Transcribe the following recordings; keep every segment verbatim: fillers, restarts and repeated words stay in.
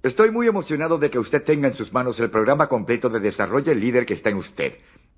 Estoy muy emocionado de que usted tenga en sus manos el programa completo de Desarrollo el Líder que está en usted.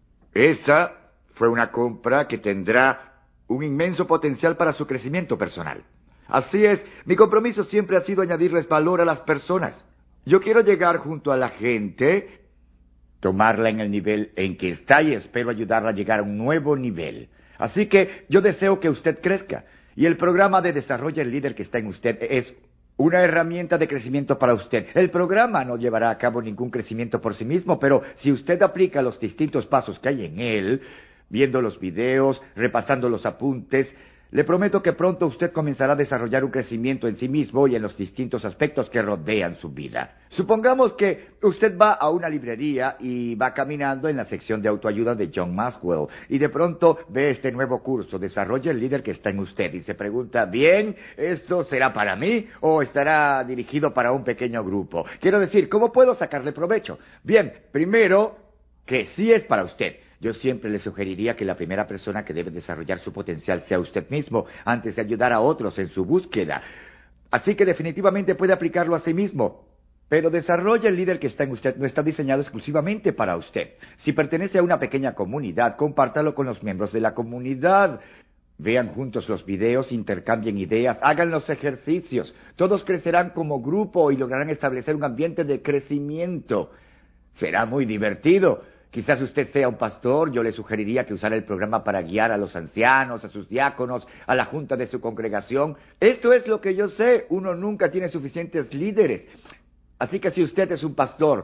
Esa fue una compra que tendrá un inmenso potencial para su crecimiento personal. Así es, mi compromiso siempre ha sido añadirles valor a las personas. Yo quiero llegar junto a la gente, tomarla en el nivel en que está y espero ayudarla a llegar a un nuevo nivel. Así que yo deseo que usted crezca. Y el programa de Desarrollo el Líder que está en usted es una herramienta de crecimiento para usted. El programa no llevará a cabo ningún crecimiento por sí mismo, pero si usted aplica los distintos pasos que hay en él, viendo los videos, repasando los apuntes, le prometo que pronto usted comenzará a desarrollar un crecimiento en sí mismo y en los distintos aspectos que rodean su vida. Supongamos que usted va a una librería y va caminando en la sección de autoayuda de John Maxwell y de pronto ve este nuevo curso, Desarrolla el Líder que está en usted, y se pregunta, bien, ¿esto será para mí o estará dirigido para un pequeño grupo? Quiero decir, ¿cómo puedo sacarle provecho? Bien, primero, que sí es para usted. Yo siempre le sugeriría que la primera persona que debe desarrollar su potencial sea usted mismo, antes de ayudar a otros en su búsqueda. Así que definitivamente puede aplicarlo a sí mismo. Pero Desarrolla el Líder que está en usted no está diseñado exclusivamente para usted. Si pertenece a una pequeña comunidad, compártalo con los miembros de la comunidad. Vean juntos los videos, intercambien ideas, hagan los ejercicios. Todos crecerán como grupo y lograrán establecer un ambiente de crecimiento. Será muy divertido. Quizás usted sea un pastor, yo le sugeriría que usara el programa para guiar a los ancianos, a sus diáconos, a la junta de su congregación. Esto es lo que yo sé, uno nunca tiene suficientes líderes. Así que si usted es un pastor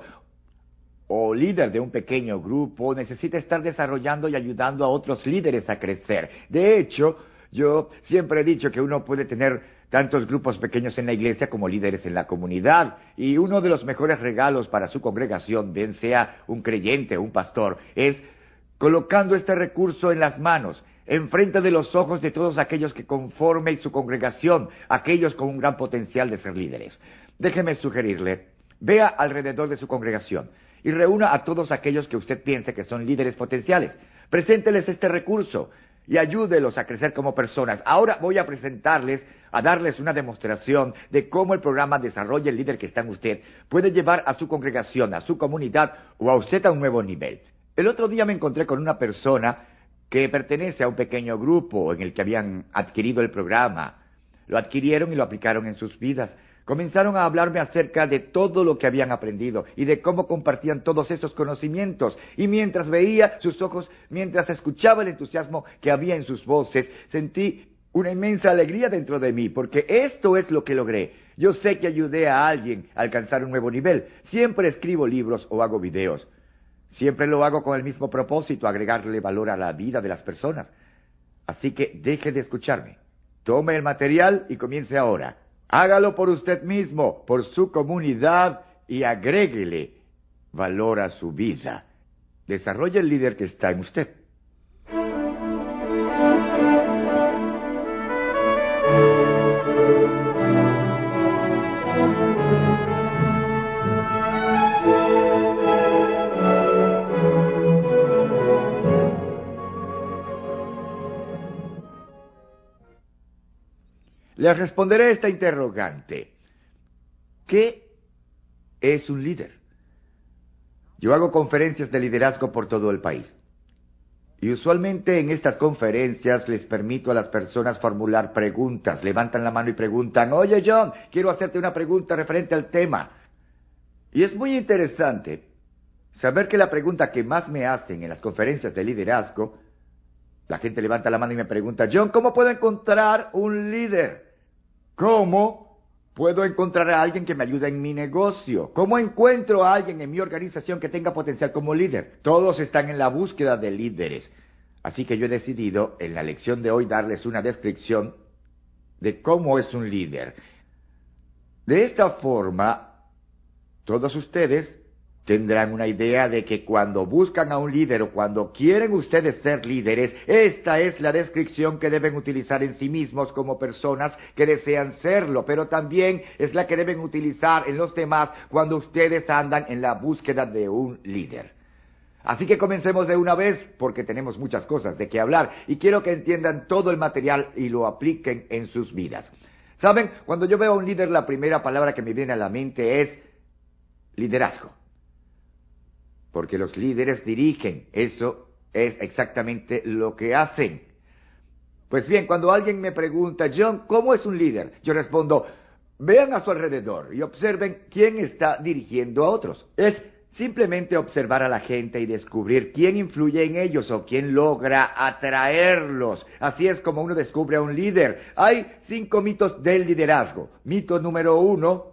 o líder de un pequeño grupo, necesita estar desarrollando y ayudando a otros líderes a crecer. De hecho, yo siempre he dicho que uno puede tener tantos grupos pequeños en la iglesia como líderes en la comunidad. Y uno de los mejores regalos para su congregación, bien sea un creyente o un pastor, es colocando este recurso en las manos, enfrente de los ojos de todos aquellos que conformen su congregación, aquellos con un gran potencial de ser líderes. Déjeme sugerirle, vea alrededor de su congregación y reúna a todos aquellos que usted piense que son líderes potenciales. Presénteles este recurso y ayúdelos a crecer como personas. Ahora voy a presentarles, a darles una demostración de cómo el programa Desarrolla el Líder que está en usted puede llevar a su congregación, a su comunidad o a usted a un nuevo nivel. El otro día me encontré con una persona que pertenece a un pequeño grupo en el que habían adquirido el programa. Lo adquirieron y lo aplicaron en sus vidas. Comenzaron a hablarme acerca de todo lo que habían aprendido y de cómo compartían todos esos conocimientos. Y mientras veía sus ojos, mientras escuchaba el entusiasmo que había en sus voces, sentí una inmensa alegría dentro de mí, porque esto es lo que logré. Yo sé que ayudé a alguien a alcanzar un nuevo nivel. Siempre escribo libros o hago videos. Siempre lo hago con el mismo propósito, agregarle valor a la vida de las personas. Así que deje de escucharme. Tome el material y comience ahora. Hágalo por usted mismo, por su comunidad y agréguele valor a su vida. Desarrolle el líder que está en usted. Le responderé esta interrogante. ¿Qué es un líder? Yo hago conferencias de liderazgo por todo el país. Y usualmente en estas conferencias les permito a las personas formular preguntas. Levantan la mano y preguntan, oye John, quiero hacerte una pregunta referente al tema. Y es muy interesante saber que la pregunta que más me hacen en las conferencias de liderazgo, la gente levanta la mano y me pregunta, John, ¿cómo puedo encontrar un líder? ¿Cómo puedo encontrar a alguien que me ayude en mi negocio? ¿Cómo encuentro a alguien en mi organización que tenga potencial como líder? Todos están en la búsqueda de líderes. Así que yo he decidido en la lección de hoy darles una descripción de cómo es un líder. De esta forma, todos ustedes tendrán una idea de que cuando buscan a un líder o cuando quieren ustedes ser líderes, esta es la descripción que deben utilizar en sí mismos como personas que desean serlo, pero también es la que deben utilizar en los demás cuando ustedes andan en la búsqueda de un líder. Así que comencemos de una vez porque tenemos muchas cosas de qué hablar y quiero que entiendan todo el material y lo apliquen en sus vidas. ¿Saben? Cuando yo veo a un líder, la primera palabra que me viene a la mente es liderazgo. Porque los líderes dirigen, eso es exactamente lo que hacen. Pues bien, cuando alguien me pregunta, John, ¿cómo es un líder? Yo respondo, vean a su alrededor y observen quién está dirigiendo a otros. Es simplemente observar a la gente y descubrir quién influye en ellos o quién logra atraerlos. Así es como uno descubre a un líder. Hay cinco mitos del liderazgo. Mito número uno,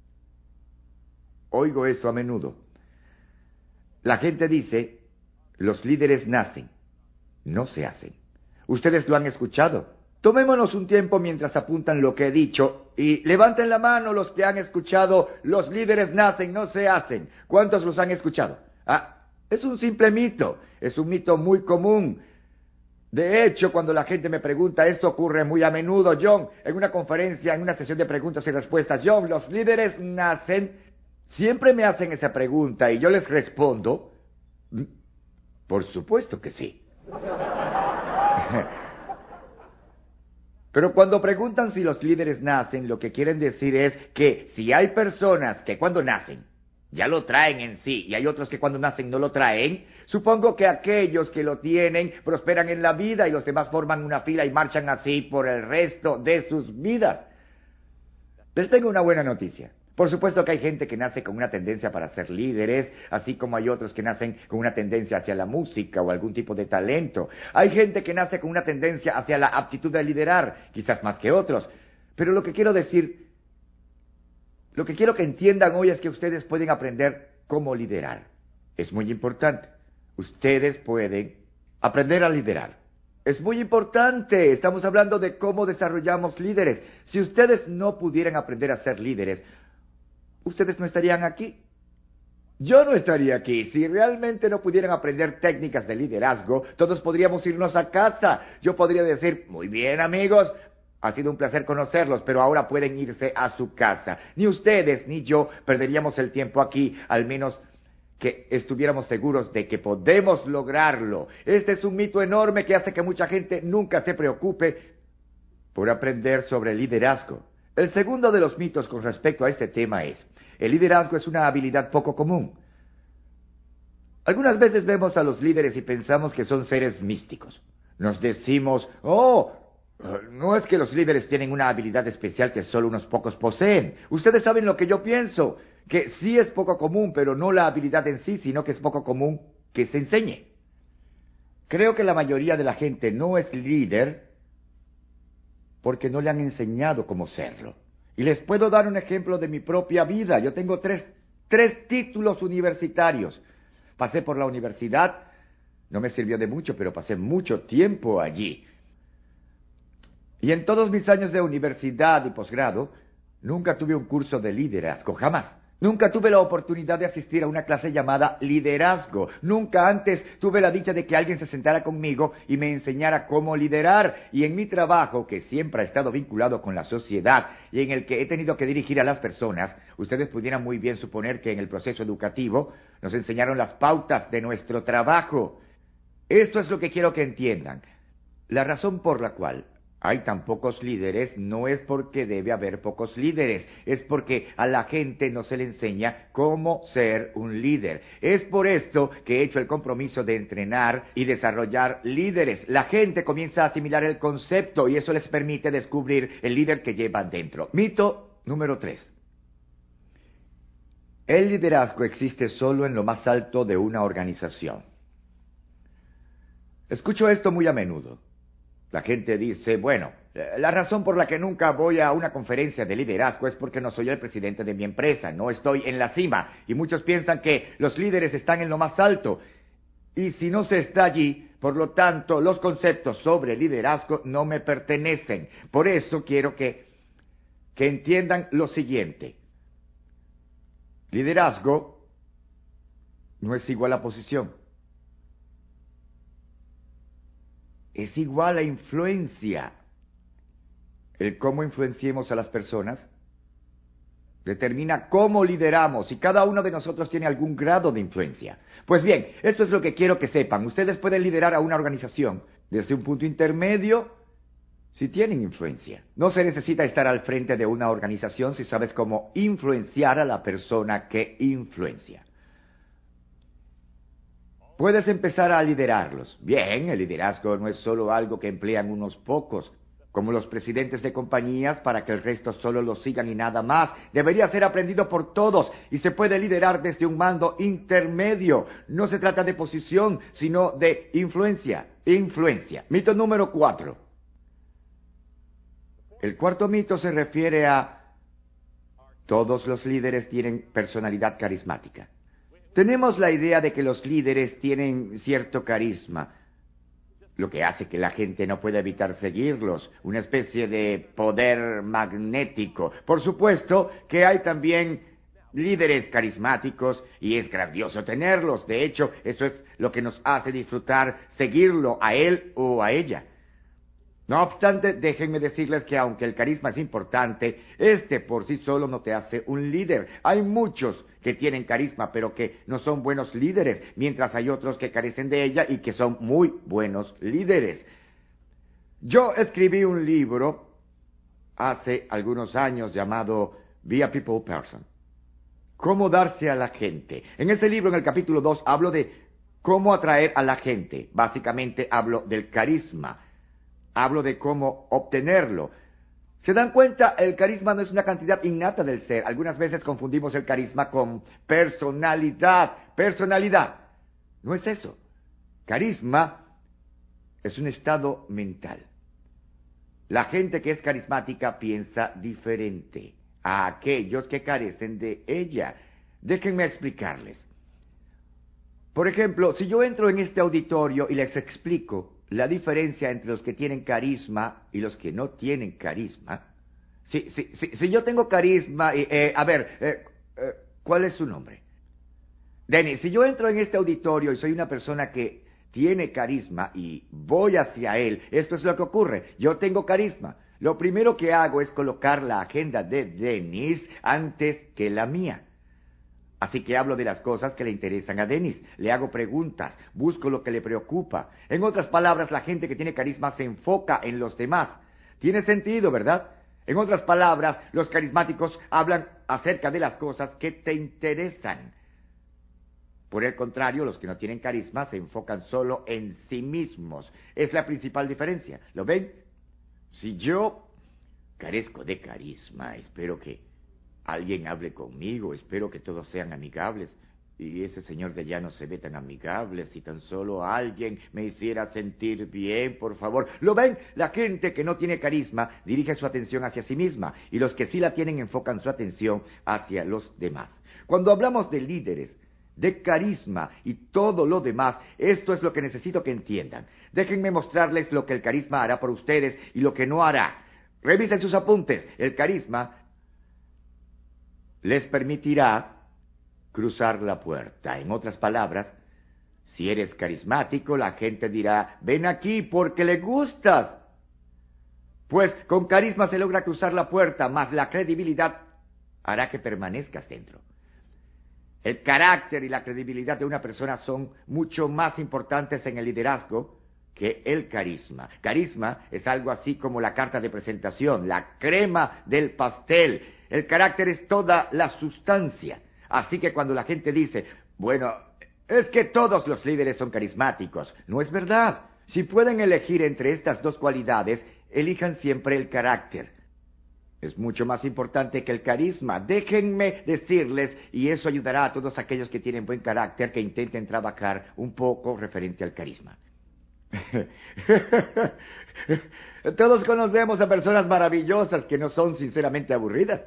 oigo esto a menudo. La gente dice, los líderes nacen, no se hacen. Ustedes lo han escuchado. Tomémonos un tiempo mientras apuntan lo que he dicho y levanten la mano los que han escuchado, los líderes nacen, no se hacen. ¿Cuántos los han escuchado? Ah, es un simple mito, es un mito muy común. De hecho, cuando la gente me pregunta, esto ocurre muy a menudo, John, en una conferencia, en una sesión de preguntas y respuestas, John, ¿los líderes nacen? Siempre me hacen esa pregunta y yo les respondo, por supuesto que sí. Pero cuando preguntan si los líderes nacen, lo que quieren decir es que si hay personas que cuando nacen ya lo traen en sí y hay otros que cuando nacen no lo traen, supongo que aquellos que lo tienen prosperan en la vida y los demás forman una fila y marchan así por el resto de sus vidas. Les tengo una buena noticia. Por supuesto que hay gente que nace con una tendencia para ser líderes, así como hay otros que nacen con una tendencia hacia la música o algún tipo de talento. Hay gente que nace con una tendencia hacia la aptitud de liderar, quizás más que otros. Pero lo que quiero decir, lo que quiero que entiendan hoy es que ustedes pueden aprender cómo liderar. Es muy importante. Ustedes pueden aprender a liderar. Es muy importante. Estamos hablando de cómo desarrollamos líderes. Si ustedes no pudieran aprender a ser líderes, ustedes no estarían aquí. Yo no estaría aquí. Si realmente no pudieran aprender técnicas de liderazgo, todos podríamos irnos a casa. Yo podría decir, muy bien amigos, ha sido un placer conocerlos, pero ahora pueden irse a su casa. Ni ustedes ni yo perderíamos el tiempo aquí, al menos que estuviéramos seguros de que podemos lograrlo. Este es un mito enorme que hace que mucha gente nunca se preocupe por aprender sobre liderazgo. El segundo de los mitos con respecto a este tema es, el liderazgo es una habilidad poco común. Algunas veces vemos a los líderes y pensamos que son seres místicos. Nos decimos, oh, no es que los líderes tienen una habilidad especial que solo unos pocos poseen. Ustedes saben lo que yo pienso, que sí es poco común, pero no la habilidad en sí, sino que es poco común que se enseñe. Creo que la mayoría de la gente no es líder porque no le han enseñado cómo serlo. Y les puedo dar un ejemplo de mi propia vida. Yo tengo tres, tres títulos universitarios. Pasé por la universidad, no me sirvió de mucho, pero pasé mucho tiempo allí. Y en todos mis años de universidad y posgrado, nunca tuve un curso de liderazgo, jamás. Nunca tuve la oportunidad de asistir a una clase llamada liderazgo. Nunca antes tuve la dicha de que alguien se sentara conmigo y me enseñara cómo liderar. Y en mi trabajo, que siempre ha estado vinculado con la sociedad y en el que he tenido que dirigir a las personas, ustedes pudieran muy bien suponer que en el proceso educativo nos enseñaron las pautas de nuestro trabajo. Esto es lo que quiero que entiendan. La razón por la cual hay tan pocos líderes no es porque debe haber pocos líderes, es porque a la gente no se le enseña cómo ser un líder. Es por esto que he hecho el compromiso de entrenar y desarrollar líderes. La gente comienza a asimilar el concepto y eso les permite descubrir el líder que llevan dentro. Mito número tres. El liderazgo existe solo en lo más alto de una organización. Escucho esto muy a menudo. La gente dice, bueno, la razón por la que nunca voy a una conferencia de liderazgo es porque no soy el presidente de mi empresa, no estoy en la cima. Y muchos piensan que los líderes están en lo más alto. Y si no se está allí, por lo tanto, los conceptos sobre liderazgo no me pertenecen. Por eso quiero que, que entiendan lo siguiente. Liderazgo no es igual a posición. Es igual a influencia. El cómo influenciemos a las personas determina cómo lideramos y cada uno de nosotros tiene algún grado de influencia. Pues bien, esto es lo que quiero que sepan. Ustedes pueden liderar a una organización desde un punto intermedio si tienen influencia. No se necesita estar al frente de una organización si sabes cómo influenciar a la persona que influencia. Puedes empezar a liderarlos. Bien, el liderazgo no es solo algo que emplean unos pocos, como los presidentes de compañías, para que el resto solo lo sigan y nada más. Debería ser aprendido por todos y se puede liderar desde un mando intermedio. No se trata de posición, sino de influencia. Influencia. Mito número cuatro. El cuarto mito se refiere a: todos los líderes tienen personalidad carismática. Tenemos la idea de que los líderes tienen cierto carisma, lo que hace que la gente no pueda evitar seguirlos, una especie de poder magnético. Por supuesto que hay también líderes carismáticos y es grandioso tenerlos. De hecho, eso es lo que nos hace disfrutar seguirlo a él o a ella. No obstante, déjenme decirles que aunque el carisma es importante, este por sí solo no te hace un líder. Hay muchos que tienen carisma, pero que no son buenos líderes, mientras hay otros que carecen de ella y que son muy buenos líderes. Yo escribí un libro hace algunos años llamado Be a People Person. Cómo darse a la gente. En ese libro, en el capítulo dos, hablo de cómo atraer a la gente. Básicamente hablo del carisma. Hablo de cómo obtenerlo. ¿Se dan cuenta? El carisma no es una cantidad innata del ser. Algunas veces confundimos el carisma con personalidad. Personalidad. No es eso. Carisma es un estado mental. La gente que es carismática piensa diferente a aquellos que carecen de ella. Déjenme explicarles. Por ejemplo, si yo entro en este auditorio y les explico la diferencia entre los que tienen carisma y los que no tienen carisma. Si, si, si, si yo tengo carisma, y, eh, a ver, eh, eh, ¿cuál es su nombre? Dennis, si yo entro en este auditorio y soy una persona que tiene carisma y voy hacia él, esto es lo que ocurre. Yo tengo carisma. Lo primero que hago es colocar la agenda de Dennis antes que la mía. Así que hablo de las cosas que le interesan a Dennis, le hago preguntas, busco lo que le preocupa. En otras palabras, la gente que tiene carisma se enfoca en los demás. Tiene sentido, ¿verdad? En otras palabras, los carismáticos hablan acerca de las cosas que te interesan. Por el contrario, los que no tienen carisma se enfocan solo en sí mismos. Es la principal diferencia. ¿Lo ven? Si yo carezco de carisma, espero que alguien hable conmigo, espero que todos sean amigables. Y ese señor de allá no se ve tan amigable. Si tan solo alguien me hiciera sentir bien, por favor. ¿Lo ven? La gente que no tiene carisma dirige su atención hacia sí misma. Y los que sí la tienen enfocan su atención hacia los demás. Cuando hablamos de líderes, de carisma y todo lo demás, esto es lo que necesito que entiendan. Déjenme mostrarles lo que el carisma hará por ustedes y lo que no hará. Revisen sus apuntes. El carisma les permitirá cruzar la puerta. En otras palabras, si eres carismático, la gente dirá: ven aquí porque le gustas. Pues con carisma se logra cruzar la puerta, más la credibilidad hará que permanezcas dentro. El carácter y la credibilidad de una persona son mucho más importantes en el liderazgo que el carisma. Carisma es algo así como la carta de presentación, la crema del pastel. El carácter es toda la sustancia. Así que cuando la gente dice: bueno, es que todos los líderes son carismáticos, no es verdad. Si pueden elegir entre estas dos cualidades, elijan siempre el carácter. Es mucho más importante que el carisma. Déjenme decirles, y eso ayudará a todos aquellos que tienen buen carácter, que intenten trabajar un poco referente al carisma. Todos conocemos a personas maravillosas que no son sinceramente aburridas.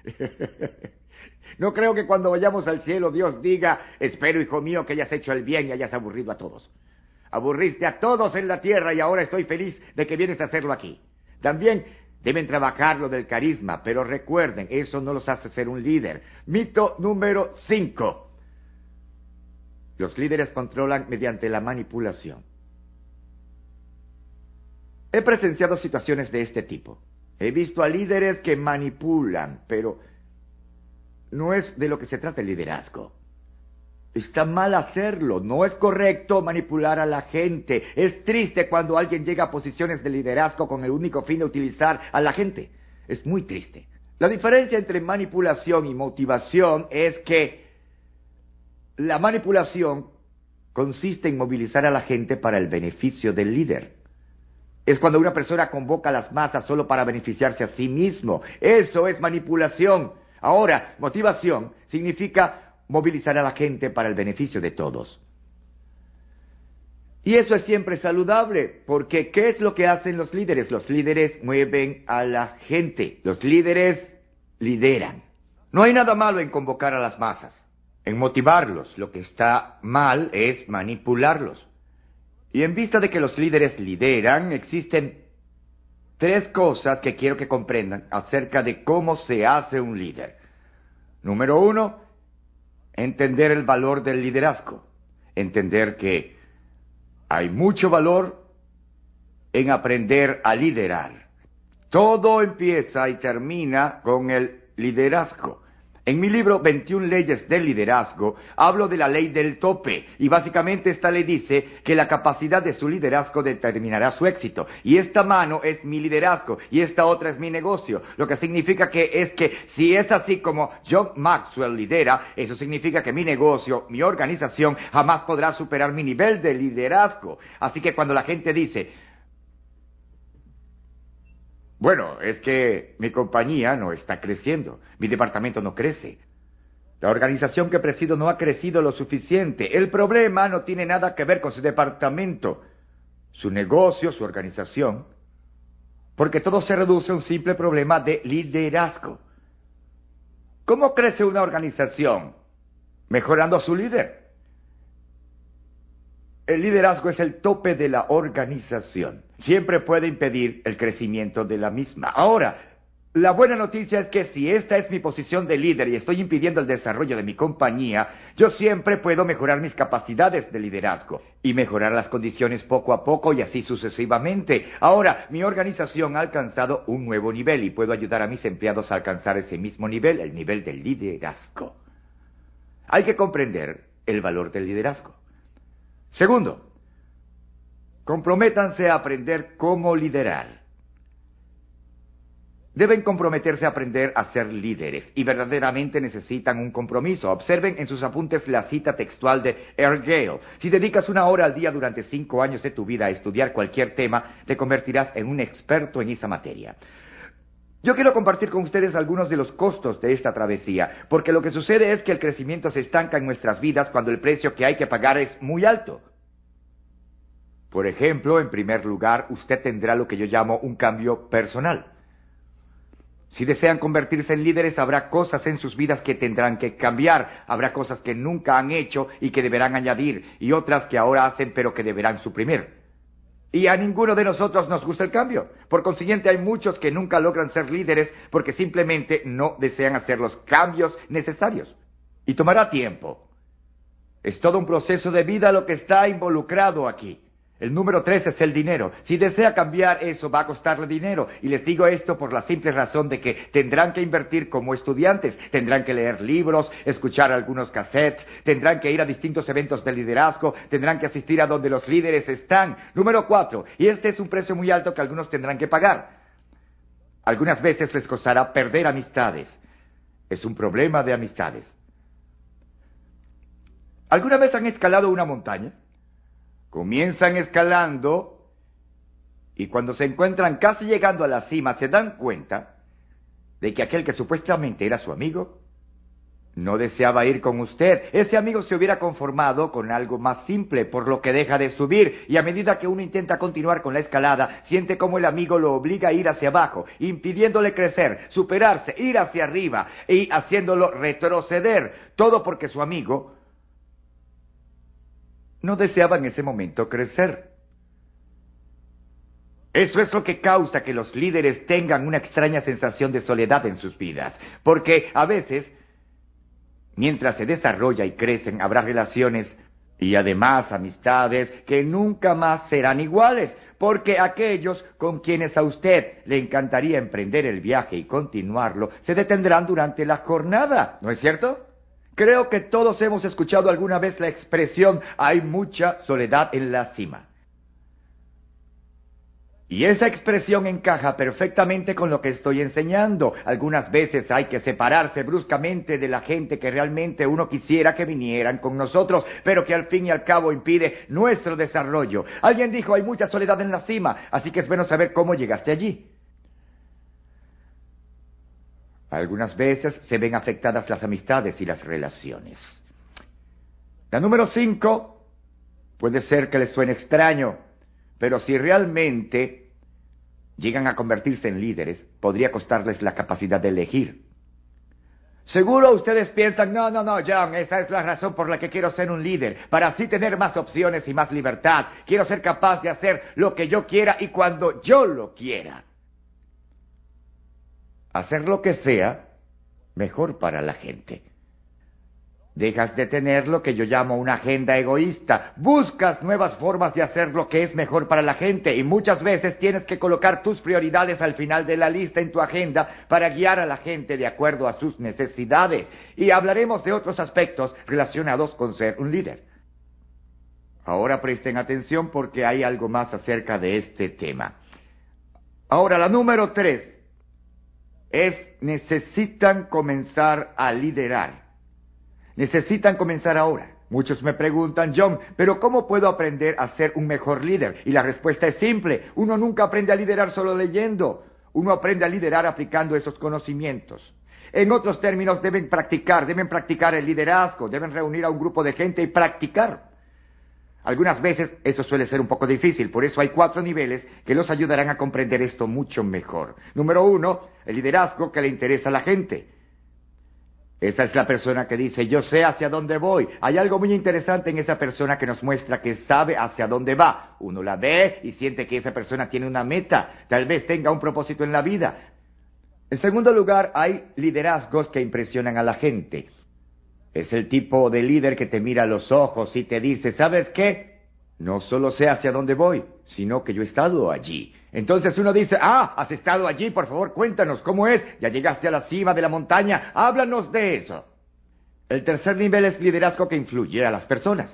No creo que cuando vayamos al cielo Dios diga: espero, hijo mío, que hayas hecho el bien y hayas aburrido a todos. Aburriste a todos en la tierra y ahora estoy feliz de que vienes a hacerlo aquí. También deben trabajar lo del carisma, pero recuerden, eso no los hace ser un líder. Mito número cinco. Los líderes controlan mediante la manipulación. He presenciado situaciones de este tipo. He visto a líderes que manipulan, pero no es de lo que se trata el liderazgo. Está mal hacerlo, no es correcto manipular a la gente. Es triste cuando alguien llega a posiciones de liderazgo con el único fin de utilizar a la gente. Es muy triste. La diferencia entre manipulación y motivación es que la manipulación consiste en movilizar a la gente para el beneficio del líder. Es cuando una persona convoca a las masas solo para beneficiarse a sí mismo. Eso es manipulación. Ahora, motivación significa movilizar a la gente para el beneficio de todos. Y eso es siempre saludable, porque ¿qué es lo que hacen los líderes? Los líderes mueven a la gente. Los líderes lideran. No hay nada malo en convocar a las masas, en motivarlos. Lo que está mal es manipularlos. Y en vista de que los líderes lideran, existen tres cosas que quiero que comprendan acerca de cómo se hace un líder. Número uno, entender el valor del liderazgo. Entender que hay mucho valor en aprender a liderar. Todo empieza y termina con el liderazgo. En mi libro veintiuna leyes del liderazgo, hablo de la ley del tope, y básicamente esta ley dice que la capacidad de su liderazgo determinará su éxito, y esta mano es mi liderazgo, y esta otra es mi negocio, lo que significa que es que si es así como John Maxwell lidera, eso significa que mi negocio, mi organización, jamás podrá superar mi nivel de liderazgo. Así que cuando la gente dice, bueno, es que mi compañía no está creciendo, mi departamento no crece, la organización que presido no ha crecido lo suficiente. El problema no tiene nada que ver con su departamento, su negocio, su organización, porque todo se reduce a un simple problema de liderazgo. ¿Cómo crece una organización? Mejorando a su líder. El liderazgo es el tope de la organización. Siempre puede impedir el crecimiento de la misma. Ahora, la buena noticia es que si esta es mi posición de líder y estoy impidiendo el desarrollo de mi compañía, yo siempre puedo mejorar mis capacidades de liderazgo y mejorar las condiciones poco a poco y así sucesivamente. Ahora, mi organización ha alcanzado un nuevo nivel y puedo ayudar a mis empleados a alcanzar ese mismo nivel, el nivel del liderazgo. Hay que comprender el valor del liderazgo. Segundo, comprométanse a aprender cómo liderar. Deben comprometerse a aprender a ser líderes y verdaderamente necesitan un compromiso. Observen en sus apuntes la cita textual de Earl Gale. Si dedicas una hora al día durante cinco años de tu vida a estudiar cualquier tema, te convertirás en un experto en esa materia. Yo quiero compartir con ustedes algunos de los costos de esta travesía, porque lo que sucede es que el crecimiento se estanca en nuestras vidas cuando el precio que hay que pagar es muy alto. Por ejemplo, en primer lugar, usted tendrá lo que yo llamo un cambio personal. Si desean convertirse en líderes, habrá cosas en sus vidas que tendrán que cambiar. Habrá cosas que nunca han hecho y que deberán añadir, y otras que ahora hacen pero que deberán suprimir. Y a ninguno de nosotros nos gusta el cambio. Por consiguiente, hay muchos que nunca logran ser líderes porque simplemente no desean hacer los cambios necesarios. Y tomará tiempo. Es todo un proceso de vida lo que está involucrado aquí. El número tres es el dinero. Si desea cambiar eso, va a costarle dinero. Y les digo esto por la simple razón de que tendrán que invertir como estudiantes, tendrán que leer libros, escuchar algunos cassettes, tendrán que ir a distintos eventos de liderazgo, tendrán que asistir a donde los líderes están. Número cuatro, y este es un precio muy alto que algunos tendrán que pagar. Algunas veces les costará perder amistades. Es un problema de amistades. ¿Alguna vez han escalado una montaña? Comienzan escalando y cuando se encuentran casi llegando a la cima se dan cuenta de que aquel que supuestamente era su amigo no deseaba ir con usted. Ese amigo se hubiera conformado con algo más simple, por lo que deja de subir, y a medida que uno intenta continuar con la escalada, siente como el amigo lo obliga a ir hacia abajo, impidiéndole crecer, superarse, ir hacia arriba y haciéndolo retroceder, todo porque su amigo no deseaba en ese momento crecer. Eso es lo que causa que los líderes tengan una extraña sensación de soledad en sus vidas, porque a veces, mientras se desarrolla y crecen, habrá relaciones y además amistades que nunca más serán iguales, porque aquellos con quienes a usted le encantaría emprender el viaje y continuarlo, se detendrán durante la jornada, ¿no es cierto? Creo que todos hemos escuchado alguna vez la expresión "hay mucha soledad en la cima". Y esa expresión encaja perfectamente con lo que estoy enseñando. Algunas veces hay que separarse bruscamente de la gente que realmente uno quisiera que vinieran con nosotros, pero que al fin y al cabo impide nuestro desarrollo. Alguien dijo, hay mucha soledad en la cima, así que es bueno saber cómo llegaste allí. Algunas veces se ven afectadas las amistades y las relaciones. La número cinco puede ser que les suene extraño, pero si realmente llegan a convertirse en líderes, podría costarles la capacidad de elegir. Seguro ustedes piensan, no, no, no, John, esa es la razón por la que quiero ser un líder, para así tener más opciones y más libertad. Quiero ser capaz de hacer lo que yo quiera y cuando yo lo quiera. Hacer lo que sea mejor para la gente. Dejas de tener lo que yo llamo una agenda egoísta. Buscas nuevas formas de hacer lo que es mejor para la gente y muchas veces tienes que colocar tus prioridades al final de la lista en tu agenda para guiar a la gente de acuerdo a sus necesidades. Y hablaremos de otros aspectos relacionados con ser un líder. Ahora presten atención porque hay algo más acerca de este tema. Ahora, la número tres es necesitan comenzar a liderar. Necesitan comenzar ahora. Muchos me preguntan, John, ¿pero cómo puedo aprender a ser un mejor líder? Y la respuesta es simple. Uno nunca aprende a liderar solo leyendo. Uno aprende a liderar aplicando esos conocimientos. En otros términos, deben practicar, deben practicar el liderazgo, deben reunir a un grupo de gente y practicar. Algunas veces eso suele ser un poco difícil, por eso hay cuatro niveles que los ayudarán a comprender esto mucho mejor. Número uno, el liderazgo que le interesa a la gente. Esa es la persona que dice, yo sé hacia dónde voy. Hay algo muy interesante en esa persona que nos muestra que sabe hacia dónde va. Uno la ve y siente que esa persona tiene una meta, tal vez tenga un propósito en la vida. En segundo lugar, hay liderazgos que impresionan a la gente. Es el tipo de líder que te mira a los ojos y te dice, ¿sabes qué? No solo sé hacia dónde voy, sino que yo he estado allí. Entonces uno dice, ah, has estado allí, por favor, cuéntanos, ¿cómo es? Ya llegaste a la cima de la montaña, háblanos de eso. El tercer nivel es liderazgo que influye a las personas.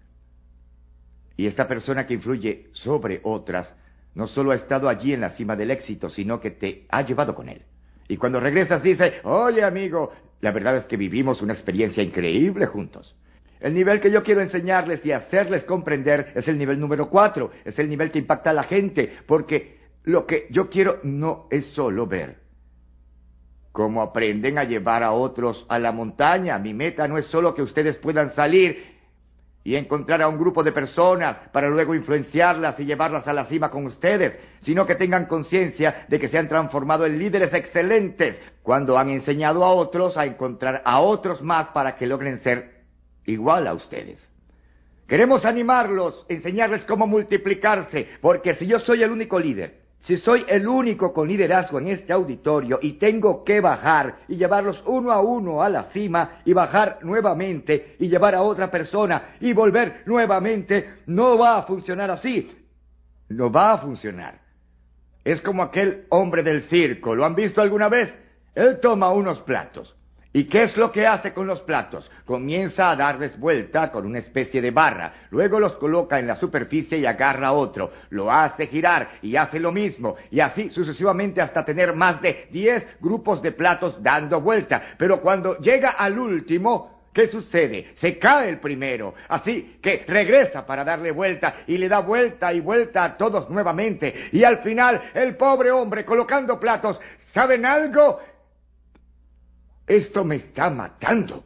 Y esta persona que influye sobre otras, no solo ha estado allí en la cima del éxito, sino que te ha llevado con él. Y cuando regresas dice, oye amigo, la verdad es que vivimos una experiencia increíble juntos. El nivel que yo quiero enseñarles y hacerles comprender es el nivel número cuatro. Es el nivel que impacta a la gente, porque lo que yo quiero no es solo ver cómo aprenden a llevar a otros a la montaña. Mi meta no es solo que ustedes puedan salir y encontrar a un grupo de personas para luego influenciarlas y llevarlas a la cima con ustedes, sino que tengan conciencia de que se han transformado en líderes excelentes cuando han enseñado a otros a encontrar a otros más para que logren ser igual a ustedes. Queremos animarlos, enseñarles cómo multiplicarse, porque si yo soy el único líder, si soy el único con liderazgo en este auditorio y tengo que bajar y llevarlos uno a uno a la cima y bajar nuevamente y llevar a otra persona y volver nuevamente, no va a funcionar así. No va a funcionar. Es como aquel hombre del circo. ¿Lo han visto alguna vez? Él toma unos platos. ¿Y qué es lo que hace con los platos? Comienza a darles vuelta con una especie de barra. Luego los coloca en la superficie y agarra otro. Lo hace girar y hace lo mismo. Y así sucesivamente hasta tener más de diez grupos de platos dando vuelta. Pero cuando llega al último, ¿qué sucede? Se cae el primero. Así que regresa para darle vuelta y le da vuelta y vuelta a todos nuevamente. Y al final, el pobre hombre colocando platos, ¿saben algo? Esto me está matando.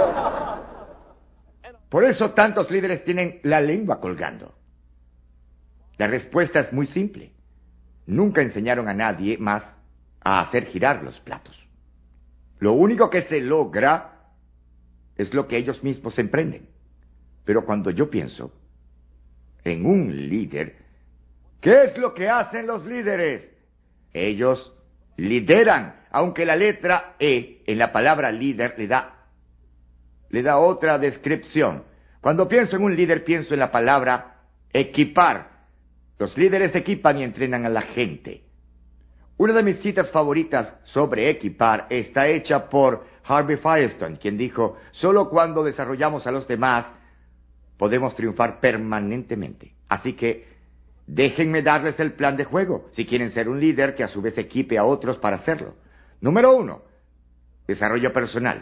Por eso tantos líderes tienen la lengua colgando. La respuesta es muy simple. Nunca enseñaron a nadie más a hacer girar los platos. Lo único que se logra es lo que ellos mismos emprenden. Pero cuando yo pienso en un líder, ¿qué es lo que hacen los líderes? Ellos lideran, aunque la letra E en la palabra líder le da, le da otra descripción. Cuando pienso en un líder, pienso en la palabra equipar. Los líderes equipan y entrenan a la gente. Una de mis citas favoritas sobre equipar está hecha por Harvey Firestone, quien dijo, solo cuando desarrollamos a los demás podemos triunfar permanentemente. Así que déjenme darles el plan de juego, si quieren ser un líder que a su vez equipe a otros para hacerlo. Número uno, desarrollo personal.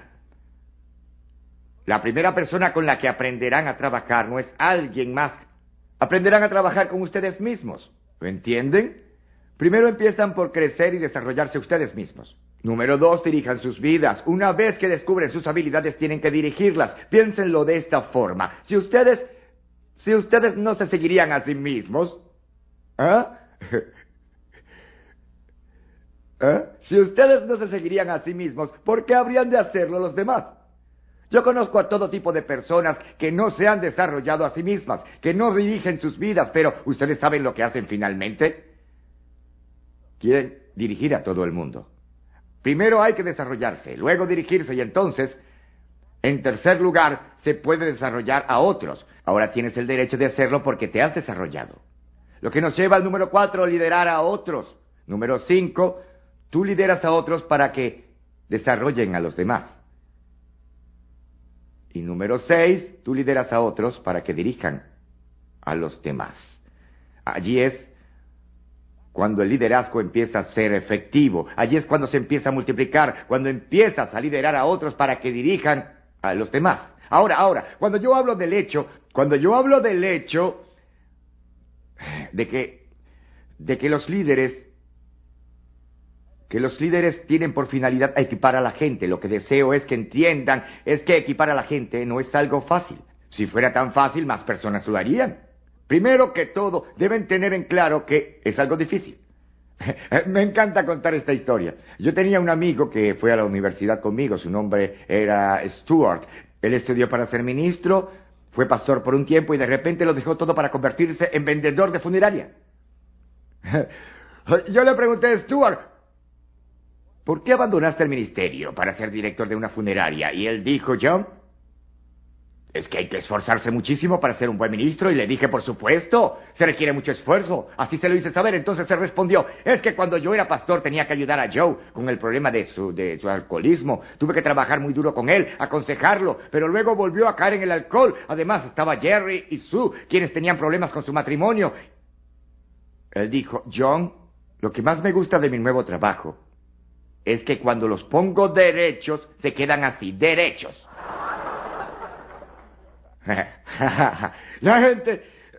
La primera persona con la que aprenderán a trabajar no es alguien más. Aprenderán a trabajar con ustedes mismos. ¿Lo entienden? Primero empiezan por crecer y desarrollarse ustedes mismos. Número dos, dirijan sus vidas. Una vez que descubren sus habilidades, tienen que dirigirlas. Piénsenlo de esta forma. Si ustedes, si ustedes no se seguirían a sí mismos, ¿ah? ¿Eh? Si ustedes no se seguirían a sí mismos, ¿por qué habrían de hacerlo los demás? Yo conozco a todo tipo de personas que no se han desarrollado a sí mismas, que no dirigen sus vidas, pero ¿ustedes saben lo que hacen finalmente? Quieren dirigir a todo el mundo. Primero hay que desarrollarse, luego dirigirse y entonces, en tercer lugar, se puede desarrollar a otros. Ahora tienes el derecho de hacerlo porque te has desarrollado. Lo que nos lleva al número cuatro, liderar a otros. Número cinco, tú lideras a otros para que desarrollen a los demás. Y número seis, tú lideras a otros para que dirijan a los demás. Allí es cuando el liderazgo empieza a ser efectivo. Allí es cuando se empieza a multiplicar, cuando empiezas a liderar a otros para que dirijan a los demás. Ahora, ahora, cuando yo hablo del hecho, cuando yo hablo del hecho de que, de que los líderes, que los líderes tienen por finalidad a equipar a la gente, lo que deseo es que entiendan, es que equipar a la gente no es algo fácil. Si fuera tan fácil, más personas lo harían. Primero que todo, deben tener en claro que es algo difícil. Me encanta contar esta historia. Yo tenía un amigo que fue a la universidad conmigo, su nombre era Stuart. Él estudió para ser ministro, fue pastor por un tiempo y de repente lo dejó todo para convertirse en vendedor de funeraria. Yo le pregunté, Stuart, ¿por qué abandonaste el ministerio para ser director de una funeraria? Y él dijo, John, es que hay que esforzarse muchísimo para ser un buen ministro. Y le dije, por supuesto, se requiere mucho esfuerzo. Así se lo hice saber. Entonces se respondió, es que cuando yo era pastor tenía que ayudar a Joe con el problema de su, de su alcoholismo. Tuve que trabajar muy duro con él, aconsejarlo, pero luego volvió a caer en el alcohol. Además estaba Jerry y Sue, quienes tenían problemas con su matrimonio. Él dijo, John, lo que más me gusta de mi nuevo trabajo es que cuando los pongo derechos, se quedan así, derechos. La gente...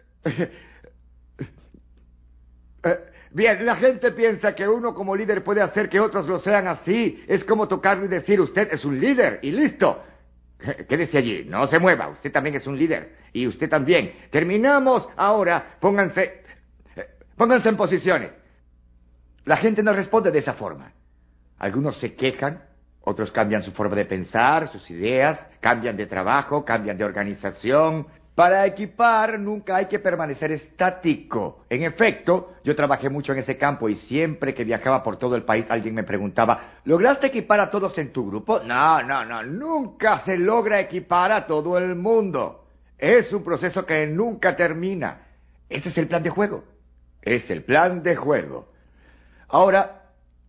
Bien, la gente piensa que uno como líder puede hacer que otros lo sean así. Es como tocarlo y decir, usted es un líder, y listo. Quédese allí, no se mueva, usted también es un líder. Y usted también. Terminamos ahora, pónganse... Pónganse en posiciones. La gente no responde de esa forma. Algunos se quejan, otros cambian su forma de pensar, sus ideas, cambian de trabajo, cambian de organización. Para equipar nunca hay que permanecer estático. En efecto, yo trabajé mucho en ese campo y siempre que viajaba por todo el país alguien me preguntaba, ¿lograste equipar a todos en tu grupo? No, no, no, nunca se logra equipar a todo el mundo. Es un proceso que nunca termina. Ese es el plan de juego. Es el plan de juego. Ahora,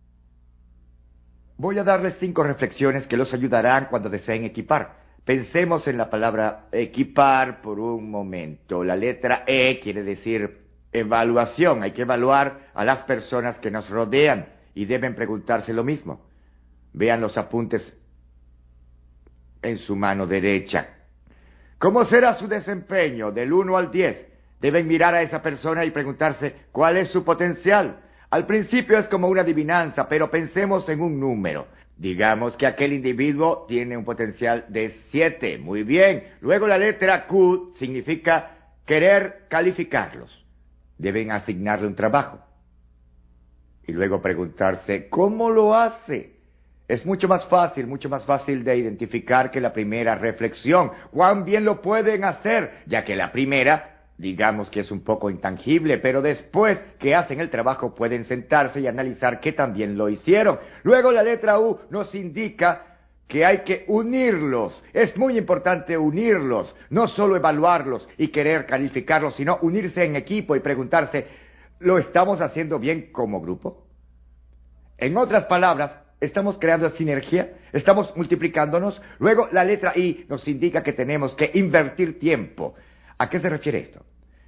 voy a darles cinco reflexiones que los ayudarán cuando deseen equipar. Pensemos en la palabra equipar por un momento. La letra E quiere decir evaluación. Hay que evaluar a las personas que nos rodean y deben preguntarse lo mismo. Vean los apuntes en su mano derecha. ¿Cómo será su desempeño del uno al diez? Deben mirar a esa persona y preguntarse cuál es su potencial. Al principio es como una adivinanza, pero pensemos en un número. Digamos que aquel individuo tiene un potencial de siete. Muy bien. Luego la letra Q significa querer calificarlos. Deben asignarle un trabajo. Y luego preguntarse, ¿cómo lo hace? Es mucho más fácil, mucho más fácil de identificar que la primera reflexión. ¿Cuán bien lo pueden hacer? Ya que la primera... digamos que es un poco intangible, pero después que hacen el trabajo pueden sentarse y analizar qué tan bien lo hicieron. Luego la letra U nos indica que hay que unirlos. Es muy importante unirlos, no solo evaluarlos y querer calificarlos, sino unirse en equipo y preguntarse, ¿lo estamos haciendo bien como grupo? En otras palabras, estamos creando sinergia, estamos multiplicándonos. Luego, la letra I nos indica que tenemos que invertir tiempo. ¿A qué se refiere esto?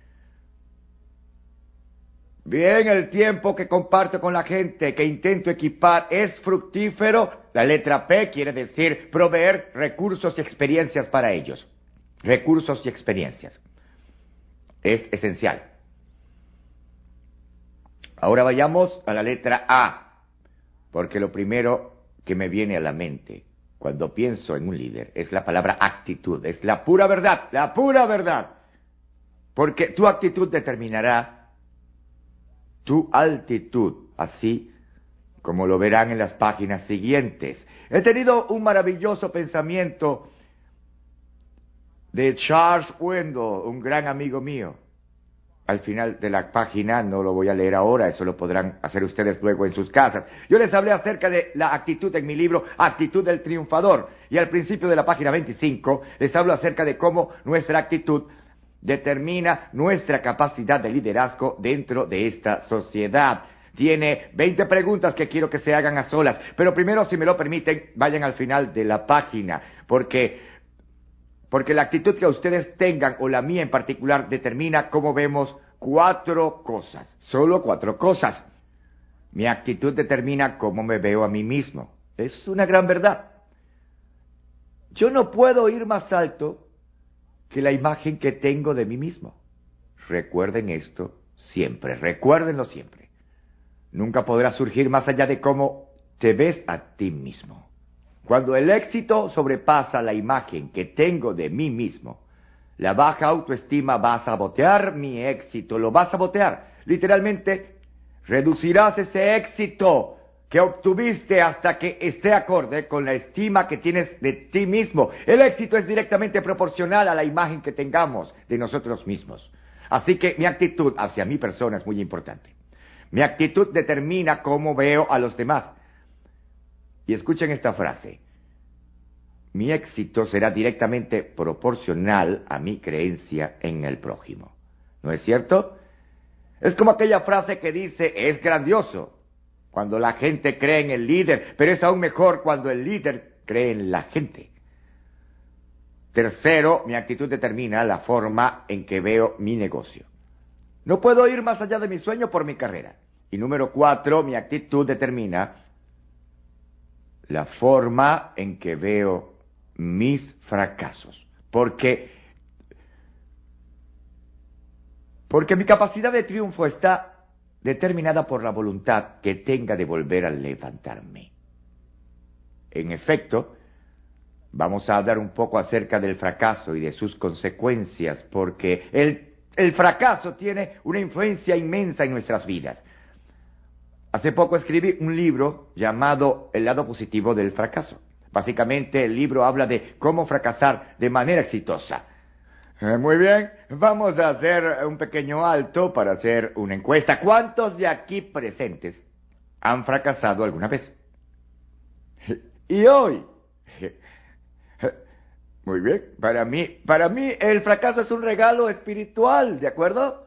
Bien, el tiempo que comparto con la gente, que intento equipar, es fructífero. La letra P quiere decir proveer recursos y experiencias para ellos. Recursos y experiencias. Es esencial. Ahora vayamos a la letra A, porque lo primero que me viene a la mente cuando pienso en un líder es la palabra actitud, es la pura verdad, la pura verdad. Porque tu actitud determinará tu altitud, así como lo verán en las páginas siguientes. He tenido un maravilloso pensamiento de Charles Wendell, un gran amigo mío. Al final de la página, no lo voy a leer ahora, eso lo podrán hacer ustedes luego en sus casas. Yo les hablé acerca de la actitud en mi libro, Actitud del Triunfador. Y al principio de la página veinticinco, les hablo acerca de cómo nuestra actitud determina nuestra capacidad de liderazgo dentro de esta sociedad. Tiene veinte preguntas que quiero que se hagan a solas, pero primero, si me lo permiten, vayan al final de la página, porque, porque la actitud que ustedes tengan, o la mía en particular, determina cómo vemos cuatro cosas, solo cuatro cosas. Mi actitud determina cómo me veo a mí mismo. Es una gran verdad. Yo no puedo ir más alto que la imagen que tengo de mí mismo. Recuerden esto siempre, recuérdenlo siempre. Nunca podrá surgir más allá de cómo te ves a ti mismo. Cuando el éxito sobrepasa la imagen que tengo de mí mismo, la baja autoestima va a sabotear mi éxito, lo va a sabotear. Literalmente, reducirás ese éxito que obtuviste hasta que esté acorde con la estima que tienes de ti mismo. El éxito es directamente proporcional a la imagen que tengamos de nosotros mismos. Así que mi actitud hacia mi persona es muy importante. Mi actitud determina cómo veo a los demás. Y escuchen esta frase. Mi éxito será directamente proporcional a mi creencia en el prójimo. ¿No es cierto? Es como aquella frase que dice, es grandioso cuando la gente cree en el líder, pero es aún mejor cuando el líder cree en la gente. Tercero, mi actitud determina la forma en que veo mi negocio. No puedo ir más allá de mi sueño por mi carrera. Y número cuatro, mi actitud determina la forma en que veo mis fracasos. Porque, porque mi capacidad de triunfo está determinada por la voluntad que tenga de volver a levantarme. En efecto, vamos a hablar un poco acerca del fracaso y de sus consecuencias, porque el, el fracaso tiene una influencia inmensa en nuestras vidas. Hace poco escribí un libro llamado El lado positivo del fracaso. Básicamente, el libro habla de cómo fracasar de manera exitosa. Eh, muy bien, vamos a hacer un pequeño alto para hacer una encuesta. ¿Cuántos de aquí presentes han fracasado alguna vez? Y hoy, muy bien, para mí, para mí el fracaso es un regalo espiritual, ¿de acuerdo?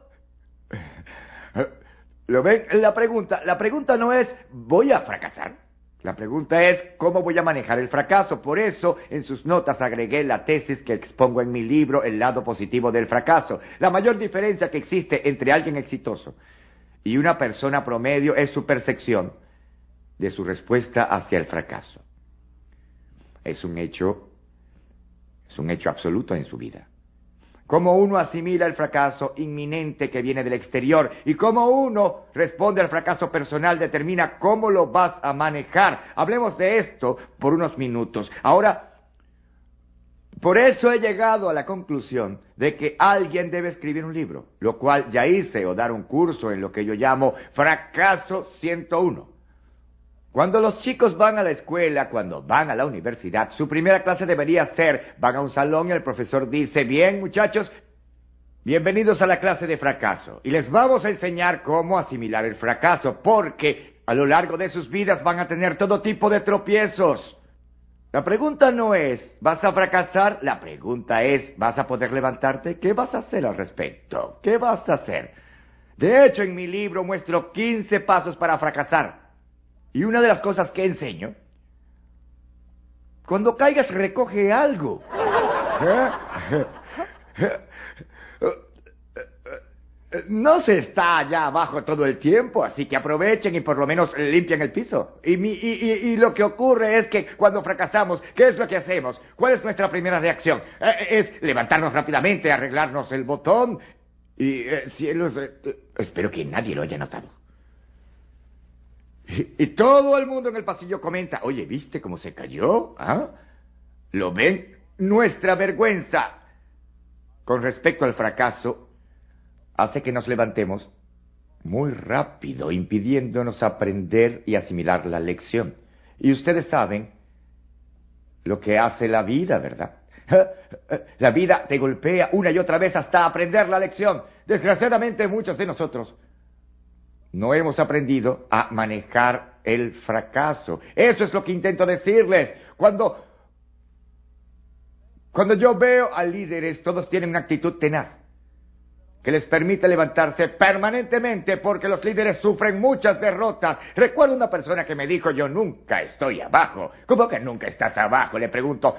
¿Lo ven? La pregunta, la pregunta no es, ¿voy a fracasar? La pregunta es, ¿cómo voy a manejar el fracaso? Por eso, en sus notas agregué la tesis que expongo en mi libro, El lado positivo del fracaso. La mayor diferencia que existe entre alguien exitoso y una persona promedio es su percepción de su respuesta hacia el fracaso. Es un hecho, es un hecho absoluto en su vida. Cómo uno asimila el fracaso inminente que viene del exterior y cómo uno responde al fracaso personal determina cómo lo vas a manejar. Hablemos de esto por unos minutos. Ahora, por eso he llegado a la conclusión de que alguien debe escribir un libro, lo cual ya hice, o dar un curso en lo que yo llamo Fracaso ciento uno. Cuando los chicos van a la escuela, cuando van a la universidad, su primera clase debería ser, van a un salón y el profesor dice, bien muchachos, bienvenidos a la clase de fracaso. Y les vamos a enseñar cómo asimilar el fracaso, porque a lo largo de sus vidas van a tener todo tipo de tropiezos. La pregunta no es, ¿vas a fracasar? La pregunta es, ¿vas a poder levantarte? ¿Qué vas a hacer al respecto? ¿Qué vas a hacer? De hecho, en mi libro muestro quince pasos para fracasar. Y una de las cosas que enseño, cuando caigas recoge algo. No se está allá abajo todo el tiempo, así que aprovechen y por lo menos limpien el piso. Y, mi, y, y, y lo que ocurre es que cuando fracasamos, ¿qué es lo que hacemos? ¿Cuál es nuestra primera reacción? Eh, es levantarnos rápidamente, arreglarnos el botón y, eh, cielos, eh, espero que nadie lo haya notado. Y, y todo el mundo en el pasillo comenta, oye, ¿viste cómo se cayó? ¿Ah? ¿Lo ven? Nuestra vergüenza con respecto al fracaso hace que nos levantemos muy rápido, impidiéndonos aprender y asimilar la lección. Y ustedes saben lo que hace la vida, ¿verdad? La vida te golpea una y otra vez hasta aprender la lección. Desgraciadamente, muchos de nosotros no hemos aprendido a manejar el fracaso. Eso es lo que intento decirles. Cuando, cuando yo veo a líderes, todos tienen una actitud tenaz que les permite levantarse permanentemente porque los líderes sufren muchas derrotas. Recuerdo una persona que me dijo, yo nunca estoy abajo. ¿Cómo que nunca estás abajo? Le pregunto.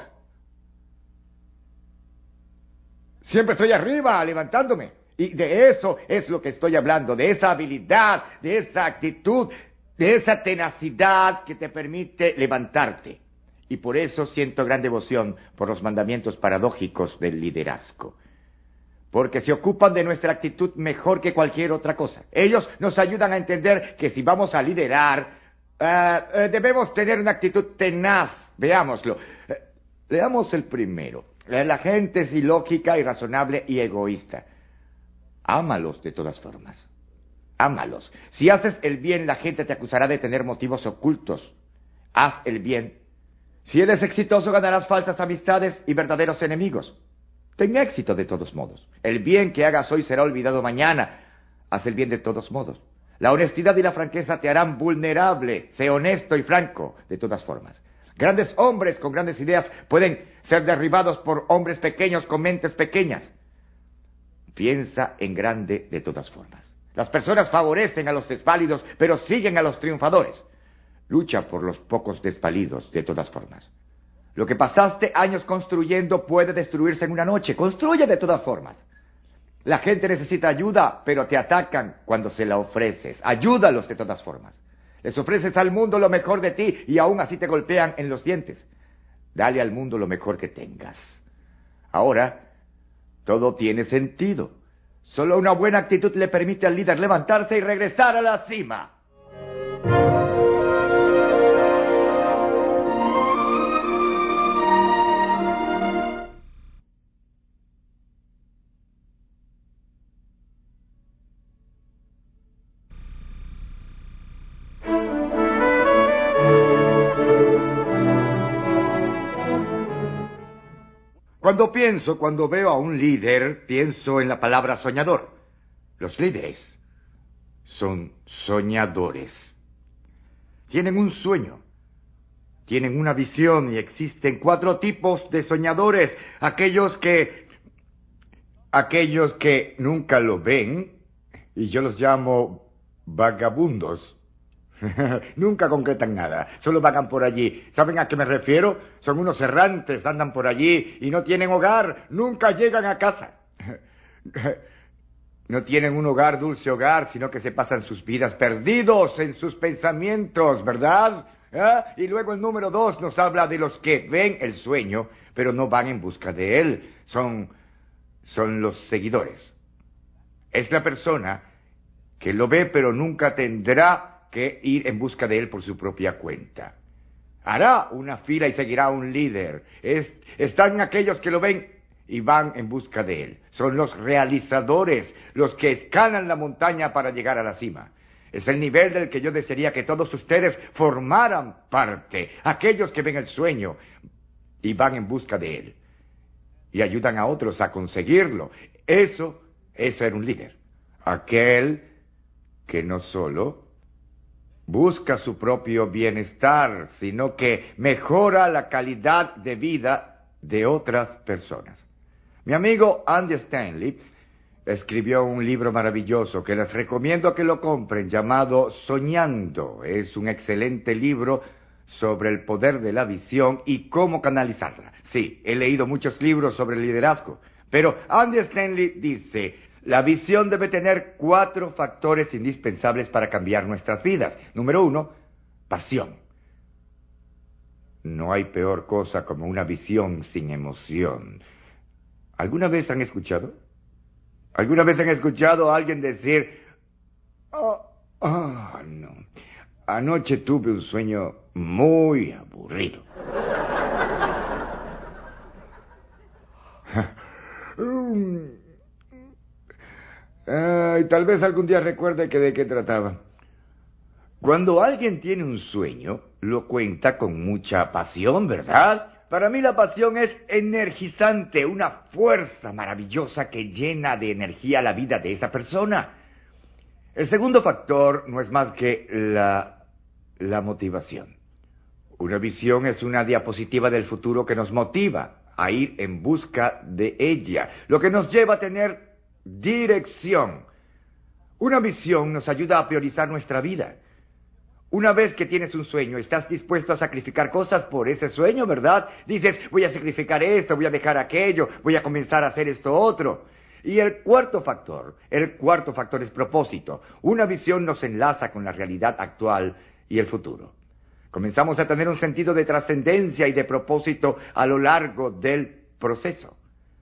Siempre estoy arriba, levantándome. Y de eso es lo que estoy hablando, de esa habilidad, de esa actitud, de esa tenacidad que te permite levantarte. Y por eso siento gran devoción por los mandamientos paradójicos del liderazgo. Porque se ocupan de nuestra actitud mejor que cualquier otra cosa. Ellos nos ayudan a entender que si vamos a liderar, uh, uh, debemos tener una actitud tenaz. Veámoslo. Uh, leamos el primero. La gente es ilógica, irrazonable y egoísta. Ámalos de todas formas. Ámalos. Si haces el bien, la gente te acusará de tener motivos ocultos. Haz el bien. Si eres exitoso, ganarás falsas amistades y verdaderos enemigos. Ten éxito de todos modos. El bien que hagas hoy será olvidado mañana. Haz el bien de todos modos. La honestidad y la franqueza te harán vulnerable. Sé honesto y franco de todas formas. Grandes hombres con grandes ideas pueden ser derribados por hombres pequeños con mentes pequeñas. Piensa en grande de todas formas. Las personas favorecen a los desválidos, pero siguen a los triunfadores. Lucha por los pocos desvalidos de todas formas. Lo que pasaste años construyendo puede destruirse en una noche. Construye de todas formas. La gente necesita ayuda, pero te atacan cuando se la ofreces. Ayúdalos de todas formas. Les ofreces al mundo lo mejor de ti y aún así te golpean en los dientes. Dale al mundo lo mejor que tengas. Ahora, todo tiene sentido. Solo una buena actitud le permite al líder levantarse y regresar a la cima. Cuando pienso, cuando veo a un líder, pienso en la palabra soñador. Los líderes son soñadores. Tienen un sueño, tienen una visión y existen cuatro tipos de soñadores. Aquellos que, aquellos que nunca lo ven, y yo los llamo vagabundos. Nunca concretan nada, solo vagan por allí. ¿Saben a qué me refiero? Son unos errantes, andan por allí y no tienen hogar, nunca llegan a casa. No tienen un hogar, dulce hogar, sino que se pasan sus vidas perdidos en sus pensamientos, ¿verdad? ¿Eh? Y luego el número dos nos habla de los que ven el sueño, pero no van en busca de él. Son, son los seguidores. Es la persona que lo ve, pero nunca tendrá que ir en busca de él por su propia cuenta. Hará una fila y seguirá a un líder. Es, están aquellos que lo ven y van en busca de él. Son los realizadores, los que escalan la montaña para llegar a la cima. Es el nivel del que yo desearía que todos ustedes formaran parte. Aquellos que ven el sueño y van en busca de él. Y ayudan a otros a conseguirlo. Eso es ser un líder. Aquel que no solo busca su propio bienestar, sino que mejora la calidad de vida de otras personas. Mi amigo Andy Stanley escribió un libro maravilloso que les recomiendo que lo compren, llamado Soñando. Es un excelente libro sobre el poder de la visión y cómo canalizarla. Sí, he leído muchos libros sobre liderazgo, pero Andy Stanley dice: la visión debe tener cuatro factores indispensables para cambiar nuestras vidas. Número uno, pasión. No hay peor cosa como una visión sin emoción. ¿Alguna vez han escuchado? ¿Alguna vez han escuchado a alguien decir: oh, oh, no, anoche tuve un sueño muy aburrido? Y tal vez algún día recuerde que de qué trataba. Cuando alguien tiene un sueño, lo cuenta con mucha pasión, ¿verdad? Para mí la pasión es energizante, una fuerza maravillosa que llena de energía la vida de esa persona. El segundo factor no es más que la, la motivación. Una visión es una diapositiva del futuro que nos motiva a ir en busca de ella, lo que nos lleva a tener dirección. Una visión nos ayuda a priorizar nuestra vida. Una vez que tienes un sueño, estás dispuesto a sacrificar cosas por ese sueño, ¿verdad? Dices: voy a sacrificar esto, voy a dejar aquello, voy a comenzar a hacer esto otro. Y el cuarto factor, el cuarto factor es propósito. Una visión nos enlaza con la realidad actual y el futuro. Comenzamos a tener un sentido de trascendencia y de propósito a lo largo del proceso.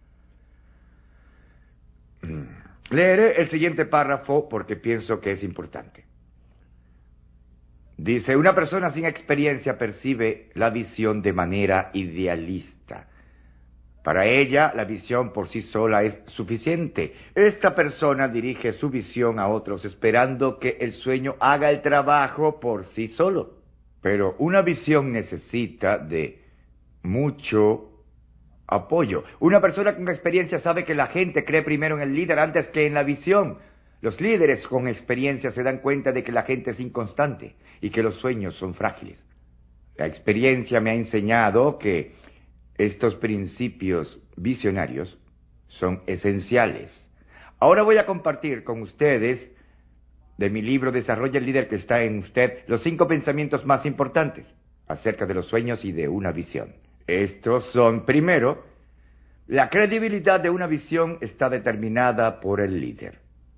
Leeré el siguiente párrafo porque pienso que es importante. Dice: una persona sin experiencia percibe la visión de manera idealista. Para ella, la visión por sí sola es suficiente. Esta persona dirige su visión a otros esperando que el sueño haga el trabajo por sí solo. Pero una visión necesita de mucho apoyo. Una persona con experiencia sabe que la gente cree primero en el líder antes que en la visión. Los líderes con experiencia se dan cuenta de que la gente es inconstante y que los sueños son frágiles. La experiencia me ha enseñado que estos principios visionarios son esenciales. Ahora voy a compartir con ustedes de mi libro Desarrolla el líder que está en usted los cinco pensamientos más importantes acerca de los sueños y de una visión. Estos son: primero, la credibilidad de una visión está determinada por el líder.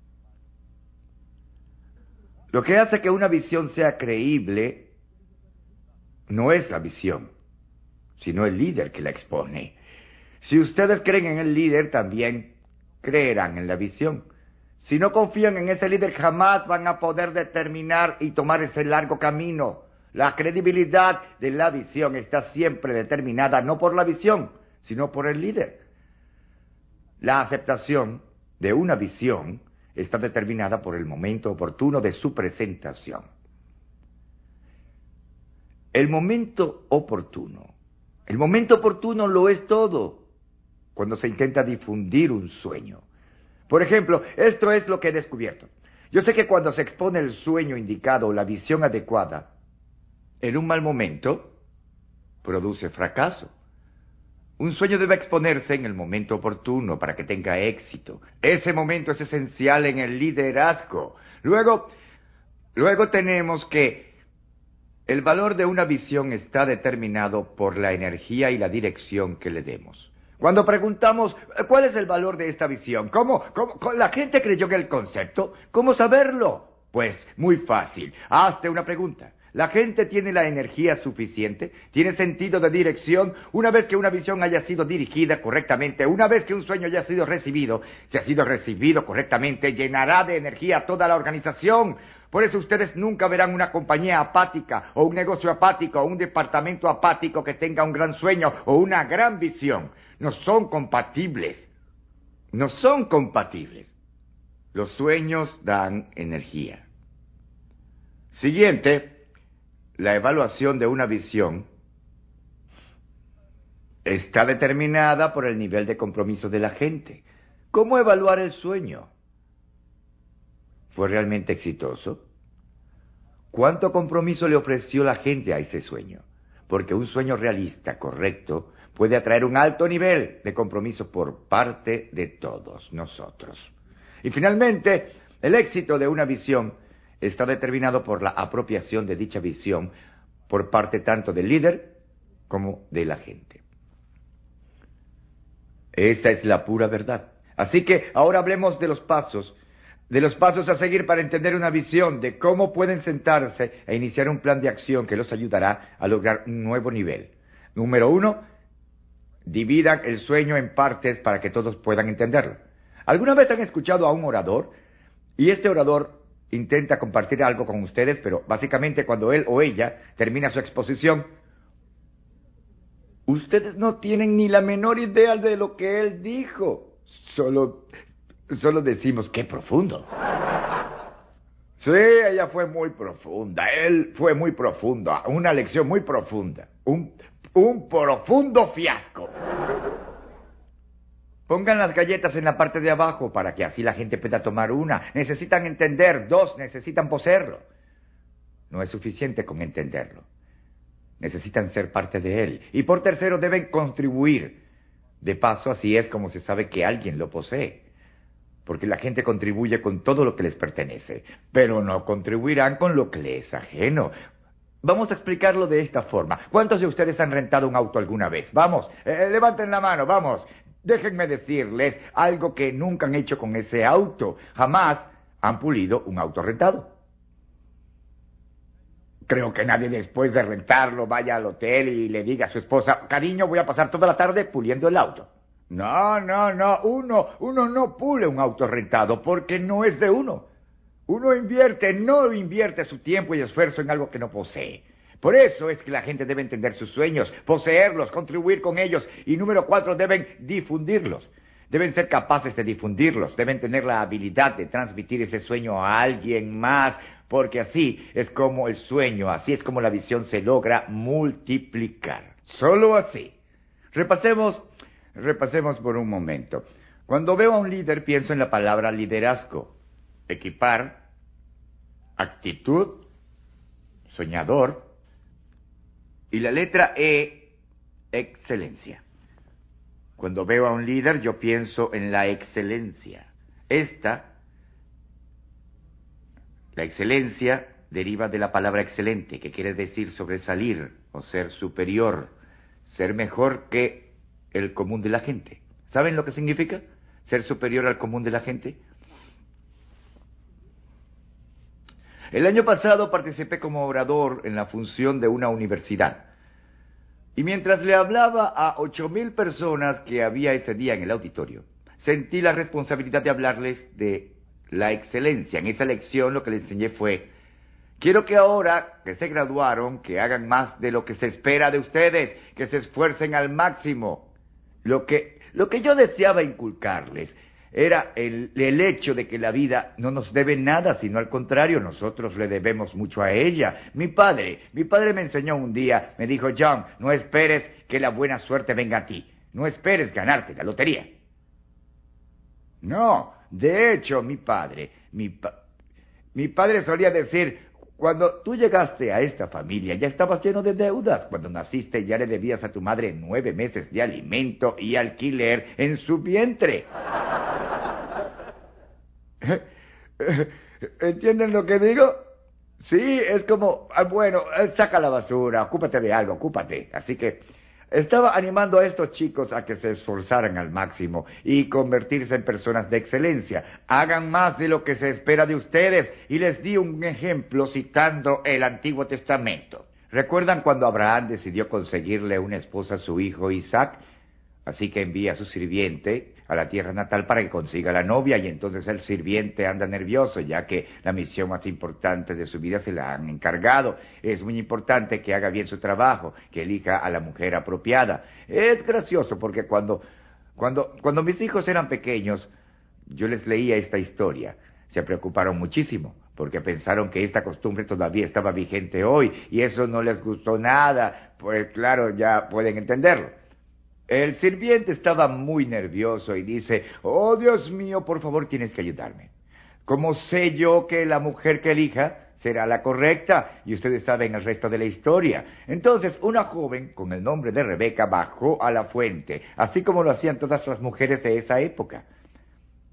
Lo que hace que una visión sea creíble no es la visión, sino el líder que la expone. Si ustedes creen en el líder, también creerán en la visión. Si no confían en ese líder, jamás van a poder determinar y tomar ese largo camino. La credibilidad de la visión está siempre determinada no por la visión, sino por el líder. La aceptación de una visión está determinada por el momento oportuno de su presentación. El momento oportuno. El momento oportuno lo es todo cuando se intenta difundir un sueño. Por ejemplo, esto es lo que he descubierto. Yo sé que cuando se expone el sueño indicado o la visión adecuada, en un mal momento, produce fracaso. Un sueño debe exponerse en el momento oportuno para que tenga éxito. Ese momento es esencial en el liderazgo. Luego, luego tenemos que el valor de una visión está determinado por la energía y la dirección que le demos. Cuando preguntamos, ¿cuál es el valor de esta visión? ¿Cómo, cómo, cómo la gente creyó en el concepto? ¿Cómo saberlo? Pues muy fácil. Hazte una pregunta. ¿La gente tiene la energía suficiente? ¿Tiene sentido de dirección? Una vez que una visión haya sido dirigida correctamente, una vez que un sueño haya sido recibido, si ha sido recibido correctamente, llenará de energía a toda la organización. Por eso ustedes nunca verán una compañía apática, o un negocio apático, o un departamento apático que tenga un gran sueño o una gran visión. No son compatibles. No son compatibles. Los sueños dan energía. Siguiente, la evaluación de una visión está determinada por el nivel de compromiso de la gente. ¿Cómo evaluar el sueño? ¿Fue realmente exitoso? ¿Cuánto compromiso le ofreció la gente a ese sueño? Porque un sueño realista, correcto, puede atraer un alto nivel de compromiso por parte de todos nosotros. Y finalmente, el éxito de una visión está determinado por la apropiación de dicha visión por parte tanto del líder como de la gente. Esa es la pura verdad. Así que ahora hablemos de los pasos, de los pasos a seguir para entender una visión, de cómo pueden sentarse e iniciar un plan de acción que los ayudará a lograr un nuevo nivel. Número uno, dividan el sueño en partes para que todos puedan entenderlo. ¿Alguna vez han escuchado a un orador? Y este orador intenta compartir algo con ustedes, pero básicamente cuando él o ella termina su exposición, ustedes no tienen ni la menor idea de lo que él dijo. Solo, solo decimos, ¡qué profundo! Sí, ella fue muy profunda. Él fue muy profundo. Una lección muy profunda. Un, un profundo fiasco. Pongan las galletas en la parte de abajo para que así la gente pueda tomar una. Necesitan entender. Dos, necesitan poseerlo. No es suficiente con entenderlo. Necesitan ser parte de él. Y por tercero, deben contribuir. De paso, así es como se sabe que alguien lo posee. Porque la gente contribuye con todo lo que les pertenece, pero no contribuirán con lo que les es ajeno. Vamos a explicarlo de esta forma. ¿Cuántos de ustedes han rentado un auto alguna vez? Vamos, eh, levanten la mano, vamos. Déjenme decirles algo que nunca han hecho con ese auto. Jamás han pulido un auto rentado. Creo que nadie después de rentarlo vaya al hotel y le diga a su esposa, cariño, voy a pasar toda la tarde puliendo el auto. No, no, no, uno, uno no pule un auto rentado porque no es de uno. Uno invierte, no invierte su tiempo y esfuerzo en algo que no posee. Por eso es que la gente debe entender sus sueños, poseerlos, contribuir con ellos y número cuatro, deben difundirlos. Deben ser capaces de difundirlos, deben tener la habilidad de transmitir ese sueño a alguien más, porque así es como el sueño, así es como la visión se logra multiplicar. Solo así. Repasemos, repasemos por un momento. Cuando veo a un líder pienso en la palabra liderazgo, equipar, actitud, soñador y la letra E, excelencia. Cuando veo a un líder, yo pienso en la excelencia. Esta, la excelencia, deriva de la palabra excelente, que quiere decir sobresalir o ser superior, ser mejor que el común de la gente. ¿Saben lo que significa ser superior al común de la gente? El año pasado participé como orador en la función de una universidad. Y mientras le hablaba a ocho mil personas que había ese día en el auditorio, sentí la responsabilidad de hablarles de la excelencia. En esa lección lo que les enseñé fue, quiero que ahora que se graduaron, que hagan más de lo que se espera de ustedes, que se esfuercen al máximo. Lo que, lo que yo deseaba inculcarles era el, el hecho de que la vida no nos debe nada, sino al contrario, nosotros le debemos mucho a ella. Mi padre, mi padre me enseñó un día, me dijo, John, no esperes que la buena suerte venga a ti. No esperes ganarte la lotería. No, de hecho, mi padre, mi, pa- mi padre solía decir, cuando tú llegaste a esta familia ya estabas lleno de deudas. Cuando naciste ya le debías a tu madre nueve meses de alimento y alquiler en su vientre. ¿Entienden lo que digo? Sí, es como, bueno, saca la basura, ocúpate de algo, ocúpate. Así que estaba animando a estos chicos a que se esforzaran al máximo y convertirse en personas de excelencia. Hagan más de lo que se espera de ustedes. Y les di un ejemplo citando el Antiguo Testamento. ¿Recuerdan cuando Abraham decidió conseguirle una esposa a su hijo Isaac? Así que envía a su sirviente a la tierra natal para que consiga la novia, y entonces el sirviente anda nervioso, ya que la misión más importante de su vida se la han encargado. Es muy importante que haga bien su trabajo, que elija a la mujer apropiada. Es gracioso porque cuando, cuando, cuando mis hijos eran pequeños, yo les leía esta historia. Se preocuparon muchísimo, porque pensaron que esta costumbre todavía estaba vigente hoy, y eso no les gustó nada. Pues claro, ya pueden entenderlo. El sirviente estaba muy nervioso y dice, oh Dios mío, por favor tienes que ayudarme. ¿Cómo sé yo que la mujer que elija será la correcta? Y ustedes saben el resto de la historia. Entonces una joven con el nombre de Rebeca bajó a la fuente, así como lo hacían todas las mujeres de esa época.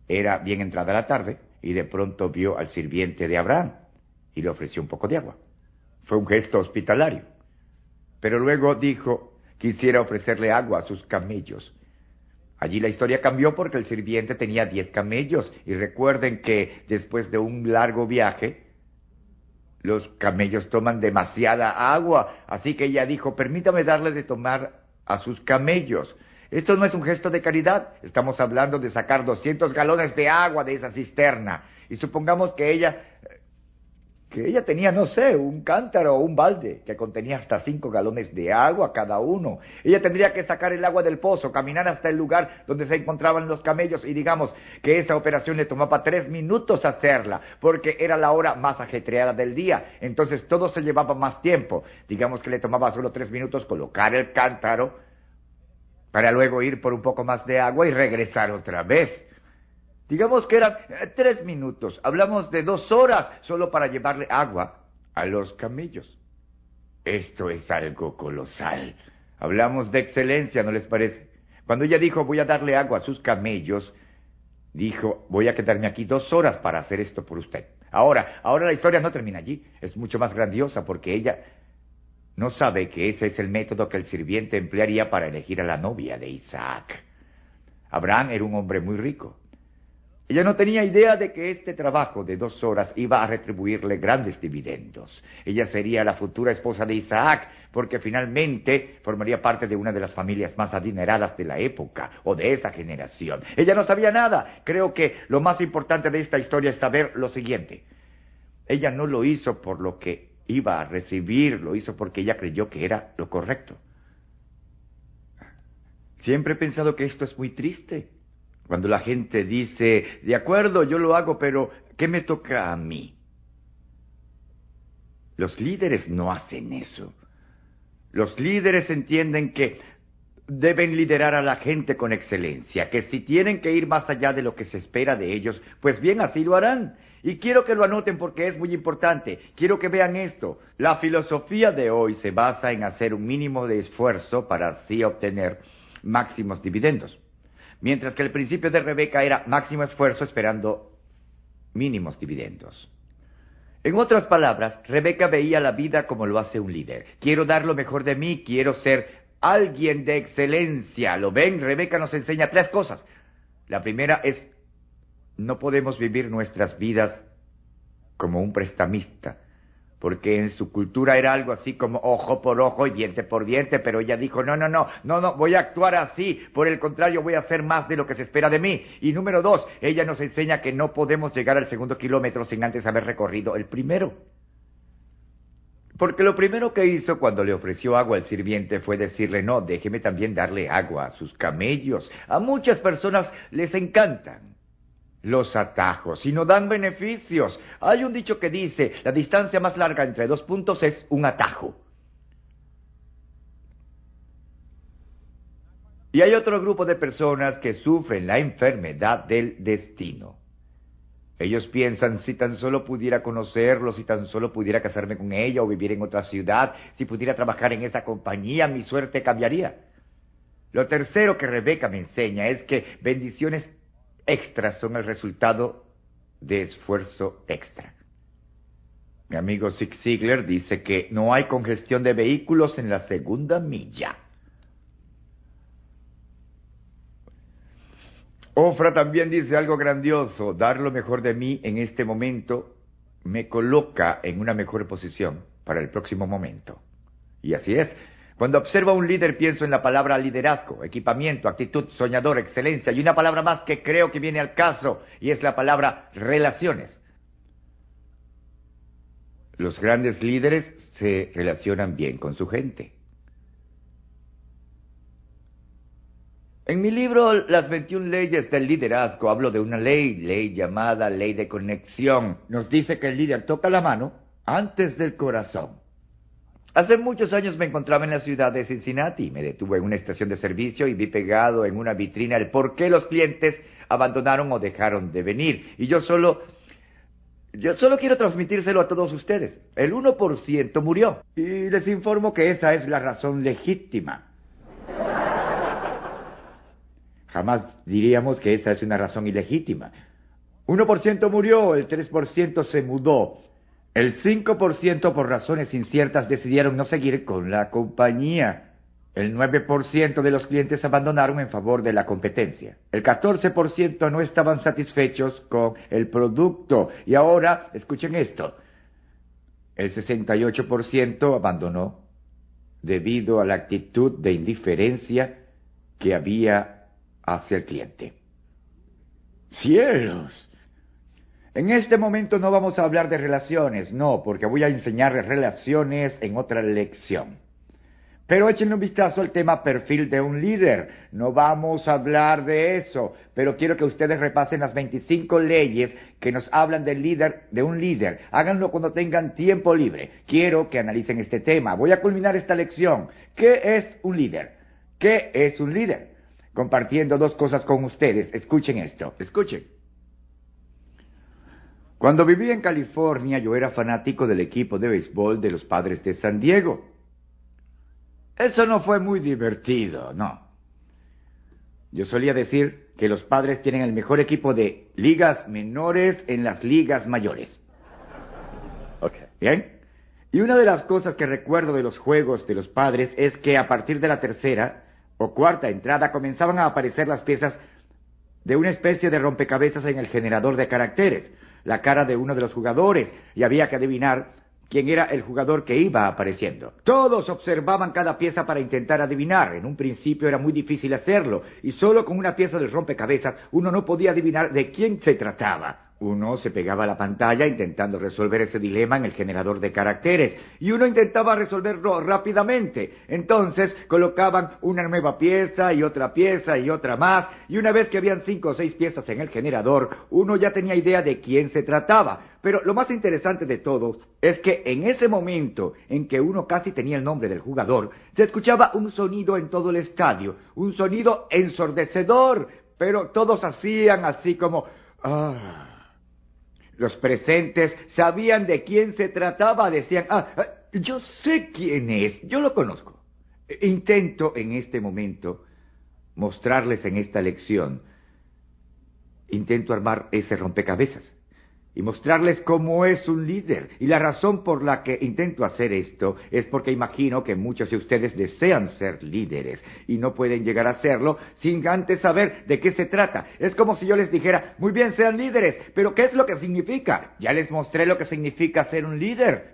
Era bien entrada la tarde y de pronto vio al sirviente de Abraham y le ofreció un poco de agua. Fue un gesto hospitalario. Pero luego dijo, quisiera ofrecerle agua a sus camellos. Allí la historia cambió porque el sirviente tenía diez camellos. Y recuerden que después de un largo viaje, los camellos toman demasiada agua. Así que ella dijo, permítame darle de tomar a sus camellos. Esto no es un gesto de caridad. Estamos hablando de sacar doscientos galones de agua de esa cisterna. Y supongamos que ella... que ella tenía, no sé, un cántaro o un balde que contenía hasta cinco galones de agua cada uno. Ella tendría que sacar el agua del pozo, caminar hasta el lugar donde se encontraban los camellos y digamos que esa operación le tomaba tres minutos hacerla, porque era la hora más ajetreada del día. Entonces todo se llevaba más tiempo. Digamos que le tomaba solo tres minutos colocar el cántaro para luego ir por un poco más de agua y regresar otra vez. Digamos que eran eh, tres minutos. Hablamos de dos horas solo para llevarle agua a los camellos. Esto es algo colosal. Hablamos de excelencia, ¿no les parece? Cuando ella dijo, voy a darle agua a sus camellos, dijo, voy a quedarme aquí dos horas para hacer esto por usted. Ahora, ahora la historia no termina allí. Es mucho más grandiosa porque ella no sabe que ese es el método que el sirviente emplearía para elegir a la novia de Isaac. Abraham era un hombre muy rico. Ella no tenía idea de que este trabajo de dos horas iba a retribuirle grandes dividendos. Ella sería la futura esposa de Isaac, porque finalmente formaría parte de una de las familias más adineradas de la época, o de esa generación. Ella no sabía nada. Creo que lo más importante de esta historia es saber lo siguiente. Ella no lo hizo por lo que iba a recibir, lo hizo porque ella creyó que era lo correcto. Siempre he pensado que esto es muy triste. Cuando la gente dice, de acuerdo, yo lo hago, pero ¿qué me toca a mí? Los líderes no hacen eso. Los líderes entienden que deben liderar a la gente con excelencia, que si tienen que ir más allá de lo que se espera de ellos, pues bien, así lo harán. Y quiero que lo anoten porque es muy importante. Quiero que vean esto. La filosofía de hoy se basa en hacer un mínimo de esfuerzo para así obtener máximos dividendos. Mientras que el principio de Rebeca era máximo esfuerzo esperando mínimos dividendos. En otras palabras, Rebeca veía la vida como lo hace un líder. Quiero dar lo mejor de mí, quiero ser alguien de excelencia. ¿Lo ven? Rebeca nos enseña tres cosas. La primera es, no podemos vivir nuestras vidas como un prestamista. Porque en su cultura era algo así como ojo por ojo y diente por diente, pero ella dijo, no, no, no, no, no, voy a actuar así, por el contrario voy a hacer más de lo que se espera de mí. Y número dos, ella nos enseña que no podemos llegar al segundo kilómetro sin antes haber recorrido el primero. Porque lo primero que hizo cuando le ofreció agua al sirviente fue decirle, no, déjeme también darle agua a sus camellos. A muchas personas les encantan los atajos y no dan beneficios. Hay un dicho que dice, la distancia más larga entre dos puntos es un atajo. Y hay otro grupo de personas que sufren la enfermedad del destino. Ellos piensan, si tan solo pudiera conocerlo, si tan solo pudiera casarme con ella o vivir en otra ciudad, si pudiera trabajar en esa compañía, mi suerte cambiaría. Lo tercero que Rebeca me enseña es que bendiciones extras son el resultado de esfuerzo extra. Mi amigo Zig Ziglar dice que no hay congestión de vehículos en la segunda milla. Ofra también dice algo grandioso, dar lo mejor de mí en este momento me coloca en una mejor posición para el próximo momento. Y así es. Cuando observo a un líder pienso en la palabra liderazgo, equipamiento, actitud, soñador, excelencia y una palabra más que creo que viene al caso y es la palabra relaciones. Los grandes líderes se relacionan bien con su gente. En mi libro Las veintiuna leyes del liderazgo hablo de una ley, ley llamada ley de conexión. Nos dice que el líder toca la mano antes del corazón. Hace muchos años me encontraba en la ciudad de Cincinnati. Me detuve en una estación de servicio y vi pegado en una vitrina el por qué los clientes abandonaron o dejaron de venir. Y yo solo, yo solo quiero transmitírselo a todos ustedes. El uno por ciento murió. Y les informo que esa es la razón legítima. Jamás diríamos que esa es una razón ilegítima. uno por ciento murió, el tres por ciento se mudó. El cinco por ciento por razones inciertas decidieron no seguir con la compañía. El nueve por ciento de los clientes abandonaron en favor de la competencia. El catorce por ciento no estaban satisfechos con el producto. Y ahora, escuchen esto, el sesenta y ocho por ciento abandonó debido a la actitud de indiferencia que había hacia el cliente. ¡Cielos! En este momento no vamos a hablar de relaciones, no, porque voy a enseñar relaciones en otra lección. Pero échenle un vistazo al tema perfil de un líder. No vamos a hablar de eso, pero quiero que ustedes repasen las veinticinco leyes que nos hablan del líder, de un líder. Háganlo cuando tengan tiempo libre. Quiero que analicen este tema. Voy a culminar esta lección. ¿Qué es un líder? ¿Qué es un líder? Compartiendo dos cosas con ustedes. Escuchen esto. Escuchen. Cuando vivía en California, yo era fanático del equipo de béisbol de los Padres de San Diego. Eso no fue muy divertido, no. Yo solía decir que los Padres tienen el mejor equipo de ligas menores en las ligas mayores. Okay. ¿Bien? Y una de las cosas que recuerdo de los juegos de los Padres es que a partir de la tercera o cuarta entrada comenzaban a aparecer las piezas de una especie de rompecabezas en el generador de caracteres, la cara de uno de los jugadores, y había que adivinar quién era el jugador que iba apareciendo. Todos observaban cada pieza para intentar adivinar. En un principio era muy difícil hacerlo, y solo con una pieza del rompecabezas uno no podía adivinar de quién se trataba. Uno se pegaba a la pantalla intentando resolver ese dilema en el generador de caracteres, y uno intentaba resolverlo rápidamente. Entonces colocaban una nueva pieza y otra pieza y otra más, y una vez que habían cinco o seis piezas en el generador, uno ya tenía idea de quién se trataba. Pero lo más interesante de todo es que en ese momento en que uno casi tenía el nombre del jugador, se escuchaba un sonido en todo el estadio, un sonido ensordecedor, pero todos hacían así como... ¡ah! Los presentes sabían de quién se trataba, decían, ah, yo sé quién es, yo lo conozco. Intento en este momento mostrarles en esta lección, intento armar ese rompecabezas y mostrarles cómo es un líder. Y la razón por la que intento hacer esto es porque imagino que muchos de ustedes desean ser líderes y no pueden llegar a serlo sin antes saber de qué se trata. Es como si yo les dijera, muy bien, sean líderes, pero ¿qué es lo que significa? Ya les mostré lo que significa ser un líder.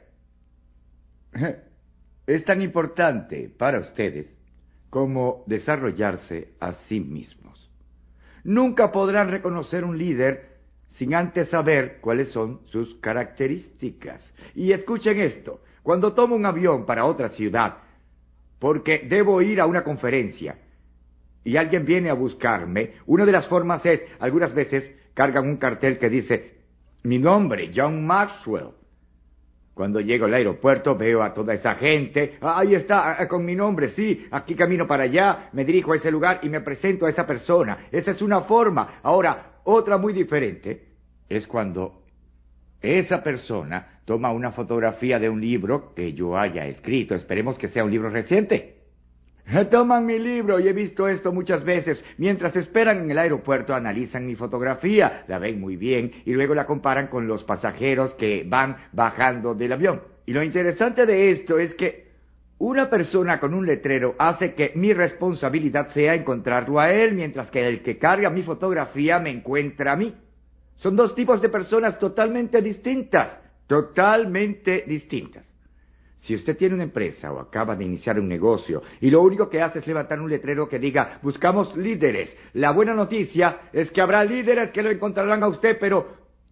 Es tan importante para ustedes como desarrollarse a sí mismos. Nunca podrán reconocer un líder sin antes saber cuáles son sus características. Y escuchen esto, cuando tomo un avión para otra ciudad, porque debo ir a una conferencia, y alguien viene a buscarme, una de las formas es, algunas veces cargan un cartel que dice, mi nombre, John Maxwell. Cuando llego al aeropuerto veo a toda esa gente, ahí está, con mi nombre, sí, aquí camino para allá, me dirijo a ese lugar y me presento a esa persona. Esa es una forma. Ahora, otra muy diferente es cuando esa persona toma una fotografía de un libro que yo haya escrito. Esperemos que sea un libro reciente. Toman mi libro y he visto esto muchas veces. Mientras esperan en el aeropuerto analizan mi fotografía, la ven muy bien y luego la comparan con los pasajeros que van bajando del avión. Y lo interesante de esto es que una persona con un letrero hace que mi responsabilidad sea encontrarlo a él, mientras que el que carga mi fotografía me encuentra a mí. Son dos tipos de personas totalmente distintas, totalmente distintas. Si usted tiene una empresa o acaba de iniciar un negocio y lo único que hace es levantar un letrero que diga, buscamos líderes, la buena noticia es que habrá líderes que lo encontrarán a usted, pero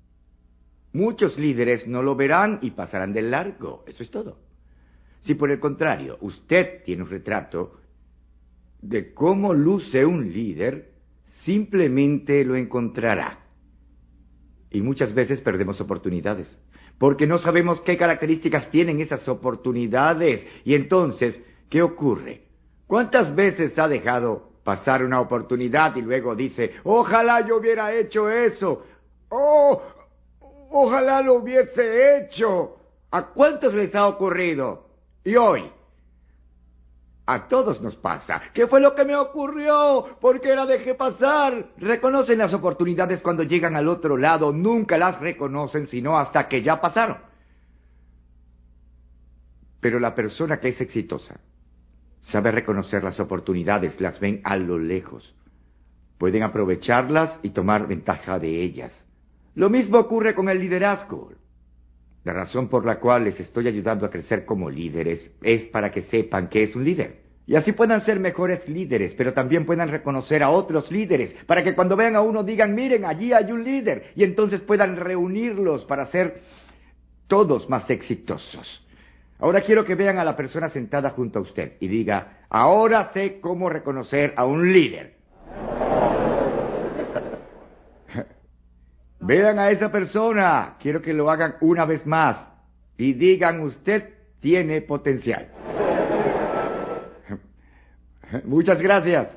muchos líderes no lo verán y pasarán de largo. Eso es todo. Si por el contrario usted tiene un retrato de cómo luce un líder, simplemente lo encontrará. Y muchas veces perdemos oportunidades, porque no sabemos qué características tienen esas oportunidades. Y entonces, ¿qué ocurre? ¿Cuántas veces ha dejado pasar una oportunidad y luego dice, ojalá yo hubiera hecho eso? ¡Oh! ¡Ojalá lo hubiese hecho! ¿A cuántos les ha ocurrido? Y hoy, A todos nos pasa. ¿Qué fue lo que me ocurrió? ¿Por qué la dejé pasar? Reconocen las oportunidades cuando llegan al otro lado. Nunca las reconocen sino hasta que ya pasaron. Pero la persona que es exitosa sabe reconocer las oportunidades, las ven a lo lejos. Pueden aprovecharlas y tomar ventaja de ellas. Lo mismo ocurre con el liderazgo. La razón por la cual les estoy ayudando a crecer como líderes es para que sepan que es un líder. Y así puedan ser mejores líderes, pero también puedan reconocer a otros líderes, para que cuando vean a uno digan, miren, allí hay un líder, y entonces puedan reunirlos para ser todos más exitosos. Ahora quiero que vean a la persona sentada junto a usted y diga, ahora sé cómo reconocer a un líder. Vean a esa persona, quiero que lo hagan una vez más y digan, usted tiene potencial. Muchas gracias.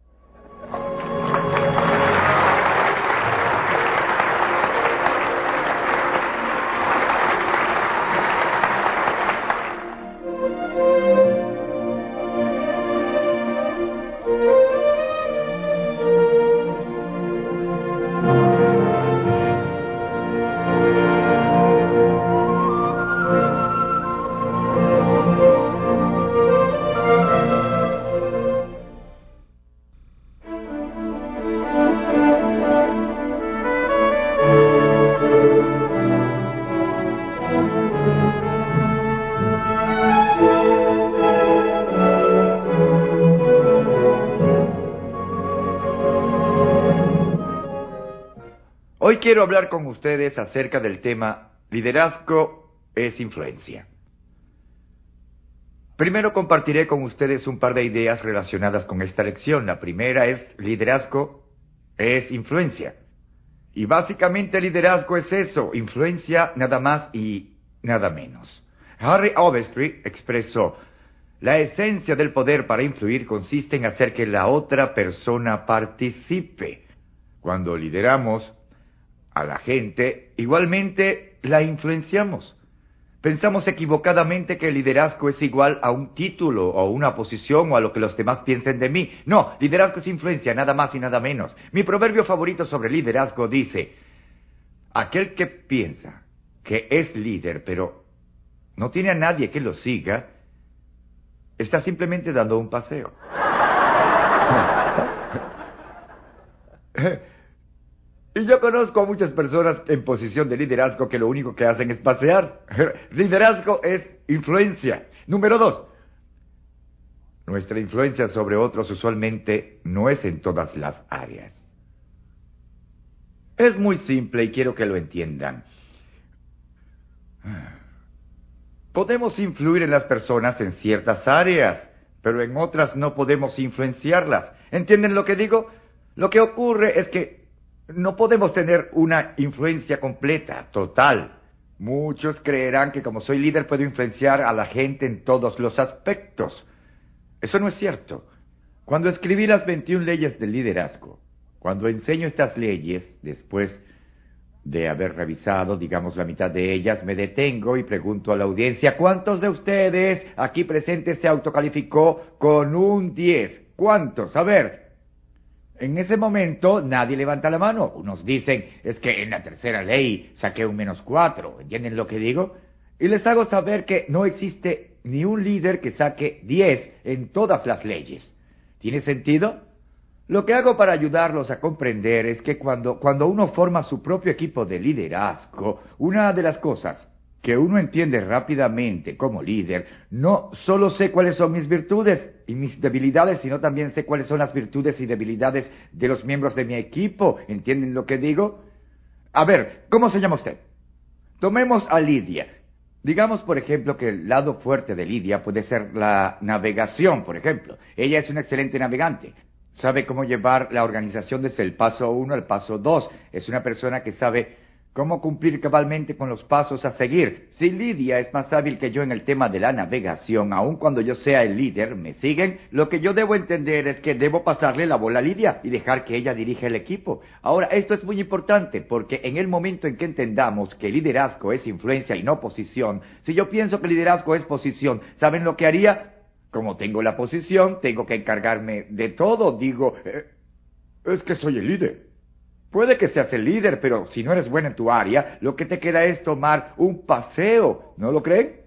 Hoy quiero hablar con ustedes acerca del tema liderazgo es influencia. Primero compartiré con ustedes un par de ideas relacionadas con esta lección. La primera es liderazgo es influencia. Y básicamente liderazgo es eso, influencia nada más y nada menos. Harry Overstreet expresó, la esencia del poder para influir consiste en hacer que la otra persona participe. Cuando lideramos a la gente, igualmente la influenciamos. Pensamos equivocadamente que el liderazgo es igual a un título o una posición o a lo que los demás piensen de mí. No, liderazgo es influencia, nada más y nada menos. Mi proverbio favorito sobre liderazgo dice, aquel que piensa que es líder, pero no tiene a nadie que lo siga, está simplemente dando un paseo. Y yo conozco a muchas personas en posición de liderazgo que lo único que hacen es pasear. Liderazgo es influencia. Número dos. Nuestra influencia sobre otros usualmente no es en todas las áreas. Es muy simple y quiero que lo entiendan. Podemos influir en las personas en ciertas áreas, pero en otras no podemos influenciarlas. ¿Entienden lo que digo? Lo que ocurre es que no podemos tener una influencia completa, total. Muchos creerán que como soy líder puedo influenciar a la gente en todos los aspectos. Eso no es cierto. Cuando escribí las veintiuna leyes del liderazgo, cuando enseño estas leyes, después de haber revisado, digamos, la mitad de ellas, me detengo y pregunto a la audiencia, ¿cuántos de ustedes aquí presentes se autocalificó con un diez? ¿Cuántos? A ver. En ese momento nadie levanta la mano. Unos dicen, es que en la tercera ley saqué un menos cuatro. ¿Entienden lo que digo? Y les hago saber que no existe ni un líder que saque diez en todas las leyes. ¿Tiene sentido? Lo que hago para ayudarlos a comprender es que cuando, cuando uno forma su propio equipo de liderazgo, una de las cosas que uno entiende rápidamente como líder, no solo sé cuáles son mis virtudes y mis debilidades, sino también sé cuáles son las virtudes y debilidades de los miembros de mi equipo. ¿Entienden lo que digo? A ver, ¿cómo se llama usted? Tomemos a Lidia. Digamos, por ejemplo, que el lado fuerte de Lidia puede ser la navegación, por ejemplo. Ella es una excelente navegante. Sabe cómo llevar la organización desde el paso uno al paso dos. Es una persona que sabe cómo cumplir cabalmente con los pasos a seguir. Si Lidia es más hábil que yo en el tema de la navegación, aun cuando yo sea el líder, ¿me siguen? Lo que yo debo entender es que debo pasarle la bola a Lidia y dejar que ella dirija el equipo. Ahora, esto es muy importante porque en el momento en que entendamos que liderazgo es influencia y no posición, si yo pienso que liderazgo es posición, ¿saben lo que haría? Como tengo la posición, tengo que encargarme de todo. Digo, eh, es que soy el líder. Puede que seas el líder, pero si no eres bueno en tu área, lo que te queda es tomar un paseo. ¿No lo creen?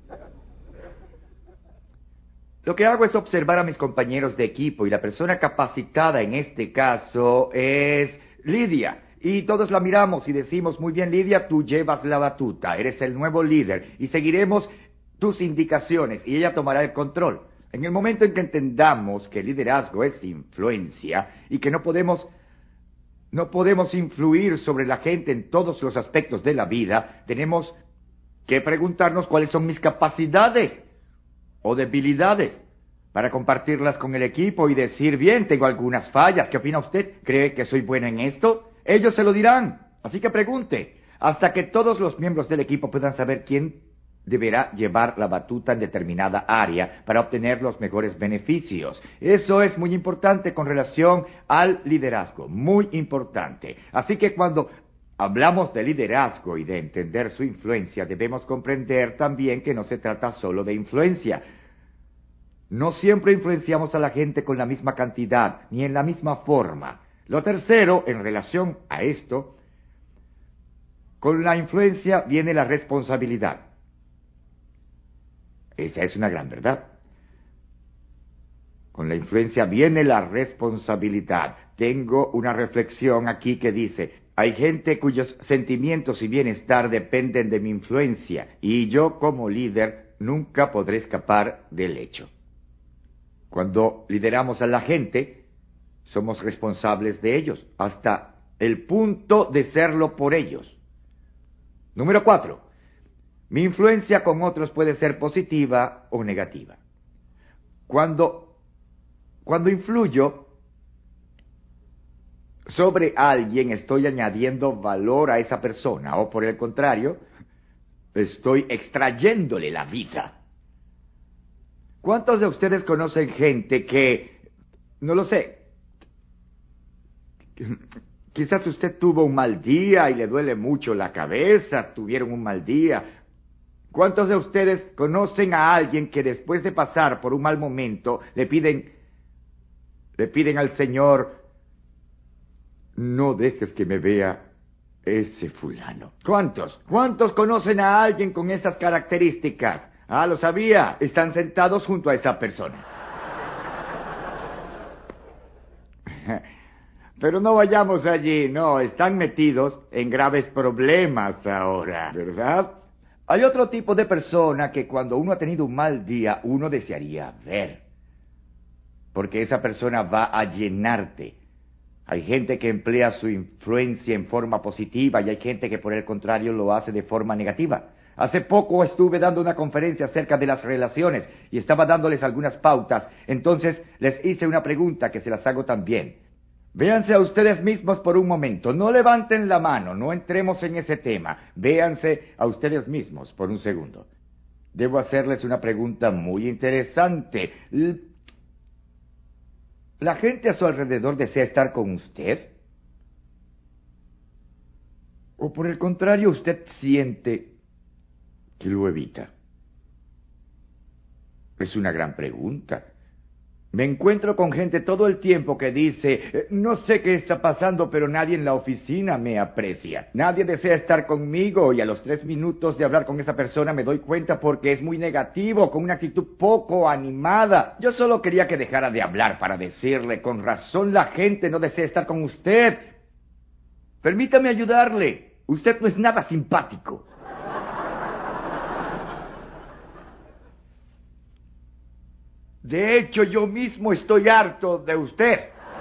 Lo que hago es observar a mis compañeros de equipo y la persona capacitada en este caso es Lidia. Y todos la miramos y decimos, muy bien Lidia, tú llevas la batuta, eres el nuevo líder y seguiremos tus indicaciones y ella tomará el control. En el momento en que entendamos que el liderazgo es influencia y que no podemos, no podemos influir sobre la gente en todos los aspectos de la vida, tenemos que preguntarnos cuáles son mis capacidades o debilidades para compartirlas con el equipo y decir, bien, tengo algunas fallas, ¿qué opina usted? ¿Cree que soy bueno en esto? Ellos se lo dirán, así que pregunte, hasta que todos los miembros del equipo puedan saber quién deberá llevar la batuta en determinada área para obtener los mejores beneficios. Eso es muy importante con relación al liderazgo, muy importante. Así que cuando hablamos de liderazgo y de entender su influencia, debemos comprender también que no se trata solo de influencia. No siempre influenciamos a la gente con la misma cantidad, ni en la misma forma. Lo tercero, en relación a esto, con la influencia viene la responsabilidad. Esa es una gran verdad. Con la influencia viene la responsabilidad. Tengo una reflexión aquí que dice, hay gente cuyos sentimientos y bienestar dependen de mi influencia, y yo como líder nunca podré escapar del hecho. Cuando lideramos a la gente, somos responsables de ellos, hasta el punto de serlo por ellos. Número cuatro. Mi influencia con otros puede ser positiva o negativa. Cuando, cuando influyo sobre alguien, estoy añadiendo valor a esa persona, o por el contrario, estoy extrayéndole la vida. ¿Cuántos de ustedes conocen gente que, no lo sé, quizás usted tuvo un mal día y le duele mucho la cabeza, tuvieron un mal día? ¿Cuántos de ustedes conocen a alguien que después de pasar por un mal momento le piden, le piden al Señor, no dejes que me vea ese fulano? ¿Cuántos? ¿Cuántos conocen a alguien con esas características? Ah, lo sabía, están sentados junto a esa persona. Pero no vayamos allí, no, están metidos en graves problemas ahora, ¿verdad? Hay otro tipo de persona que cuando uno ha tenido un mal día, uno desearía ver. Porque esa persona va a llenarte. Hay gente que emplea su influencia en forma positiva y hay gente que por el contrario lo hace de forma negativa. Hace poco estuve dando una conferencia acerca de las relaciones y estaba dándoles algunas pautas. Entonces les hice una pregunta que se las hago también. Véanse a ustedes mismos por un momento. No levanten la mano, no entremos en ese tema. Véanse a ustedes mismos por un segundo. Debo hacerles una pregunta muy interesante. ¿La gente a su alrededor desea estar con usted? ¿O por el contrario usted siente que lo evita? Es una gran pregunta. Me encuentro con gente todo el tiempo que dice, no sé qué está pasando, pero nadie en la oficina me aprecia. Nadie desea estar conmigo y a los tres minutos de hablar con esa persona me doy cuenta porque es muy negativo, con una actitud poco animada. Yo solo quería que dejara de hablar para decirle, con razón la gente no desea estar con usted. Permítame ayudarle. Usted no es nada simpático. De hecho, yo mismo estoy harto de usted.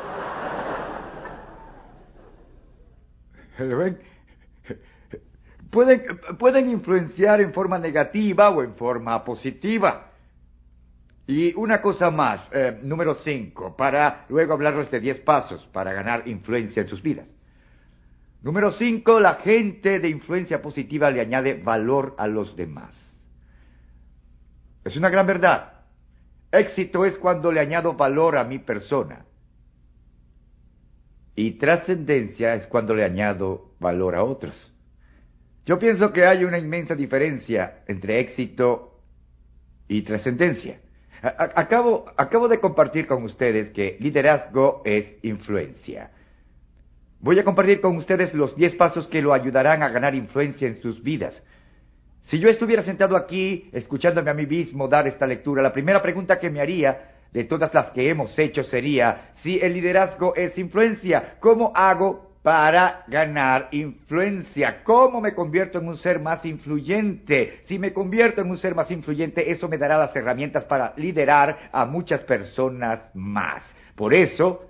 ¿Lo ven? Pueden, pueden influenciar en forma negativa o en forma positiva. Y una cosa más, eh, número cinco, para luego hablarles de diez pasos para ganar influencia en sus vidas. Número cinco, la gente de influencia positiva le añade valor a los demás. Es una gran verdad. Éxito es cuando le añado valor a mi persona. Y trascendencia es cuando le añado valor a otros. Yo pienso que hay una inmensa diferencia entre éxito y trascendencia. A- a- Acabo, acabo de compartir con ustedes que liderazgo es influencia. Voy a compartir con ustedes los diez pasos que lo ayudarán a ganar influencia en sus vidas. Si yo estuviera sentado aquí, escuchándome a mí mismo dar esta lectura, la primera pregunta que me haría, de todas las que hemos hecho, sería, si el liderazgo es influencia, ¿cómo hago para ganar influencia? ¿Cómo me convierto en un ser más influyente? Si me convierto en un ser más influyente, eso me dará las herramientas para liderar a muchas personas más. Por eso,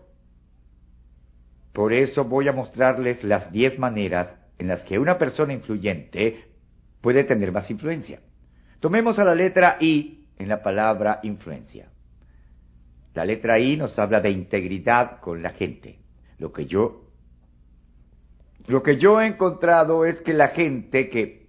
por eso voy a mostrarles las diez maneras en las que una persona influyente puede tener más influencia. Tomemos a la letra I en la palabra influencia. La letra I nos habla de integridad con la gente. Lo que yo, lo que yo he encontrado es que la gente que,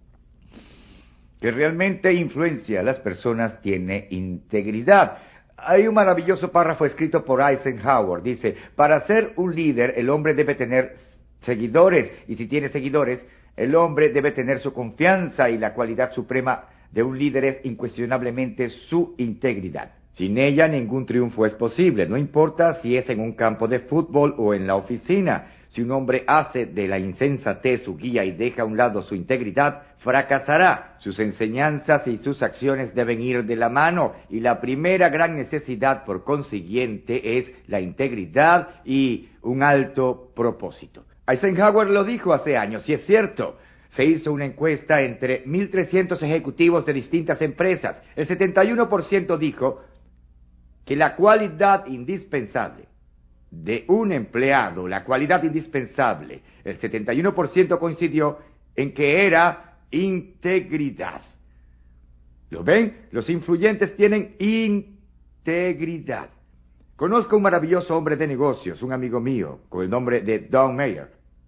que realmente influencia a las personas tiene integridad. Hay un maravilloso párrafo escrito por Eisenhower. Dice, para ser un líder, el hombre debe tener seguidores. Y si tiene seguidores, el hombre debe tener su confianza. Y la cualidad suprema de un líder es incuestionablemente su integridad. Sin ella, ningún triunfo es posible. No importa si es en un campo de fútbol o en la oficina. Si un hombre hace de la insensatez su guía y deja a un lado su integridad, fracasará. Sus enseñanzas y sus acciones deben ir de la mano, y la primera gran necesidad, por consiguiente, es la integridad y un alto propósito. Eisenhower lo dijo hace años, y es cierto. Se hizo una encuesta entre mil trescientos ejecutivos de distintas empresas. El setenta y uno por ciento dijo que la cualidad indispensable de un empleado, la cualidad indispensable, el setenta y uno por ciento coincidió en que era integridad. ¿Lo ven? Los influyentes tienen integridad. Conozco un maravilloso hombre de negocios, un amigo mío, con el nombre de Don Mayer.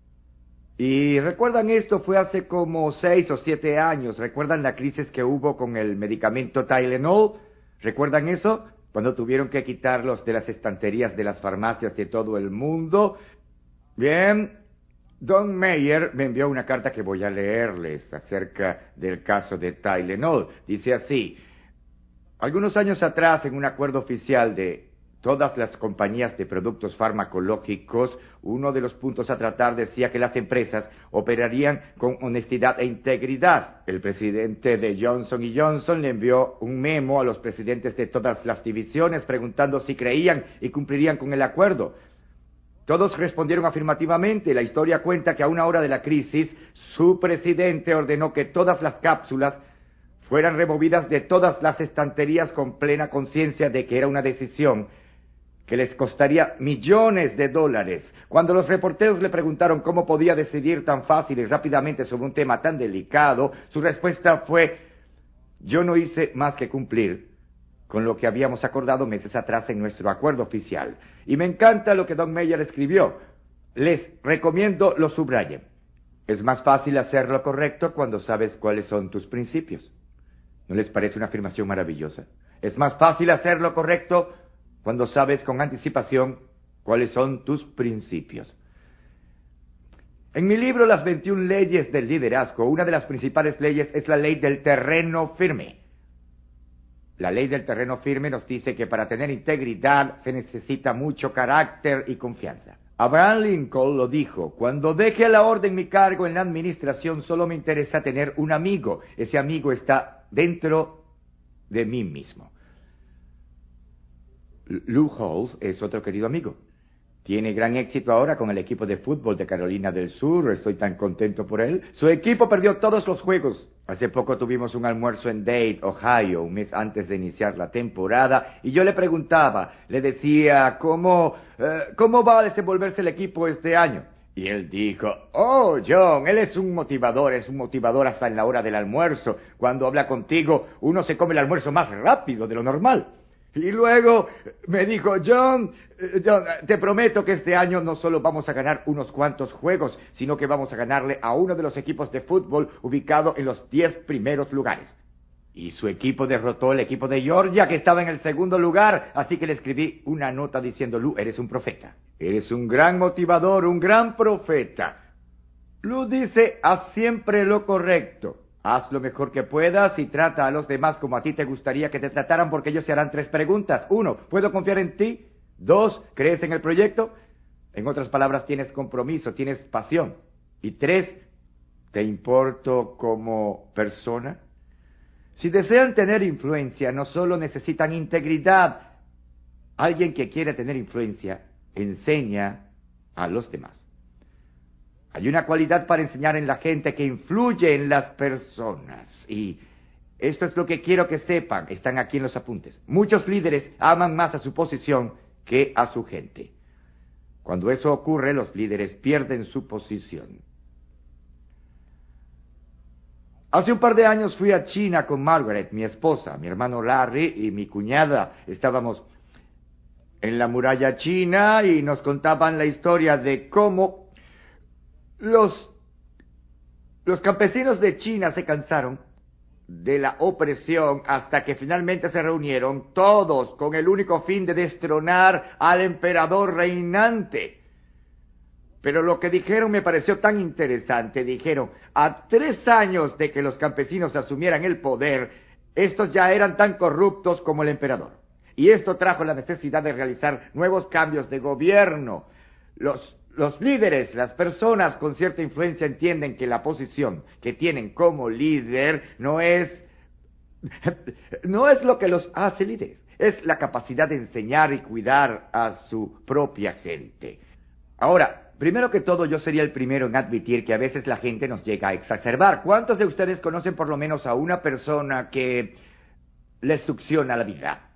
Y recuerdan esto, fue hace como seis o siete años. ¿Recuerdan la crisis que hubo con el medicamento Tylenol? ¿Recuerdan eso? Cuando tuvieron que quitarlos de las estanterías de las farmacias de todo el mundo. Bien, Don Mayer me envió una carta que voy a leerles acerca del caso de Tylenol. Dice así: algunos años atrás, en un acuerdo oficial de todas las compañías de productos farmacológicos, uno de los puntos a tratar decía que las empresas operarían con honestidad e integridad. El presidente de Johnson y Johnson le envió un memo a los presidentes de todas las divisiones preguntando si creían y cumplirían con el acuerdo. Todos respondieron afirmativamente. La historia cuenta que a una hora de la crisis, su presidente ordenó que todas las cápsulas fueran removidas de todas las estanterías con plena conciencia de que era una decisión que les costaría millones de dólares. Cuando los reporteros le preguntaron cómo podía decidir tan fácil y rápidamente sobre un tema tan delicado, su respuesta fue: yo no hice más que cumplir con lo que habíamos acordado meses atrás en nuestro acuerdo oficial. Y me encanta lo que Don Mayer escribió. Les recomiendo lo subrayen. Es más fácil hacer lo correcto cuando sabes cuáles son tus principios. ¿No les parece una afirmación maravillosa? Es más fácil hacer lo correcto cuando sabes con anticipación cuáles son tus principios. En mi libro Las veintiuna leyes del liderazgo, una de las principales leyes es la ley del terreno firme. La ley del terreno firme nos dice que para tener integridad se necesita mucho carácter y confianza. Abraham Lincoln lo dijo: cuando deje a la orden mi cargo en la administración, solo me interesa tener un amigo. Ese amigo está dentro de mí mismo. Lou Holtz es otro querido amigo. Tiene gran éxito ahora con el equipo de fútbol de Carolina del Sur. Estoy tan contento por él. Su equipo perdió todos los juegos. Hace poco tuvimos un almuerzo en Dade, Ohio, un mes antes de iniciar la temporada, y yo le preguntaba, le decía, ¿cómo, eh, cómo va a desenvolverse el equipo este año? Y él dijo: oh, John, él es un motivador, es un motivador hasta en la hora del almuerzo. Cuando habla contigo, uno se come el almuerzo más rápido de lo normal. Y luego me dijo: John, John, te prometo que este año no solo vamos a ganar unos cuantos juegos, sino que vamos a ganarle a uno de los equipos de fútbol ubicado en los diez primeros lugares. Y su equipo derrotó al equipo de Georgia, que estaba en el segundo lugar, así que le escribí una nota diciendo: Lou, eres un profeta. Eres un gran motivador, un gran profeta. Lou dice: haz siempre lo correcto. Haz lo mejor que puedas y trata a los demás como a ti te gustaría que te trataran, porque ellos se harán tres preguntas. Uno, ¿puedo confiar en ti? Dos, ¿crees en el proyecto? En otras palabras, tienes compromiso, tienes pasión. Y tres, ¿te importo como persona? Si desean tener influencia, no solo necesitan integridad. Alguien que quiere tener influencia, enseña a los demás. Hay una cualidad para enseñar en la gente que influye en las personas. Y esto es lo que quiero que sepan. Están aquí en los apuntes. Muchos líderes aman más a su posición que a su gente. Cuando eso ocurre, los líderes pierden su posición. Hace un par de años fui a China con Margaret, mi esposa, mi hermano Larry y mi cuñada. Estábamos en la muralla china y nos contaban la historia de cómo los, los campesinos de China se cansaron de la opresión hasta que finalmente se reunieron todos con el único fin de destronar al emperador reinante. Pero lo que dijeron me pareció tan interesante. Dijeron, a tres años de que los campesinos asumieran el poder, estos ya eran tan corruptos como el emperador. Y esto trajo la necesidad de realizar nuevos cambios de gobierno. Los, los líderes, las personas con cierta influencia entienden que la posición que tienen como líder no es, no es lo que los hace líderes. Es la capacidad de enseñar y cuidar a su propia gente. Ahora, primero que todo, yo sería el primero en admitir que a veces la gente nos llega a exacerbar. ¿Cuántos de ustedes conocen por lo menos a una persona que les succiona la vida?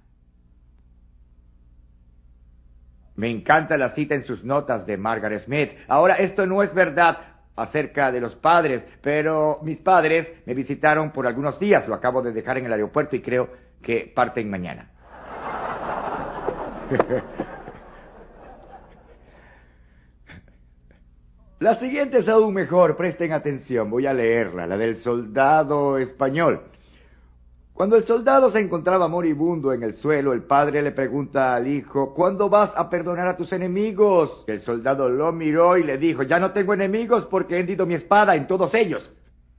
Me encanta la cita en sus notas de Margaret Smith. Ahora, esto no es verdad acerca de los padres, pero mis padres me visitaron por algunos días. Lo acabo de dejar en el aeropuerto y creo que parten mañana. La siguiente es aún mejor, presten atención, voy a leerla, la del soldado español. Cuando el soldado se encontraba moribundo en el suelo, el padre le pregunta al hijo, ¿cuándo vas a perdonar a tus enemigos? El soldado lo miró y le dijo, ya no tengo enemigos porque he hendido mi espada en todos ellos.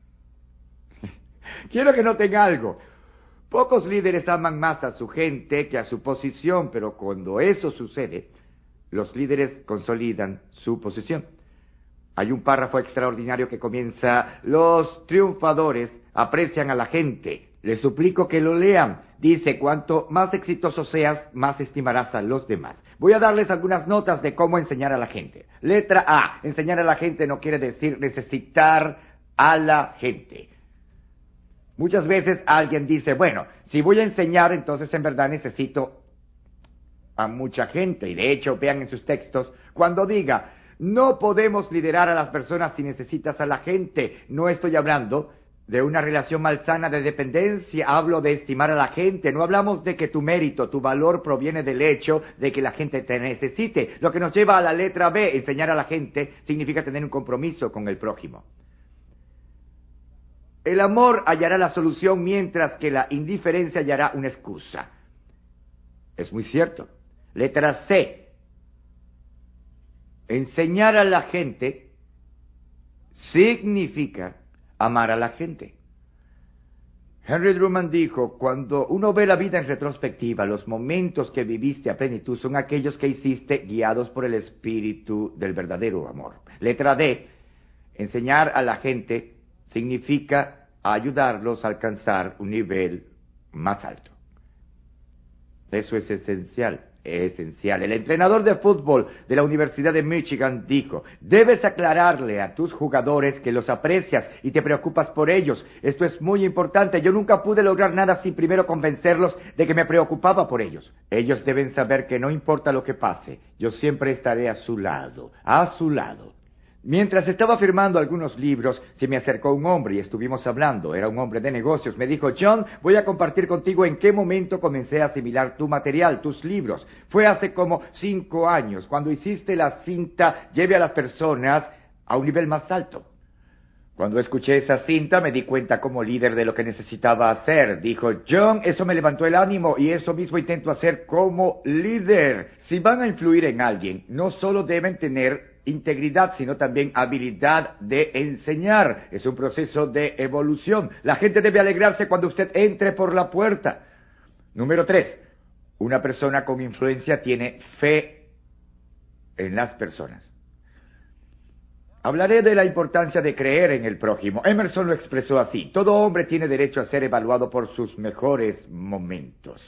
Quiero que noten algo. Pocos líderes aman más a su gente que a su posición, pero cuando eso sucede, los líderes consolidan su posición. Hay un párrafo extraordinario que comienza, los triunfadores aprecian a la gente. Les suplico que lo lean. Dice, cuanto más exitoso seas, más estimarás a los demás. Voy a darles algunas notas de cómo enseñar a la gente. Letra A, enseñar a la gente no quiere decir necesitar a la gente. Muchas veces alguien dice, bueno, si voy a enseñar, entonces en verdad necesito a mucha gente. Y de hecho, vean en sus textos, cuando diga, no podemos liderar a las personas si necesitas a la gente. No estoy hablando de una relación malsana de dependencia, hablo de estimar a la gente. No hablamos de que tu mérito, tu valor proviene del hecho de que la gente te necesite. Lo que nos lleva a la letra B, enseñar a la gente, significa tener un compromiso con el prójimo. El amor hallará la solución mientras que la indiferencia hallará una excusa. Es muy cierto. Letra C. Enseñar a la gente significa amar a la gente. Henry Truman dijo, cuando uno ve la vida en retrospectiva, los momentos que viviste a plenitud son aquellos que hiciste guiados por el espíritu del verdadero amor. Letra D. Enseñar a la gente significa ayudarlos a alcanzar un nivel más alto. Eso es esencial. Es esencial. El entrenador de fútbol de la Universidad de Michigan dijo, debes aclararle a tus jugadores que los aprecias y te preocupas por ellos. Esto es muy importante. Yo nunca pude lograr nada sin primero convencerlos de que me preocupaba por ellos. Ellos deben saber que no importa lo que pase, yo siempre estaré a su lado, a su lado. Mientras estaba firmando algunos libros, se me acercó un hombre y estuvimos hablando. Era un hombre de negocios. Me dijo, John, voy a compartir contigo en qué momento comencé a asimilar tu material, tus libros. Fue hace como cinco años, cuando hiciste la cinta Lleve a las personas a un nivel más alto. Cuando escuché esa cinta me di cuenta como líder de lo que necesitaba hacer. Dijo, John, eso me levantó el ánimo y eso mismo intento hacer como líder. Si van a influir en alguien, no solo deben tener integridad, sino también habilidad de enseñar. Es un proceso de evolución. La gente debe alegrarse cuando usted entre por la puerta. Número tres. Una persona con influencia tiene fe en las personas. Hablaré de la importancia de creer en el prójimo. Emerson lo expresó así: todo hombre tiene derecho a ser evaluado por sus mejores momentos.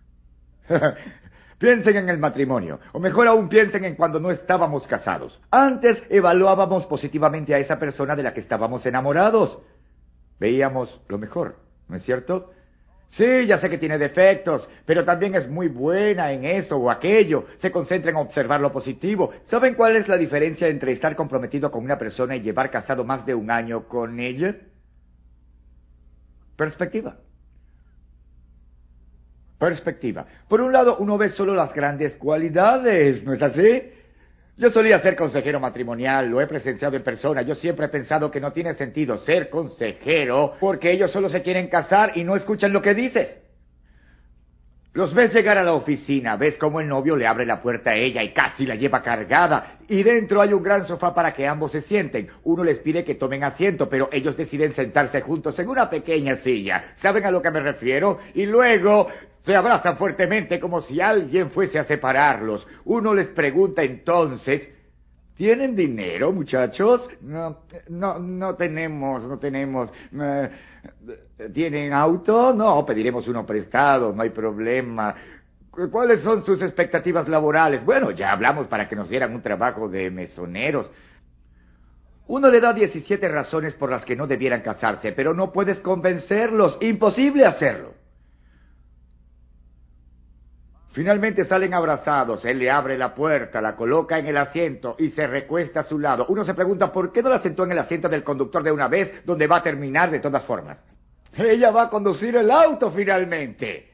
Piensen en el matrimonio, o mejor aún piensen en cuando no estábamos casados. Antes evaluábamos positivamente a esa persona de la que estábamos enamorados. Veíamos lo mejor, ¿no es cierto? Sí, ya sé que tiene defectos, pero también es muy buena en esto o aquello. Se concentra en observar lo positivo. ¿Saben cuál es la diferencia entre estar comprometido con una persona y llevar casado más de un año con ella? Perspectiva. Perspectiva. Por un lado, uno ve solo las grandes cualidades, ¿no es así? Yo solía ser consejero matrimonial, lo he presenciado en persona. Yo siempre he pensado que no tiene sentido ser consejero porque ellos solo se quieren casar y no escuchan lo que dices. Los ves llegar a la oficina, ves cómo el novio le abre la puerta a ella y casi la lleva cargada. Y dentro hay un gran sofá para que ambos se sienten. Uno les pide que tomen asiento, pero ellos deciden sentarse juntos en una pequeña silla. ¿Saben a lo que me refiero? Y luego se abrazan fuertemente como si alguien fuese a separarlos. Uno les pregunta entonces: ¿tienen dinero, muchachos? No, no, no tenemos, no tenemos. Eh, ¿Tienen auto? No, pediremos uno prestado, no hay problema. ¿Cuáles son sus expectativas laborales? Bueno, ya hablamos para que nos dieran un trabajo de mesoneros. Uno le da diecisiete razones por las que no debieran casarse, pero no puedes convencerlos. Imposible hacerlo. Finalmente salen abrazados, él le abre la puerta, la coloca en el asiento y se recuesta a su lado. Uno se pregunta por qué no la sentó en el asiento del conductor de una vez, donde va a terminar de todas formas. Ella va a conducir el auto finalmente.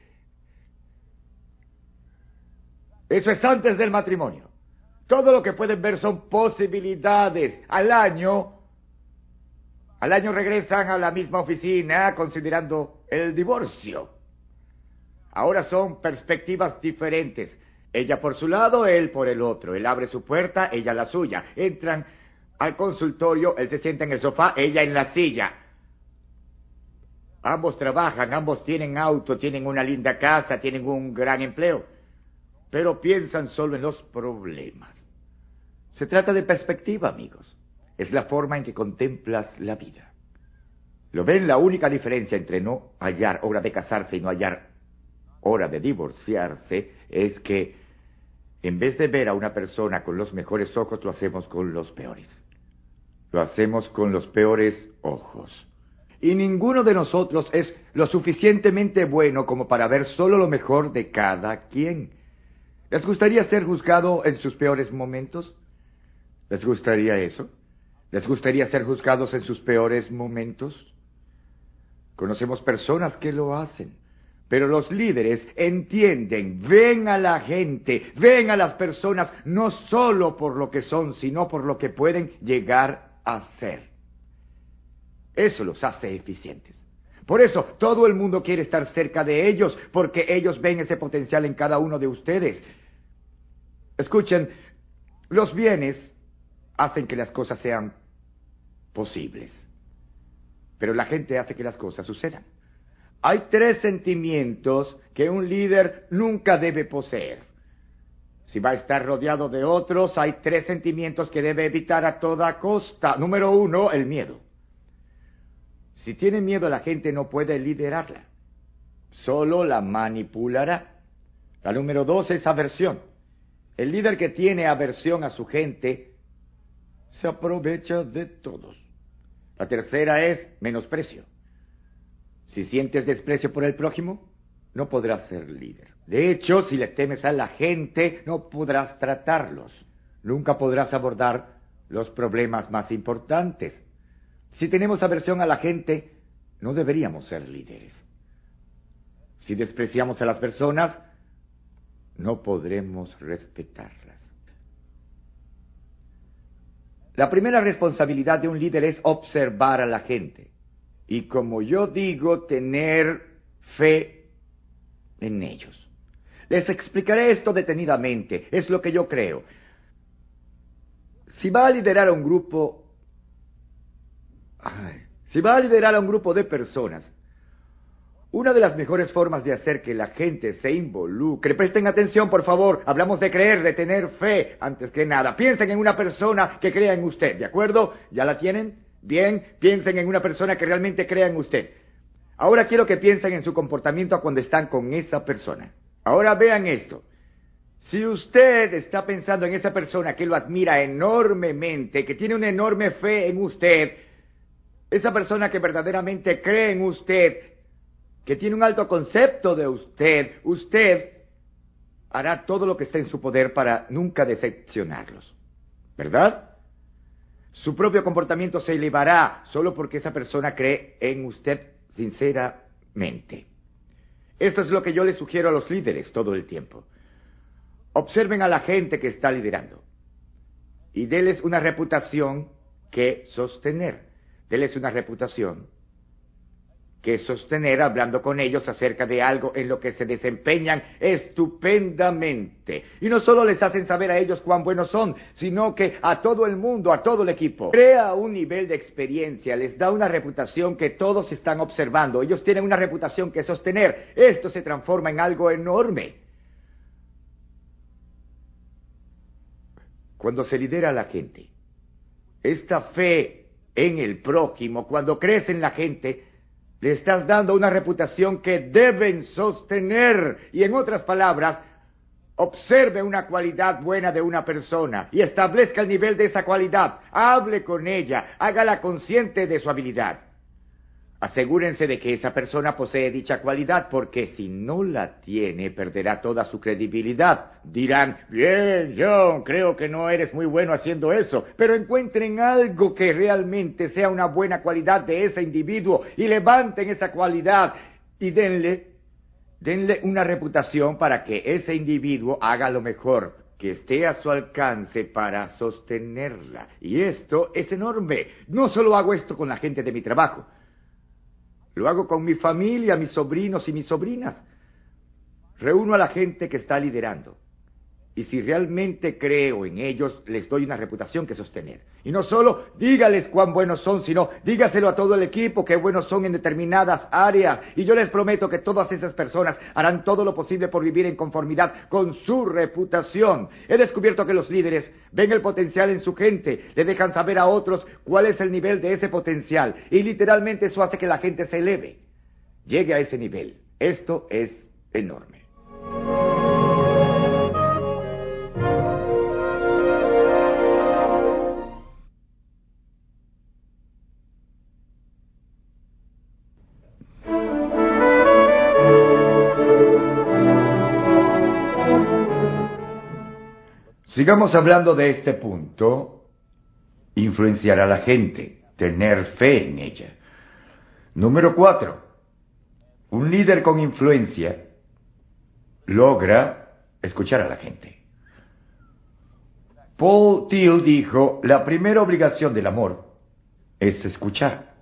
Eso es antes del matrimonio. Todo lo que pueden ver son posibilidades. Al año, al año regresan a la misma oficina considerando el divorcio. Ahora son perspectivas diferentes. Ella por su lado, él por el otro. Él abre su puerta, ella la suya. Entran al consultorio, él se sienta en el sofá, ella en la silla. Ambos trabajan, ambos tienen auto, tienen una linda casa, tienen un gran empleo. Pero piensan solo en los problemas. Se trata de perspectiva, amigos. Es la forma en que contemplas la vida. ¿Lo ven? La única diferencia entre no hallar hora de casarse y no hallar hora de divorciarse es que en vez de ver a una persona con los mejores ojos, lo hacemos con los peores. Lo hacemos con los peores ojos. Y ninguno de nosotros es lo suficientemente bueno como para ver solo lo mejor de cada quien. ¿Les gustaría ser juzgado en sus peores momentos? ¿Les gustaría eso? ¿Les gustaría ser juzgados en sus peores momentos? Conocemos personas que lo hacen. Pero los líderes entienden, ven a la gente, ven a las personas no solo por lo que son, sino por lo que pueden llegar a ser. Eso los hace eficientes. Por eso todo el mundo quiere estar cerca de ellos, porque ellos ven ese potencial en cada uno de ustedes. Escuchen, los bienes hacen que las cosas sean posibles, pero la gente hace que las cosas sucedan. Hay tres sentimientos que un líder nunca debe poseer. Si va a estar rodeado de otros, hay tres sentimientos que debe evitar a toda costa. Número uno, el miedo. Si tiene miedo, la gente no puede liderarla. Solo la manipulará. La número dos es aversión. El líder que tiene aversión a su gente se aprovecha de todos. La tercera es menosprecio. Si sientes desprecio por el prójimo, no podrás ser líder. De hecho, si le temes a la gente, no podrás tratarlos. Nunca podrás abordar los problemas más importantes. Si tenemos aversión a la gente, no deberíamos ser líderes. Si despreciamos a las personas, no podremos respetarlas. La primera responsabilidad de un líder es observar a la gente. Y como yo digo, tener fe en ellos. Les explicaré esto detenidamente. Es lo que yo creo. Si va a liderar a un grupo... Ay, si va a liderar a un grupo de personas, una de las mejores formas de hacer que la gente se involucre... Presten atención, por favor. Hablamos de creer, de tener fe, antes que nada. Piensen en una persona que crea en usted, ¿de acuerdo? ¿Ya la tienen? Bien, piensen en una persona que realmente crea en usted. Ahora quiero que piensen en su comportamiento cuando están con esa persona. Ahora vean esto. Si usted está pensando en esa persona que lo admira enormemente, que tiene una enorme fe en usted, esa persona que verdaderamente cree en usted, que tiene un alto concepto de usted, usted hará todo lo que esté en su poder para nunca decepcionarlos. ¿Verdad? Su propio comportamiento se elevará solo porque esa persona cree en usted sinceramente. Esto es lo que yo les sugiero a los líderes todo el tiempo. Observen a la gente que está liderando y denles una reputación que sostener. Denles una reputación que sostener hablando con ellos acerca de algo en lo que se desempeñan estupendamente. Y no solo les hacen saber a ellos cuán buenos son, sino que a todo el mundo, a todo el equipo. Crea un nivel de experiencia, les da una reputación que todos están observando. Ellos tienen una reputación que sostener. Esto se transforma en algo enorme. Cuando se lidera a la gente, esta fe en el prójimo, cuando crece en la gente, le estás dando una reputación que deben sostener. Y en otras palabras, observe una cualidad buena de una persona y establezca el nivel de esa cualidad. Hable con ella, hágala consciente de su habilidad. Asegúrense de que esa persona posee dicha cualidad, porque si no la tiene, perderá toda su credibilidad. Dirán, bien, John, creo que no eres muy bueno haciendo eso, pero encuentren algo que realmente sea una buena cualidad de ese individuo y levanten esa cualidad y denle, denle una reputación para que ese individuo haga lo mejor que esté a su alcance para sostenerla. Y esto es enorme. No solo hago esto con la gente de mi trabajo. Lo hago con mi familia, mis sobrinos y mis sobrinas. Reúno a la gente que está liderando. Y si realmente creo en ellos, les doy una reputación que sostener. Y no solo dígales cuán buenos son, sino dígaselo a todo el equipo qué buenos son en determinadas áreas. Y yo les prometo que todas esas personas harán todo lo posible por vivir en conformidad con su reputación. He descubierto que los líderes ven el potencial en su gente, le dejan saber a otros cuál es el nivel de ese potencial. Y literalmente eso hace que la gente se eleve, llegue a ese nivel. Esto es enorme. Sigamos hablando de este punto. Influenciar a la gente, tener fe en ella. Número cuatro. Un líder con influencia logra escuchar a la gente. Paul Thiel dijo, la primera obligación del amor es escuchar.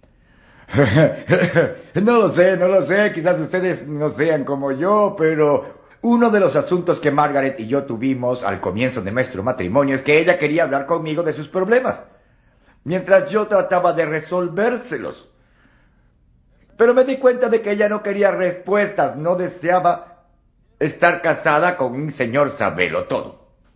No lo sé, no lo sé, quizás ustedes no sean como yo, pero uno de los asuntos que Margaret y yo tuvimos al comienzo de nuestro matrimonio es que ella quería hablar conmigo de sus problemas, mientras yo trataba de resolvérselos. Pero me di cuenta de que ella no quería respuestas, no deseaba estar casada con un señor sabelo todo.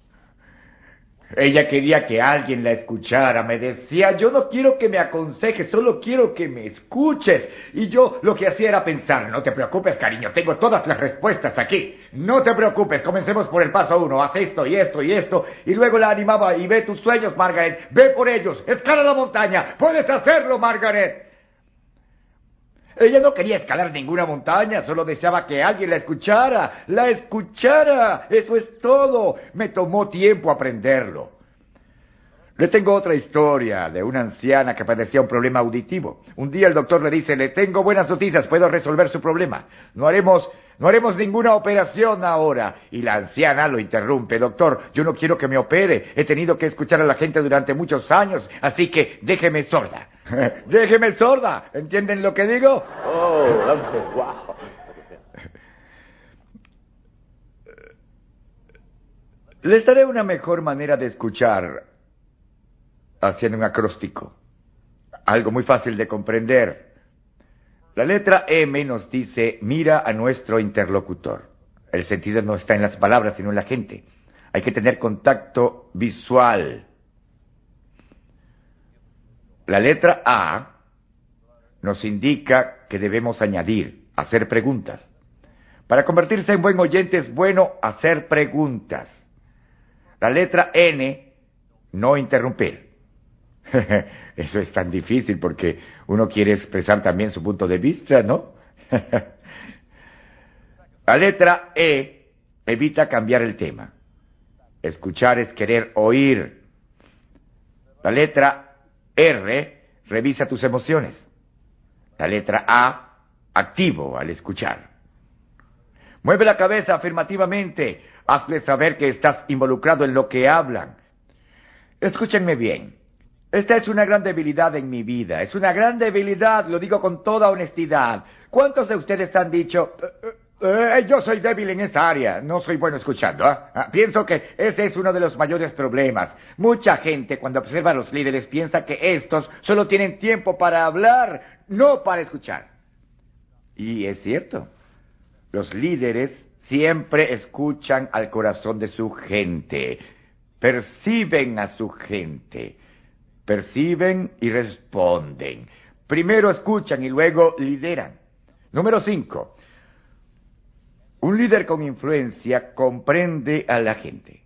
Ella quería que alguien la escuchara, me decía, yo no quiero que me aconsejes, solo quiero que me escuches. Y yo lo que hacía era pensar, no te preocupes, cariño, tengo todas las respuestas aquí. No te preocupes, comencemos por el paso uno, haz esto y esto y esto. Y luego la animaba, y ve tus sueños, Margaret, ve por ellos, escala la montaña, puedes hacerlo, Margaret. Ella no quería escalar ninguna montaña, solo deseaba que alguien la escuchara, la escuchara, eso es todo. Me tomó tiempo aprenderlo. Le tengo otra historia de una anciana que padecía un problema auditivo. Un día el doctor le dice, le tengo buenas noticias, puedo resolver su problema. No haremos, no haremos ninguna operación ahora. Y la anciana lo interrumpe, doctor, yo no quiero que me opere, he tenido que escuchar a la gente durante muchos años, así que déjeme sorda. Déjeme sorda, ¿entienden lo que digo? Oh, wow. Les daré una mejor manera de escuchar haciendo un acróstico. Algo muy fácil de comprender. La letra M nos dice, mira a nuestro interlocutor. El sentido no está en las palabras, sino en la gente. Hay que tener contacto visual. La letra A nos indica que debemos añadir, hacer preguntas. Para convertirse en buen oyente es bueno hacer preguntas. La letra N, no interrumpir. Eso es tan difícil porque uno quiere expresar también su punto de vista, ¿no? La letra E, evita cambiar el tema. Escuchar es querer oír. La letra R, revisa tus emociones. La letra A, activo al escuchar. Mueve la cabeza afirmativamente. Hazle saber que estás involucrado en lo que hablan. Escúchenme bien. Esta es una gran debilidad en mi vida. Es una gran debilidad, lo digo con toda honestidad. ¿Cuántos de ustedes han dicho, eh, eh, yo soy débil en esa área, no soy bueno escuchando? ¿eh? Ah, pienso que ese es uno de los mayores problemas. Mucha gente, cuando observa a los líderes, piensa que estos solo tienen tiempo para hablar, no para escuchar. Y es cierto. Los líderes siempre escuchan al corazón de su gente. Perciben a su gente. Perciben y responden. Primero escuchan y luego lideran. Número cinco. Un líder con influencia comprende a la gente.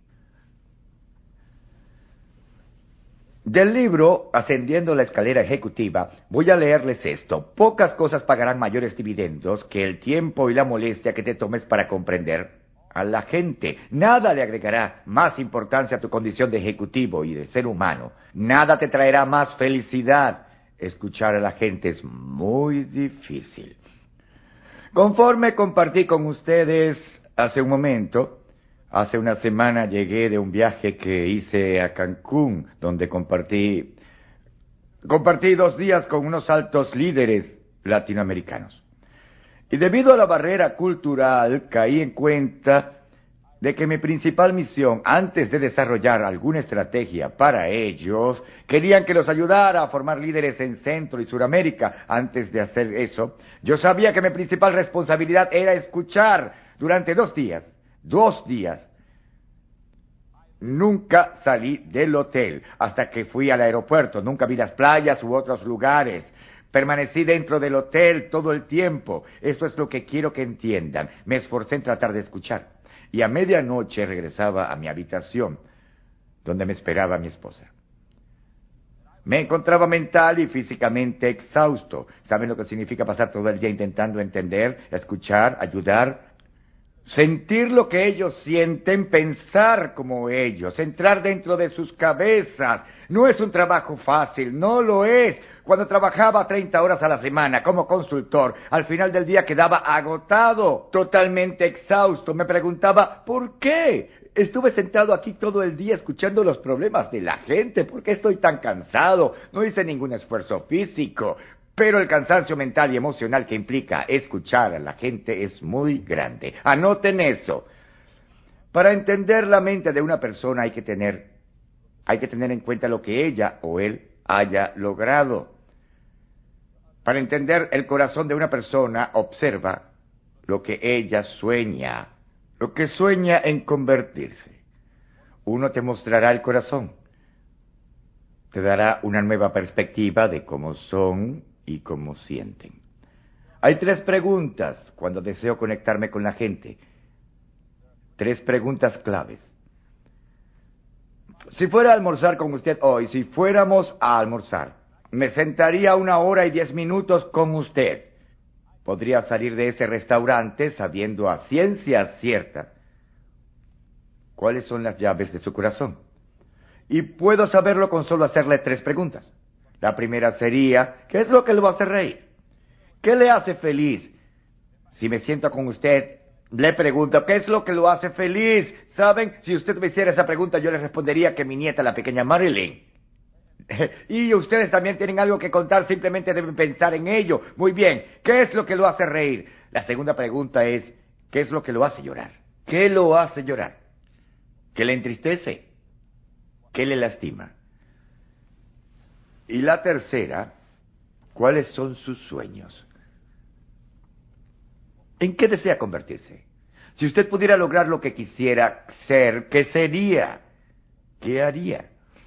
Del libro Ascendiendo la escalera ejecutiva, voy a leerles esto. Pocas cosas pagarán mayores dividendos que el tiempo y la molestia que te tomes para comprender a la gente. Nada le agregará más importancia a tu condición de ejecutivo y de ser humano. Nada te traerá más felicidad. Escuchar a la gente es muy difícil. Conforme compartí con ustedes hace un momento, hace una semana llegué de un viaje que hice a Cancún, donde compartí, compartí dos días con unos altos líderes latinoamericanos. Y debido a la barrera cultural, caí en cuenta de que mi principal misión, antes de desarrollar alguna estrategia para ellos, querían que los ayudara a formar líderes en Centro y Suramérica. Antes de hacer eso, yo sabía que mi principal responsabilidad era escuchar durante dos días. Dos días. Nunca salí del hotel hasta que fui al aeropuerto. Nunca vi las playas u otros lugares. Permanecí dentro del hotel todo el tiempo. Esto es lo que quiero que entiendan. Me esforcé en tratar de escuchar. Y a medianoche regresaba a mi habitación, donde me esperaba mi esposa. Me encontraba mental y físicamente exhausto. ¿Saben lo que significa pasar todo el día intentando entender, escuchar, ayudar? Sentir lo que ellos sienten, pensar como ellos, entrar dentro de sus cabezas. No es un trabajo fácil, no lo es. Cuando trabajaba treinta horas a la semana como consultor, al final del día quedaba agotado, totalmente exhausto. Me preguntaba, ¿por qué? Estuve sentado aquí todo el día escuchando los problemas de la gente. ¿Por qué estoy tan cansado? No hice ningún esfuerzo físico. Pero el cansancio mental y emocional que implica escuchar a la gente es muy grande. Anoten eso. Para entender la mente de una persona hay que tener, hay que tener en cuenta lo que ella o él haya logrado. Para entender el corazón de una persona, observa lo que ella sueña, lo que sueña en convertirse. Uno te mostrará el corazón, te dará una nueva perspectiva de cómo son y cómo sienten. Hay tres preguntas cuando deseo conectarme con la gente. Tres preguntas claves. Si fuera a almorzar con usted hoy, si fuéramos a almorzar, me sentaría una hora y diez minutos con usted. Podría salir de ese restaurante sabiendo a ciencia cierta cuáles son las llaves de su corazón. Y puedo saberlo con solo hacerle tres preguntas. La primera sería, ¿qué es lo que lo hace reír? ¿Qué le hace feliz? Si me siento con usted, le pregunto, ¿qué es lo que lo hace feliz? ¿Saben? Si usted me hiciera esa pregunta, yo le respondería que mi nieta, la pequeña Marilyn. Y ustedes también tienen algo que contar, simplemente deben pensar en ello. Muy bien, ¿qué es lo que lo hace reír? La segunda pregunta es, ¿qué es lo que lo hace llorar? ¿Qué lo hace llorar? ¿Qué le entristece? ¿Qué le lastima? Y la tercera, ¿cuáles son sus sueños? ¿En qué desea convertirse? Si usted pudiera lograr lo que quisiera ser, ¿qué sería? ¿Qué haría?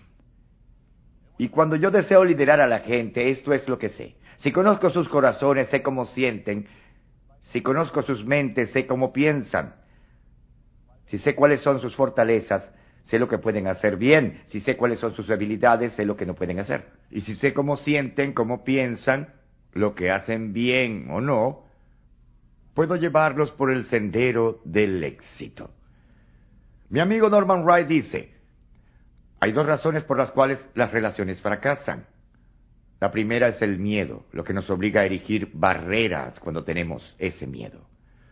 Y cuando yo deseo liderar a la gente, esto es lo que sé. Si conozco sus corazones, sé cómo sienten. Si conozco sus mentes, sé cómo piensan. Si sé cuáles son sus fortalezas, sé lo que pueden hacer bien. Si sé cuáles son sus debilidades, sé lo que no pueden hacer. Y si sé cómo sienten, cómo piensan, lo que hacen bien o no, puedo llevarlos por el sendero del éxito. Mi amigo Norman Wright dice, hay dos razones por las cuales las relaciones fracasan. La primera es el miedo, lo que nos obliga a erigir barreras cuando tenemos ese miedo.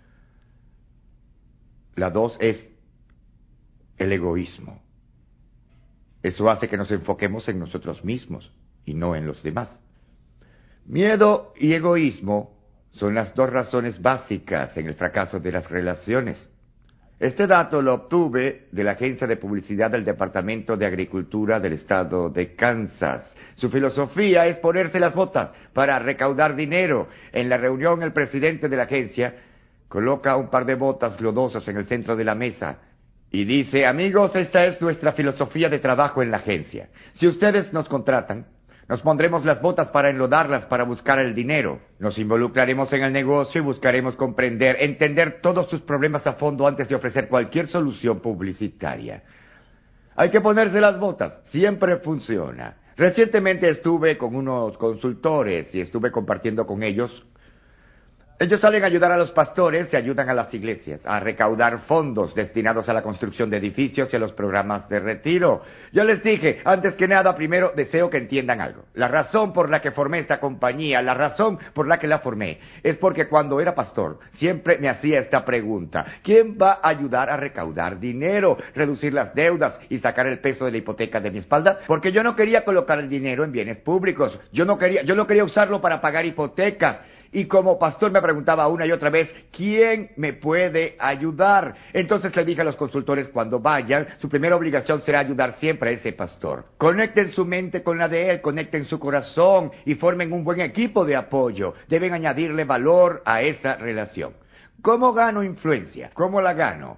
La dos es el egoísmo. Eso hace que nos enfoquemos en nosotros mismos y no en los demás. Miedo y egoísmo son las dos razones básicas en el fracaso de las relaciones. Este dato lo obtuve de la agencia de publicidad del Departamento de Agricultura del estado de Kansas. Su filosofía es ponerse las botas para recaudar dinero. En la reunión, el presidente de la agencia coloca un par de botas lodosas en el centro de la mesa y dice, amigos, esta es nuestra filosofía de trabajo en la agencia. Si ustedes nos contratan, nos pondremos las botas para enlodarlas para buscar el dinero. Nos involucraremos en el negocio y buscaremos comprender, entender todos sus problemas a fondo antes de ofrecer cualquier solución publicitaria. Hay que ponerse las botas. Siempre funciona. Recientemente estuve con unos consultores y estuve compartiendo con ellos. Ellos salen a ayudar a los pastores y ayudan a las iglesias a recaudar fondos destinados a la construcción de edificios y a los programas de retiro. Yo les dije, antes que nada, primero deseo que entiendan algo. La razón por la que formé esta compañía, la razón por la que la formé, es porque cuando era pastor siempre me hacía esta pregunta. ¿Quién va a ayudar a recaudar dinero, reducir las deudas y sacar el peso de la hipoteca de mi espalda? Porque yo no quería colocar el dinero en bienes públicos. Yo no quería, yo no quería usarlo para pagar hipotecas. Y como pastor me preguntaba una y otra vez, ¿quién me puede ayudar? Entonces le dije a los consultores, cuando vayan, su primera obligación será ayudar siempre a ese pastor. Conecten su mente con la de él, conecten su corazón y formen un buen equipo de apoyo. Deben añadirle valor a esa relación. ¿Cómo gano influencia? ¿Cómo la gano?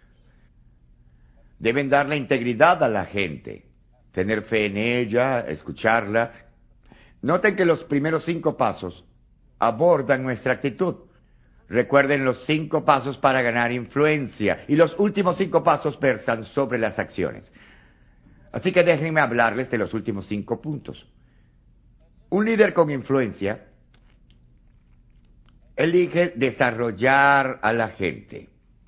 Deben darle integridad a la gente, tener fe en ella, escucharla. Noten que los primeros cinco pasos abordan nuestra actitud. Recuerden los cinco pasos para ganar influencia y los últimos cinco pasos versan sobre las acciones. Así que déjenme hablarles de los últimos cinco puntos. Un líder con influencia elige desarrollar a la gente.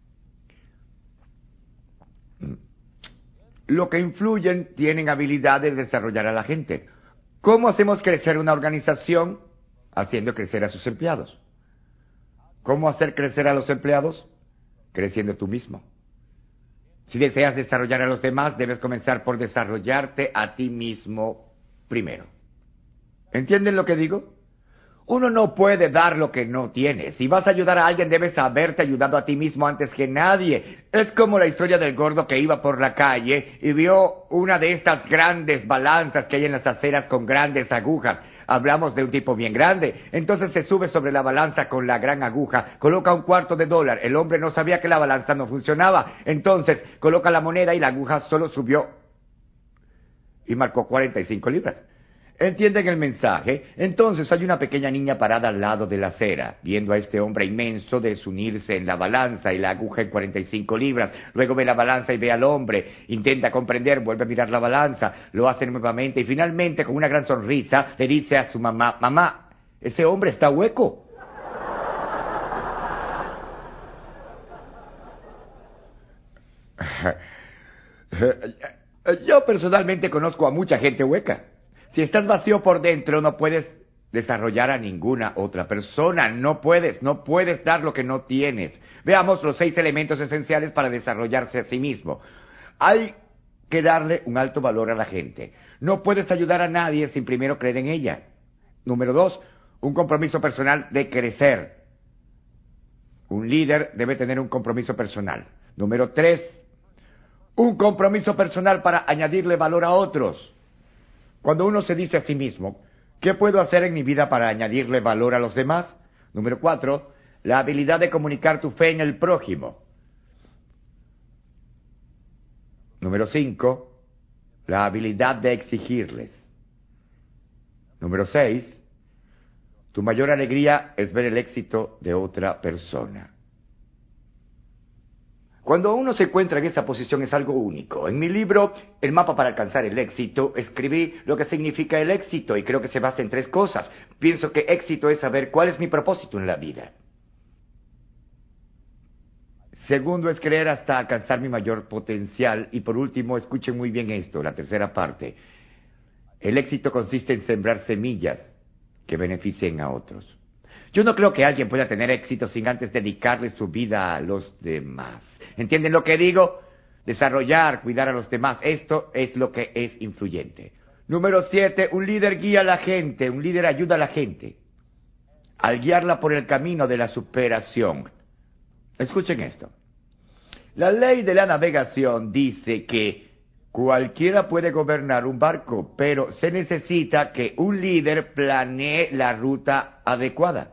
Lo que influyen tienen habilidades de desarrollar a la gente. ¿Cómo hacemos crecer una organización? Haciendo crecer a sus empleados. ¿Cómo hacer crecer a los empleados? Creciendo tú mismo. Si deseas desarrollar a los demás, debes comenzar por desarrollarte a ti mismo primero. ¿Entienden lo que digo? Uno no puede dar lo que no tiene. Si vas a ayudar a alguien, debes haberte ayudado a ti mismo antes que nadie. Es como la historia del gordo que iba por la calle y vio una de estas grandes balanzas que hay en las aceras con grandes agujas. Hablamos de un tipo bien grande. Entonces se sube sobre la balanza con la gran aguja, coloca un cuarto de dólar. El hombre no sabía que la balanza no funcionaba. Entonces coloca la moneda y la aguja solo subió y marcó cuarenta y cinco libras. ¿Entienden el mensaje? Entonces hay una pequeña niña parada al lado de la acera, viendo a este hombre inmenso desunirse en la balanza y la aguja en cuarenta y cinco libras. Luego ve la balanza y ve al hombre, intenta comprender, vuelve a mirar la balanza, lo hace nuevamente y finalmente con una gran sonrisa le dice a su mamá, mamá, ese hombre está hueco. Yo personalmente conozco a mucha gente hueca. Si estás vacío por dentro, no puedes desarrollar a ninguna otra persona. No puedes, no puedes dar lo que no tienes. Veamos los seis elementos esenciales para desarrollarse a sí mismo. Hay que darle un alto valor a la gente. No puedes ayudar a nadie sin primero creer en ella. Número dos, un compromiso personal de crecer. Un líder debe tener un compromiso personal. Número tres, un compromiso personal para añadirle valor a otros. Cuando uno se dice a sí mismo, ¿qué puedo hacer en mi vida para añadirle valor a los demás? Número cuatro, la habilidad de comunicar tu fe en el prójimo. Número cinco, la habilidad de exigirles. Número seis, tu mayor alegría es ver el éxito de otra persona. Cuando uno se encuentra en esa posición es algo único. En mi libro, El mapa para alcanzar el éxito, escribí lo que significa el éxito y creo que se basa en tres cosas. Pienso que éxito es saber cuál es mi propósito en la vida. Segundo es creer hasta alcanzar mi mayor potencial. Y por último, escuchen muy bien esto, la tercera parte. El éxito consiste en sembrar semillas que beneficien a otros. Yo no creo que alguien pueda tener éxito sin antes dedicarle su vida a los demás. ¿Entienden lo que digo? Desarrollar, cuidar a los demás. Esto es lo que es influyente. Número siete, un líder guía a la gente, un líder ayuda a la gente al guiarla por el camino de la superación. Escuchen esto. La ley de la navegación dice que cualquiera puede gobernar un barco, pero se necesita que un líder planee la ruta adecuada.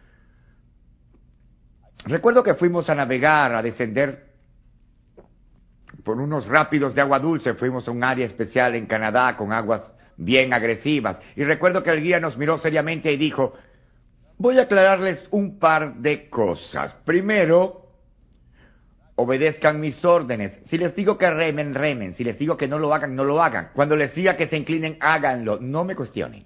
Recuerdo que fuimos a navegar, a descender por unos rápidos de agua dulce. Fuimos a un área especial en Canadá con aguas bien agresivas. Y recuerdo que el guía nos miró seriamente y dijo, voy a aclararles un par de cosas. Primero, obedezcan mis órdenes. Si les digo que remen, remen. Si les digo que no lo hagan, no lo hagan. Cuando les diga que se inclinen, háganlo. No me cuestionen.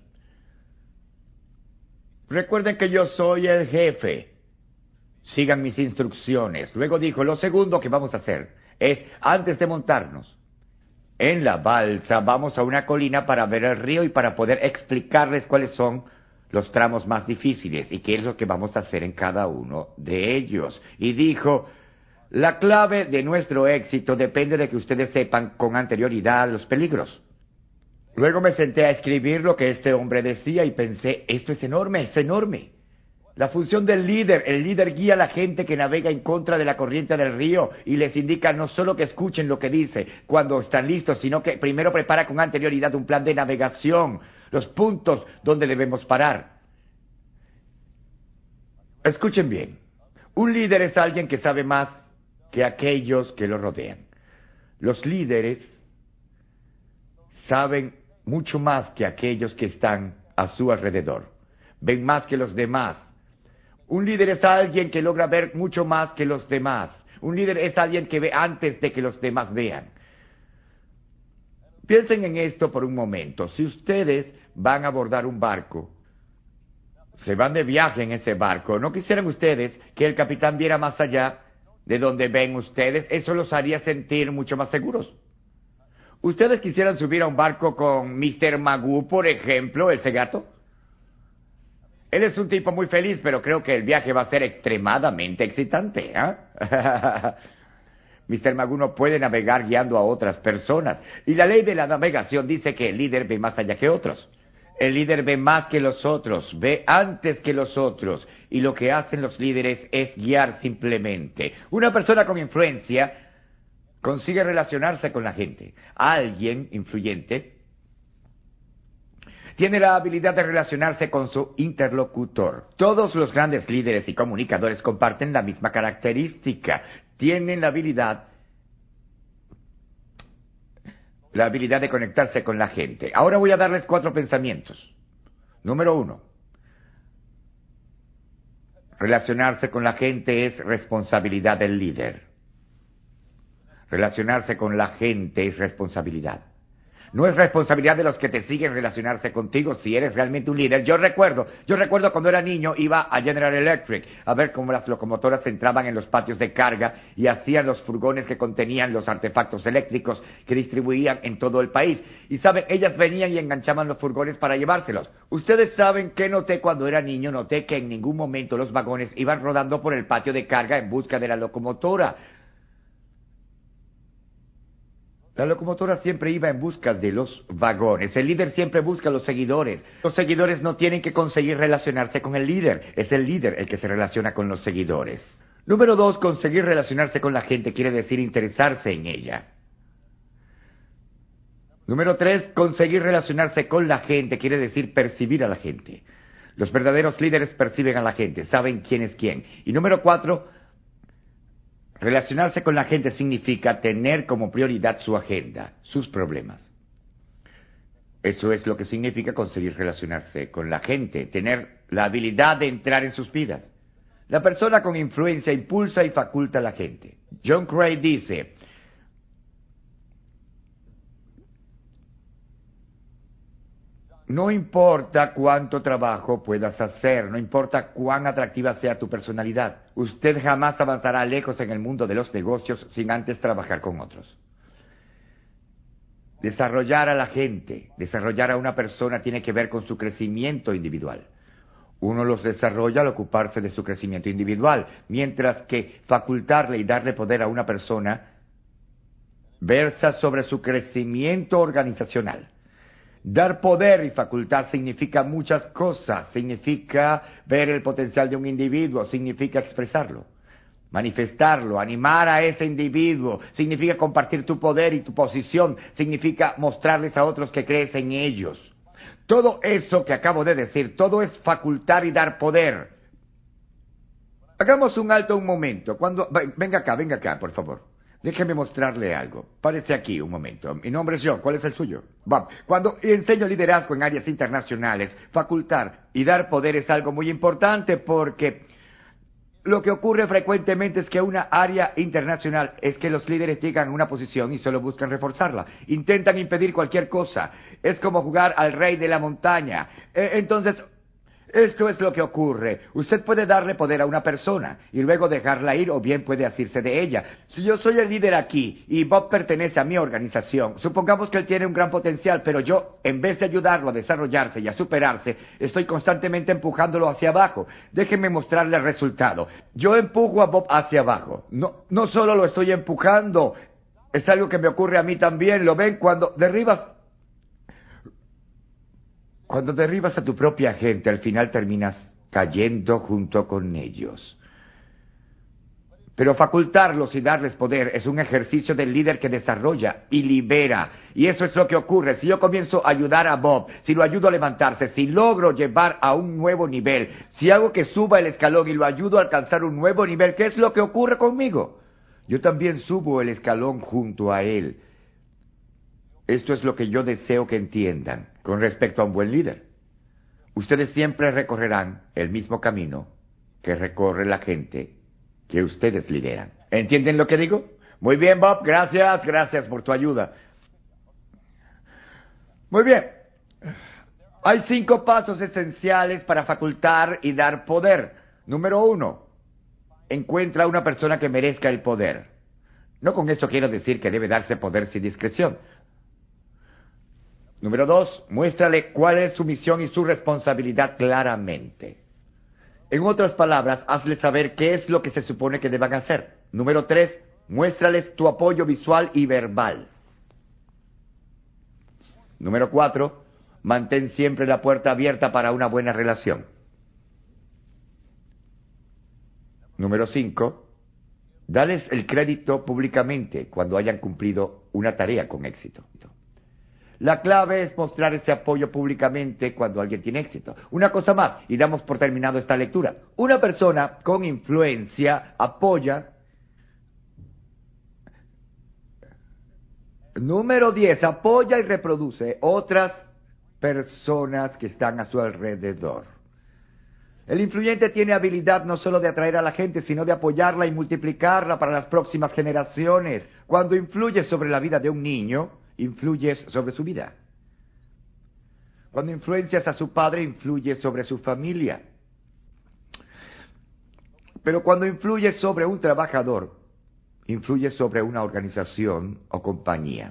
Recuerden que yo soy el jefe. Sigan mis instrucciones. Luego dijo, lo segundo que vamos a hacer es, antes de montarnos en la balsa, vamos a una colina para ver el río y para poder explicarles cuáles son los tramos más difíciles y qué es lo que vamos a hacer en cada uno de ellos. Y dijo, la clave de nuestro éxito depende de que ustedes sepan con anterioridad los peligros. Luego me senté a escribir lo que este hombre decía y pensé, esto es enorme, es enorme. La función del líder, el líder guía a la gente que navega en contra de la corriente del río y les indica no solo que escuchen lo que dice cuando están listos, sino que primero prepara con anterioridad un plan de navegación, los puntos donde debemos parar. Escuchen bien, un líder es alguien que sabe más que aquellos que lo rodean. Los líderes saben mucho más que aquellos que están a su alrededor. Ven más que los demás. Un líder es alguien que logra ver mucho más que los demás. Un líder es alguien que ve antes de que los demás vean. Piensen en esto por un momento. Si ustedes van a abordar un barco, se van de viaje en ese barco, ¿no quisieran ustedes que el capitán viera más allá de donde ven ustedes? Eso los haría sentir mucho más seguros. ¿Ustedes quisieran subir a un barco con mister Magoo, por ejemplo, el cegato? Él es un tipo muy feliz, pero creo que el viaje va a ser extremadamente excitante, ¿eh? mister Magoo no puede navegar guiando a otras personas. Y la ley de la navegación dice que el líder ve más allá que otros. El líder ve más que los otros, ve antes que los otros. Y lo que hacen los líderes es guiar simplemente. Una persona con influencia consigue relacionarse con la gente. Alguien influyente tiene la habilidad de relacionarse con su interlocutor. Todos los grandes líderes y comunicadores comparten la misma característica. Tienen la habilidad, la habilidad de conectarse con la gente. Ahora voy a darles cuatro pensamientos. Número uno. Relacionarse con la gente es responsabilidad del líder. Relacionarse con la gente es responsabilidad. No es responsabilidad de los que te siguen relacionarse contigo si eres realmente un líder. Yo recuerdo, yo recuerdo cuando era niño iba a General Electric a ver cómo las locomotoras entraban en los patios de carga y hacían los furgones que contenían los artefactos eléctricos que distribuían en todo el país. Y saben, ellas venían y enganchaban los furgones para llevárselos. Ustedes saben que noté cuando era niño, noté que en ningún momento los vagones iban rodando por el patio de carga en busca de la locomotora. La locomotora siempre iba en busca de los vagones. El líder siempre busca a los seguidores. Los seguidores no tienen que conseguir relacionarse con el líder. Es el líder el que se relaciona con los seguidores. Número dos, conseguir relacionarse con la gente quiere decir interesarse en ella. Número tres, conseguir relacionarse con la gente, quiere decir percibir a la gente. Los verdaderos líderes perciben a la gente, saben quién es quién. Y número cuatro, relacionarse con la gente significa tener como prioridad su agenda, sus problemas. Eso es lo que significa conseguir relacionarse con la gente, tener la habilidad de entrar en sus vidas. La persona con influencia impulsa y faculta a la gente. John Gray dice: no importa cuánto trabajo puedas hacer, no importa cuán atractiva sea tu personalidad, usted jamás avanzará lejos en el mundo de los negocios sin antes trabajar con otros. Desarrollar a la gente, desarrollar a una persona tiene que ver con su crecimiento individual. Uno los desarrolla al ocuparse de su crecimiento individual, mientras que facultarle y darle poder a una persona versa sobre su crecimiento organizacional. Dar poder y facultad significa muchas cosas. Significa ver el potencial de un individuo, significa expresarlo, manifestarlo, animar a ese individuo, significa compartir tu poder y tu posición, significa mostrarles a otros que crees en ellos. Todo eso que acabo de decir, todo es facultar y dar poder. Hagamos un alto un momento. Cuando, venga acá, venga acá, por favor. Déjeme mostrarle algo. Párese aquí un momento. Mi nombre es John. ¿Cuál es el suyo? Bob. Cuando enseño liderazgo en áreas internacionales, facultar y dar poder es algo muy importante porque lo que ocurre frecuentemente es que una área internacional es que los líderes llegan a una posición y solo buscan reforzarla. Intentan impedir cualquier cosa. Es como jugar al rey de la montaña. Eh, entonces, esto es lo que ocurre. Usted puede darle poder a una persona y luego dejarla ir o bien puede asirse de ella. Si yo soy el líder aquí y Bob pertenece a mi organización, supongamos que él tiene un gran potencial, pero yo, en vez de ayudarlo a desarrollarse y a superarse, estoy constantemente empujándolo hacia abajo. Déjenme mostrarle el resultado. Yo empujo a Bob hacia abajo. No, no solo lo estoy empujando, es algo que me ocurre a mí también. ¿Lo ven? Cuando derribas... Cuando derribas a tu propia gente, al final terminas cayendo junto con ellos. Pero facultarlos y darles poder es un ejercicio del líder que desarrolla y libera. Y eso es lo que ocurre. Si yo comienzo a ayudar a Bob, si lo ayudo a levantarse, si logro llevar a un nuevo nivel, si hago que suba el escalón y lo ayudo a alcanzar un nuevo nivel, ¿qué es lo que ocurre conmigo? Yo también subo el escalón junto a él. Esto es lo que yo deseo que entiendan con respecto a un buen líder. Ustedes siempre recorrerán el mismo camino que recorre la gente que ustedes lideran. ¿Entienden lo que digo? Muy bien, Bob. Gracias, gracias por tu ayuda. Muy bien. Hay cinco pasos esenciales para facultar y dar poder. Número uno, encuentra a una persona que merezca el poder. No con eso quiero decir que debe darse poder sin discreción. Número dos, muéstrale cuál es su misión y su responsabilidad claramente. En otras palabras, hazle saber qué es lo que se supone que deban hacer. Número tres, muéstrales tu apoyo visual y verbal. Número cuatro, mantén siempre la puerta abierta para una buena relación. Número cinco, dales el crédito públicamente cuando hayan cumplido una tarea con éxito. La clave es mostrar ese apoyo públicamente cuando alguien tiene éxito. Una cosa más, y damos por terminado esta lectura. Una persona con influencia apoya. Número diez, apoya y reproduce otras personas que están a su alrededor. El influyente tiene habilidad no solo de atraer a la gente, sino de apoyarla y multiplicarla para las próximas generaciones. Cuando influyes sobre la vida de un niño, influyes sobre su vida. Cuando influencias a su padre, influyes sobre su familia. Pero cuando influyes sobre un trabajador, influyes sobre una organización o compañía.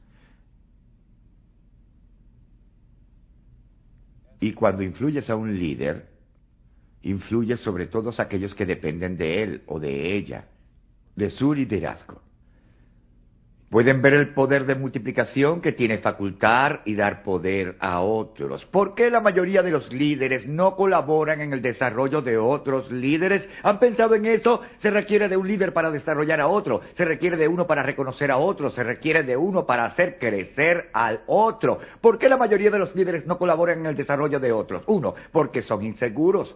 Y cuando influyes a un líder, influyes sobre todos aquellos que dependen de él o de ella, de su liderazgo. Pueden ver el poder de multiplicación que tiene facultar y dar poder a otros. ¿Por qué la mayoría de los líderes no colaboran en el desarrollo de otros líderes? ¿Han pensado en eso? Se requiere de un líder para desarrollar a otro, se requiere de uno para reconocer a otro, se requiere de uno para hacer crecer al otro. ¿Por qué la mayoría de los líderes no colaboran en el desarrollo de otros? Uno, porque son inseguros.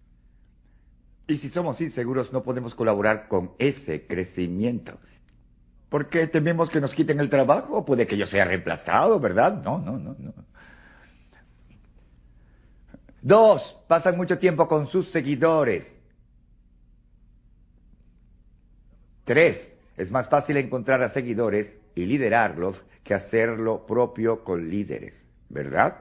Y si somos inseguros no podemos colaborar con ese crecimiento. ¿Por qué tememos que nos quiten el trabajo? Puede que yo sea reemplazado, ¿verdad? No, no, no, no. Dos, pasan mucho tiempo con sus seguidores. Tres, es más fácil encontrar a seguidores y liderarlos que hacer lo propio con líderes, ¿verdad?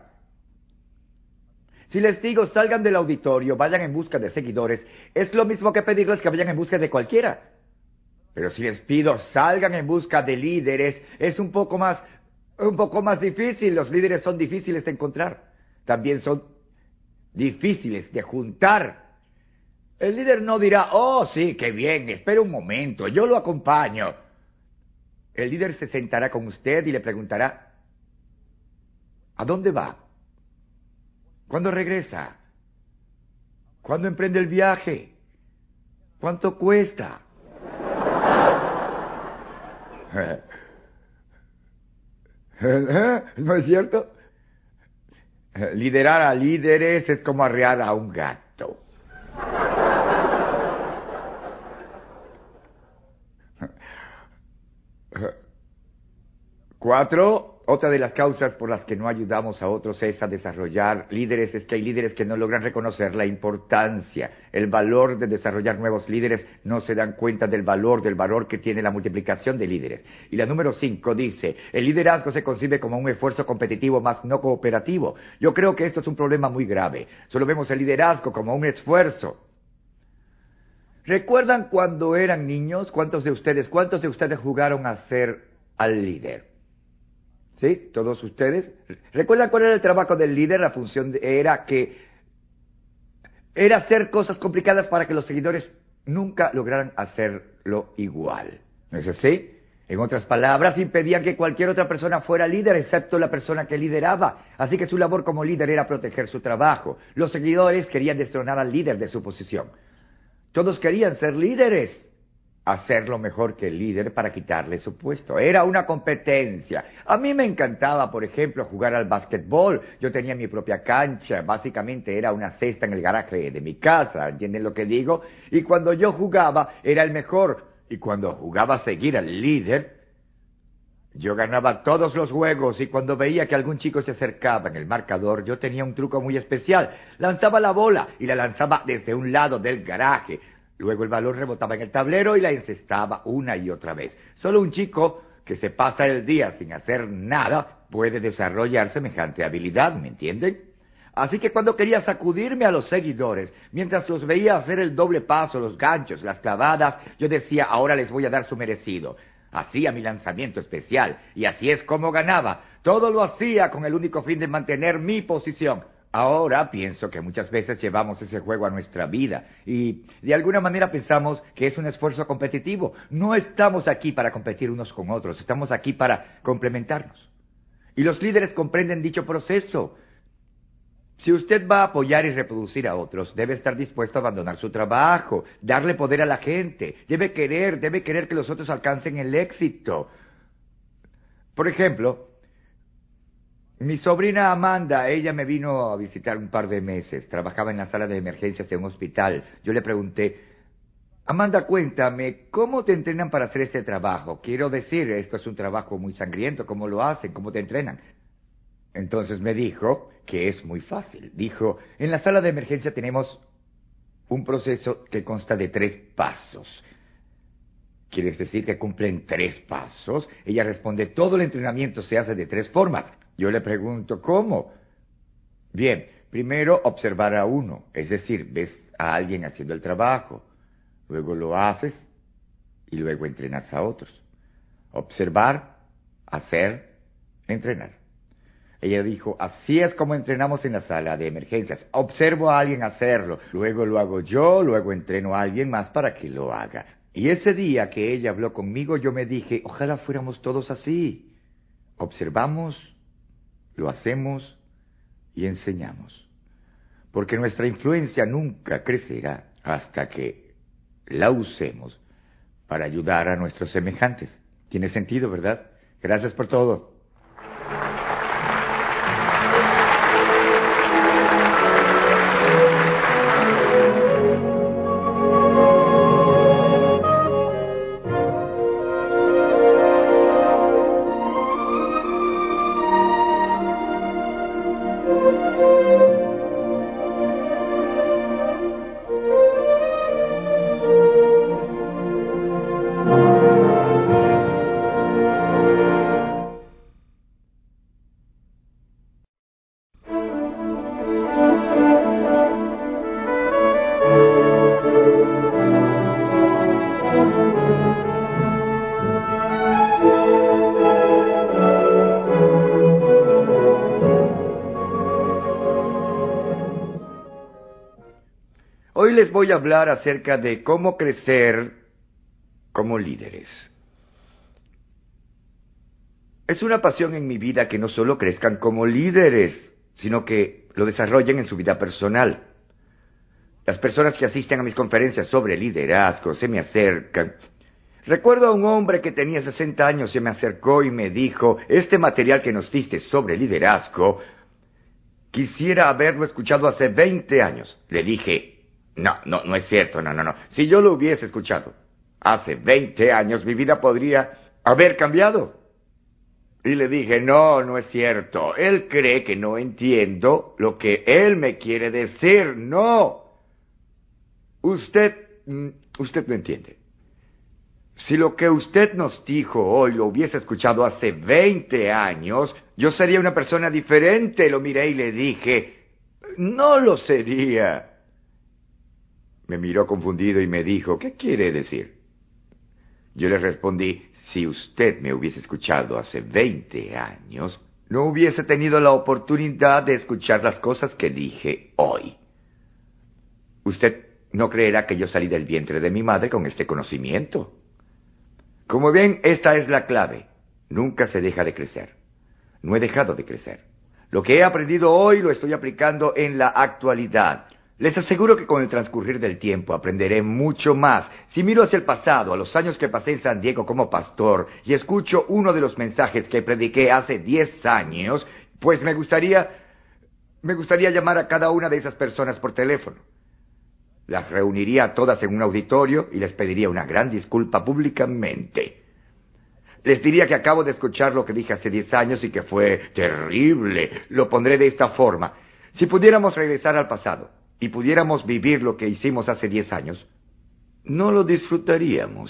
Si les digo salgan del auditorio, vayan en busca de seguidores, es lo mismo que pedirles que vayan en busca de cualquiera. Pero si les pido salgan en busca de líderes, es un poco más, un poco más difícil. Los líderes son difíciles de encontrar. También son difíciles de juntar. El líder no dirá, oh, sí, qué bien, espera un momento, yo lo acompaño. El líder se sentará con usted y le preguntará, ¿a dónde va? ¿Cuándo regresa? ¿Cuándo emprende el viaje? ¿Cuánto cuesta? ¿No es cierto? Liderar a líderes es como arrear a un gato. Cuatro, otra de las causas por las que no ayudamos a otros es a desarrollar líderes, es que hay líderes que no logran reconocer la importancia, el valor de desarrollar nuevos líderes, no se dan cuenta del valor, del valor que tiene la multiplicación de líderes. Y la número cinco dice, el liderazgo se concibe como un esfuerzo competitivo más no cooperativo. Yo creo que esto es un problema muy grave. Solo vemos el liderazgo como un esfuerzo. ¿Recuerdan cuando eran niños? ¿Cuántos de ustedes, cuántos de ustedes jugaron a ser al líder? ¿Sí? ¿Todos ustedes? ¿Recuerdan cuál era el trabajo del líder? La función de, era que era hacer cosas complicadas para que los seguidores nunca lograran hacerlo igual. ¿No es así? En otras palabras, impedían que cualquier otra persona fuera líder, excepto la persona que lideraba. Así que su labor como líder era proteger su trabajo. Los seguidores querían destronar al líder de su posición. Todos querían ser líderes. Hacerlo mejor que el líder para quitarle su puesto. Era una competencia. A mí me encantaba, por ejemplo, jugar al básquetbol. Yo tenía mi propia cancha. Básicamente era una cesta en el garaje de mi casa. ¿Entienden lo que digo? Y cuando yo jugaba, era el mejor. Y cuando jugaba a seguir al líder, yo ganaba todos los juegos. Y cuando veía que algún chico se acercaba en el marcador, yo tenía un truco muy especial. Lanzaba la bola y la lanzaba desde un lado del garaje. Luego el balón rebotaba en el tablero y la encestaba una y otra vez. Solo un chico que se pasa el día sin hacer nada puede desarrollar semejante habilidad, ¿me entienden? Así que cuando quería sacudirme a los seguidores, mientras los veía hacer el doble paso, los ganchos, las clavadas, yo decía, ahora les voy a dar su merecido. Hacía mi lanzamiento especial y así es como ganaba. Todo lo hacía con el único fin de mantener mi posición. Ahora pienso que muchas veces llevamos ese juego a nuestra vida y de alguna manera pensamos que es un esfuerzo competitivo. No estamos aquí para competir unos con otros, estamos aquí para complementarnos. Y los líderes comprenden dicho proceso. Si usted va a apoyar y reproducir a otros, debe estar dispuesto a abandonar su trabajo, darle poder a la gente, debe querer, debe querer que los otros alcancen el éxito. Por ejemplo, mi sobrina Amanda, ella me vino a visitar un par de meses. Trabajaba en la sala de emergencias de un hospital. Yo le pregunté, Amanda, cuéntame, ¿cómo te entrenan para hacer este trabajo? Quiero decir, esto es un trabajo muy sangriento. ¿Cómo lo hacen? ¿Cómo te entrenan? Entonces me dijo que es muy fácil. Dijo, en la sala de emergencia tenemos un proceso que consta de tres pasos. ¿Quieres decir que cumplen tres pasos? Ella responde, todo el entrenamiento se hace de tres formas. Yo le pregunto, ¿cómo? Bien, primero observar a uno, es decir, ves a alguien haciendo el trabajo, luego lo haces y luego entrenas a otros. Observar, hacer, entrenar. Ella dijo, así es como entrenamos en la sala de emergencias. Observo a alguien hacerlo, luego lo hago yo, luego entreno a alguien más para que lo haga. Y ese día que ella habló conmigo, yo me dije, ojalá fuéramos todos así. Observamos, lo hacemos y enseñamos. Porque nuestra influencia nunca crecerá hasta que la usemos para ayudar a nuestros semejantes. Tiene sentido, ¿verdad? Gracias por todo. Hoy les voy a hablar acerca de cómo crecer como líderes. Es una pasión en mi vida que no solo crezcan como líderes, sino que lo desarrollen en su vida personal. Las personas que asisten a mis conferencias sobre liderazgo se me acercan. Recuerdo a un hombre que tenía sesenta años, se me acercó y me dijo, este material que nos diste sobre liderazgo, quisiera haberlo escuchado hace veinte años. Le dije, no, no, no es cierto, no, no, no. Si yo lo hubiese escuchado hace veinte años, mi vida podría haber cambiado. Y le dije, no, no es cierto. Él cree que no entiendo lo que él me quiere decir. No. Usted, usted no entiende. Si lo que usted nos dijo hoy lo hubiese escuchado hace veinte años, yo sería una persona diferente. Lo miré y le dije, no lo sería. Me miró confundido y me dijo, ¿qué quiere decir? Yo le respondí, si usted me hubiese escuchado hace veinte años, no hubiese tenido la oportunidad de escuchar las cosas que dije hoy. Usted no creerá que yo salí del vientre de mi madre con este conocimiento. Como ven, esta es la clave. Nunca se deja de crecer. No he dejado de crecer. Lo que he aprendido hoy lo estoy aplicando en la actualidad. Les aseguro que con el transcurrir del tiempo aprenderé mucho más. Si miro hacia el pasado, a los años que pasé en San Diego como pastor, y escucho uno de los mensajes que prediqué hace diez años, pues me gustaría, me gustaría llamar a cada una de esas personas por teléfono. Las reuniría a todas en un auditorio y les pediría una gran disculpa públicamente. Les diría que acabo de escuchar lo que dije hace diez años y que fue terrible. Lo pondré de esta forma. Si pudiéramos regresar al pasado y pudiéramos vivir lo que hicimos hace diez años, no lo disfrutaríamos.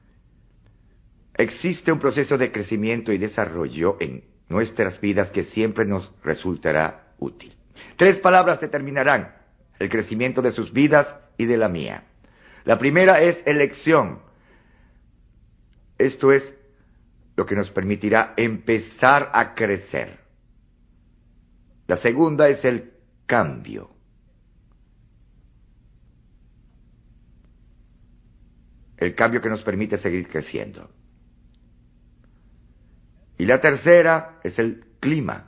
Existe un proceso de crecimiento y desarrollo en nuestras vidas que siempre nos resultará útil. Tres palabras determinarán el crecimiento de sus vidas y de la mía. La primera es elección. Esto es lo que nos permitirá empezar a crecer. La segunda es el cambio. El cambio que nos permite seguir creciendo. Y la tercera es el clima.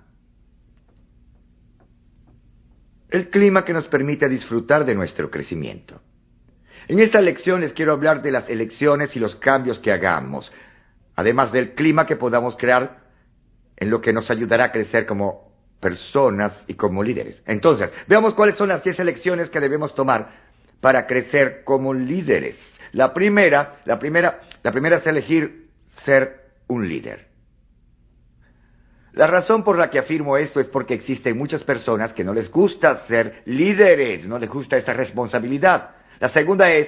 El clima que nos permite disfrutar de nuestro crecimiento. En esta lección les quiero hablar de las elecciones y los cambios que hagamos, además del clima que podamos crear en lo que nos ayudará a crecer como personas y como líderes. Entonces, veamos cuáles son las diez elecciones que debemos tomar para crecer como líderes. La primera, la primera, la primera es elegir ser un líder. La razón por la que afirmo esto es porque existen muchas personas que no les gusta ser líderes, no les gusta esa responsabilidad. La segunda es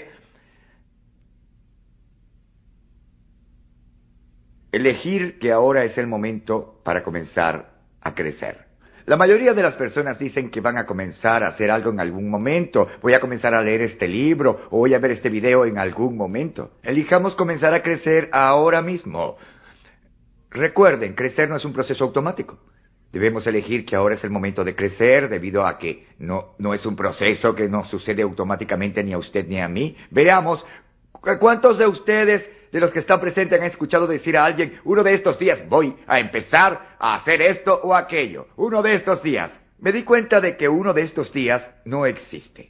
elegir que ahora es el momento para comenzar a crecer. La mayoría de las personas dicen que van a comenzar a hacer algo en algún momento. Voy a comenzar a leer este libro o voy a ver este video en algún momento. Elijamos comenzar a crecer ahora mismo. Recuerden, crecer no es un proceso automático. Debemos elegir que ahora es el momento de crecer debido a que no, no es un proceso que no sucede automáticamente ni a usted ni a mí. Veamos ¿Cuántos de ustedes, de los que están presentes, han escuchado decir a alguien, uno de estos días voy a empezar a hacer esto o aquello? Uno de estos días. Me di cuenta de que uno de estos días no existe.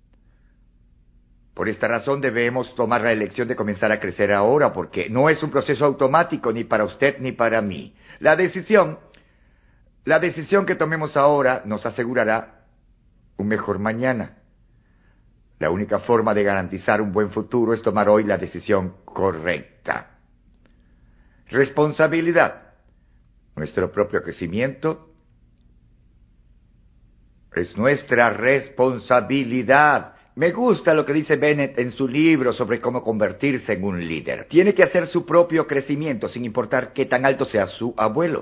Por esta razón debemos tomar la elección de comenzar a crecer ahora, porque no es un proceso automático ni para usted ni para mí. La decisión, la decisión que tomemos ahora nos asegurará un mejor mañana. La única forma de garantizar un buen futuro es tomar hoy la decisión correcta. Responsabilidad. Nuestro propio crecimiento es nuestra responsabilidad. Me gusta lo que dice Bennett en su libro sobre cómo convertirse en un líder. Tiene que hacer su propio crecimiento, sin importar qué tan alto sea su abuelo.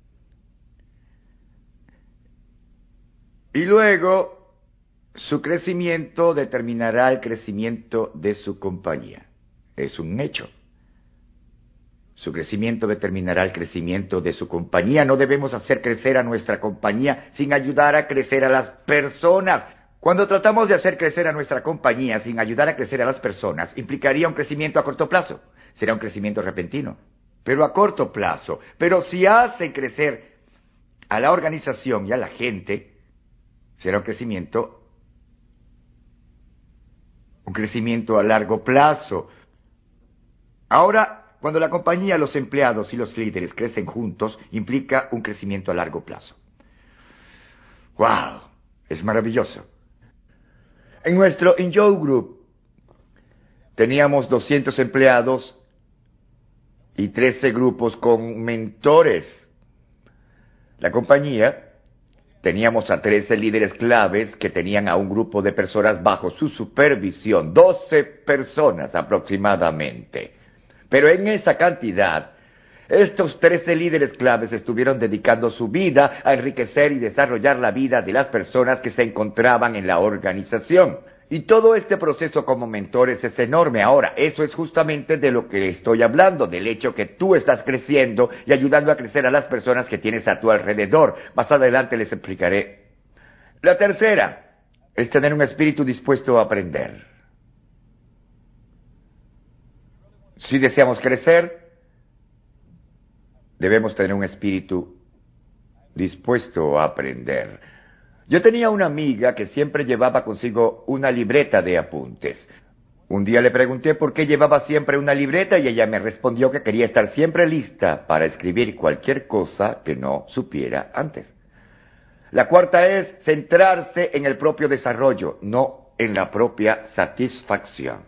Y luego, su crecimiento determinará el crecimiento de su compañía. Es un hecho. Su crecimiento determinará el crecimiento de su compañía. No debemos hacer crecer a nuestra compañía sin ayudar a crecer a las personas. Cuando tratamos de hacer crecer a nuestra compañía sin ayudar a crecer a las personas, implicaría un crecimiento a corto plazo. Será un crecimiento repentino, pero a corto plazo. Pero si hacen crecer a la organización y a la gente, será un crecimiento, un crecimiento a largo plazo. Ahora, cuando la compañía, los empleados y los líderes crecen juntos, implica un crecimiento a largo plazo. ¡Wow! Es maravilloso. En nuestro Enjoy Group teníamos doscientos empleados y trece grupos con mentores. La compañía, teníamos a trece líderes claves que tenían a un grupo de personas bajo su supervisión, doce personas aproximadamente. Pero en esa cantidad, estos trece líderes claves estuvieron dedicando su vida a enriquecer y desarrollar la vida de las personas que se encontraban en la organización. Y todo este proceso como mentores es enorme. Ahora, eso es justamente de lo que estoy hablando, del hecho que tú estás creciendo y ayudando a crecer a las personas que tienes a tu alrededor. Más adelante les explicaré. La tercera es tener un espíritu dispuesto a aprender. Si deseamos crecer, debemos tener un espíritu dispuesto a aprender. Yo tenía una amiga que siempre llevaba consigo una libreta de apuntes. Un día le pregunté por qué llevaba siempre una libreta y ella me respondió que quería estar siempre lista para escribir cualquier cosa que no supiera antes. La cuarta es centrarse en el propio desarrollo, no en la propia satisfacción.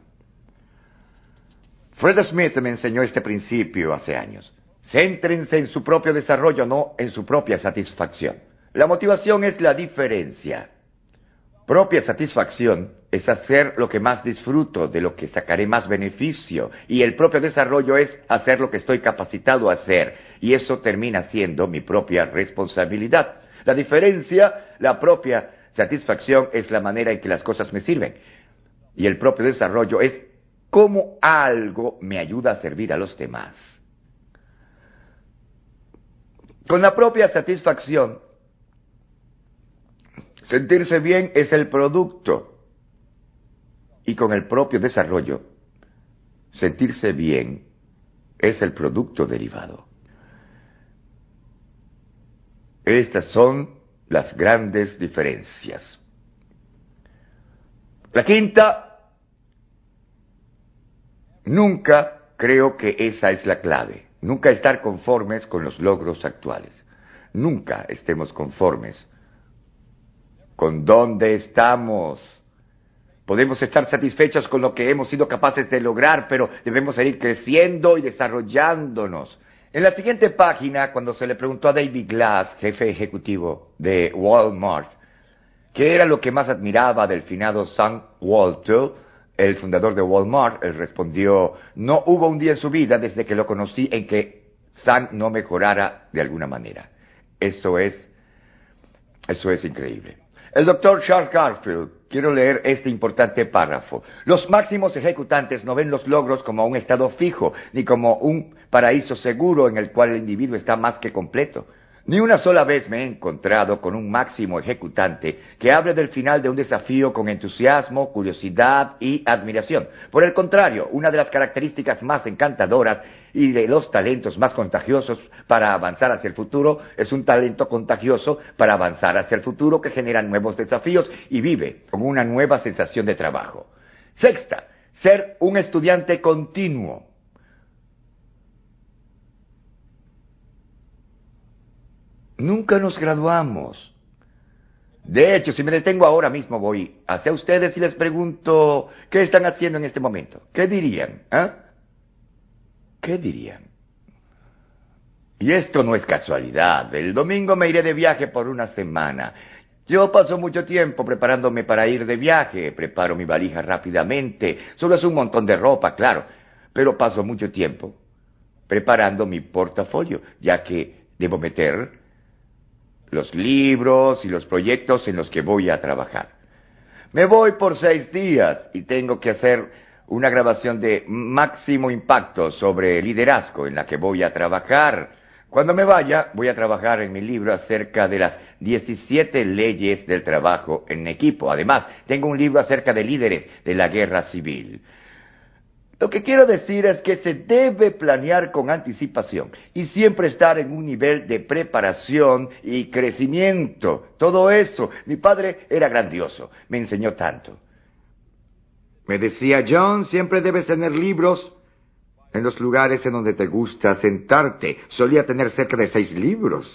Fred Smith me enseñó este principio hace años. Céntrense en su propio desarrollo, no en su propia satisfacción. La motivación es la diferencia. Propia satisfacción es hacer lo que más disfruto, de lo que sacaré más beneficio. Y el propio desarrollo es hacer lo que estoy capacitado a hacer. Y eso termina siendo mi propia responsabilidad. La diferencia, la propia satisfacción es la manera en que las cosas me sirven. Y el propio desarrollo es cómo algo me ayuda a servir a los demás. Con la propia satisfacción, sentirse bien es el producto. Y con el propio desarrollo, sentirse bien es el producto derivado. Estas son las grandes diferencias. La quinta, nunca creo que esa es la clave. Nunca estar conformes con los logros actuales. Nunca estemos conformes con dónde estamos. Podemos estar satisfechos con lo que hemos sido capaces de lograr, pero debemos seguir creciendo y desarrollándonos. En la siguiente página, cuando se le preguntó a David Glass, jefe ejecutivo de Walmart, qué era lo que más admiraba del finado Sam Walton, el fundador de Walmart, él respondió, no hubo un día en su vida desde que lo conocí en que Sam no mejorara de alguna manera. Eso es, eso es increíble. El doctor Charles Garfield, quiero leer este importante párrafo. Los máximos ejecutantes no ven los logros como un estado fijo, ni como un paraíso seguro en el cual el individuo está más que completo. Ni una sola vez me he encontrado con un máximo ejecutante que hable del final de un desafío con entusiasmo, curiosidad y admiración. Por el contrario, una de las características más encantadoras y de los talentos más contagiosos para avanzar hacia el futuro es un talento contagioso para avanzar hacia el futuro que genera nuevos desafíos y vive con una nueva sensación de trabajo. Sexta, ser un estudiante continuo. Nunca nos graduamos. De hecho, si me detengo ahora mismo, voy hacia ustedes y les pregunto, ¿qué están haciendo en este momento? ¿Qué dirían? ¿Ah? ¿Qué dirían? Y esto no es casualidad. El domingo me iré de viaje por una semana. Yo paso mucho tiempo preparándome para ir de viaje. Preparo mi valija rápidamente. Solo es un montón de ropa, claro. Pero paso mucho tiempo preparando mi portafolio, ya que debo meter los libros y los proyectos en los que voy a trabajar. Me voy por seis días y tengo que hacer una grabación de máximo impacto sobre liderazgo en la que voy a trabajar. Cuando me vaya, voy a trabajar en mi libro acerca de las diecisiete leyes del trabajo en equipo. Además, tengo un libro acerca de líderes de la guerra civil. Lo que quiero decir es que se debe planear con anticipación y siempre estar en un nivel de preparación y crecimiento. Todo eso, mi padre era grandioso, me enseñó tanto. Me decía, John, siempre debes tener libros en los lugares en donde te gusta sentarte. Solía tener cerca de seis libros.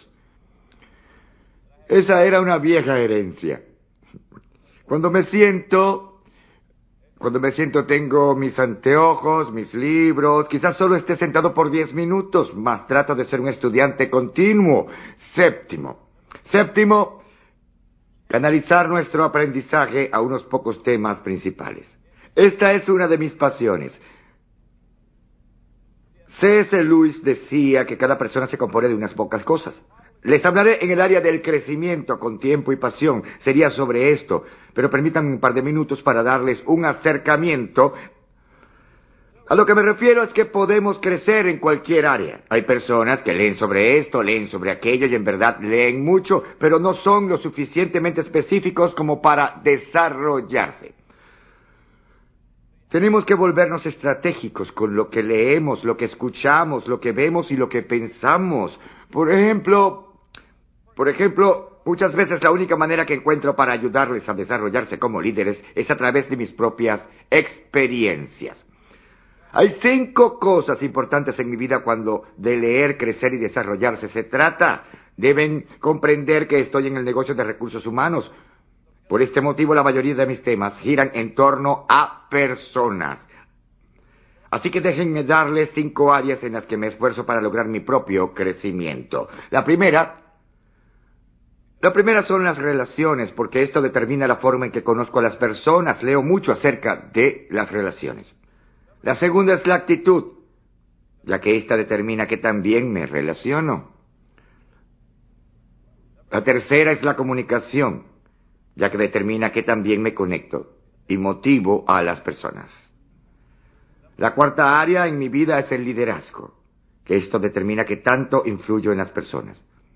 Esa era una vieja herencia. Cuando me siento... Cuando me siento tengo mis anteojos, mis libros, quizás solo esté sentado por diez minutos, mas trato de ser un estudiante continuo. Séptimo. Séptimo, canalizar nuestro aprendizaje a unos pocos temas principales. Esta es una de mis pasiones. C S Lewis decía que cada persona se compone de unas pocas cosas. Les hablaré en el área del crecimiento con tiempo y pasión. Sería sobre esto, pero permítanme un par de minutos para darles un acercamiento. A lo que me refiero es que podemos crecer en cualquier área. Hay personas que leen sobre esto, leen sobre aquello y en verdad leen mucho, pero no son lo suficientemente específicos como para desarrollarse. Tenemos que volvernos estratégicos con lo que leemos, lo que escuchamos, lo que vemos y lo que pensamos. Por ejemplo... Por ejemplo, muchas veces la única manera que encuentro para ayudarles a desarrollarse como líderes es a través de mis propias experiencias. Hay cinco cosas importantes en mi vida cuando de leer, crecer y desarrollarse se trata. Deben comprender que estoy en el negocio de recursos humanos. Por este motivo, la mayoría de mis temas giran en torno a personas. Así que déjenme darles cinco áreas en las que me esfuerzo para lograr mi propio crecimiento. La primera... La primera son las relaciones, porque esto determina la forma en que conozco a las personas. Leo mucho acerca de las relaciones. La segunda es la actitud, ya que esta determina que también me relaciono. La tercera es la comunicación, ya que determina que también me conecto y motivo a las personas. La cuarta área en mi vida es el liderazgo, que esto determina que tanto influyo en las personas.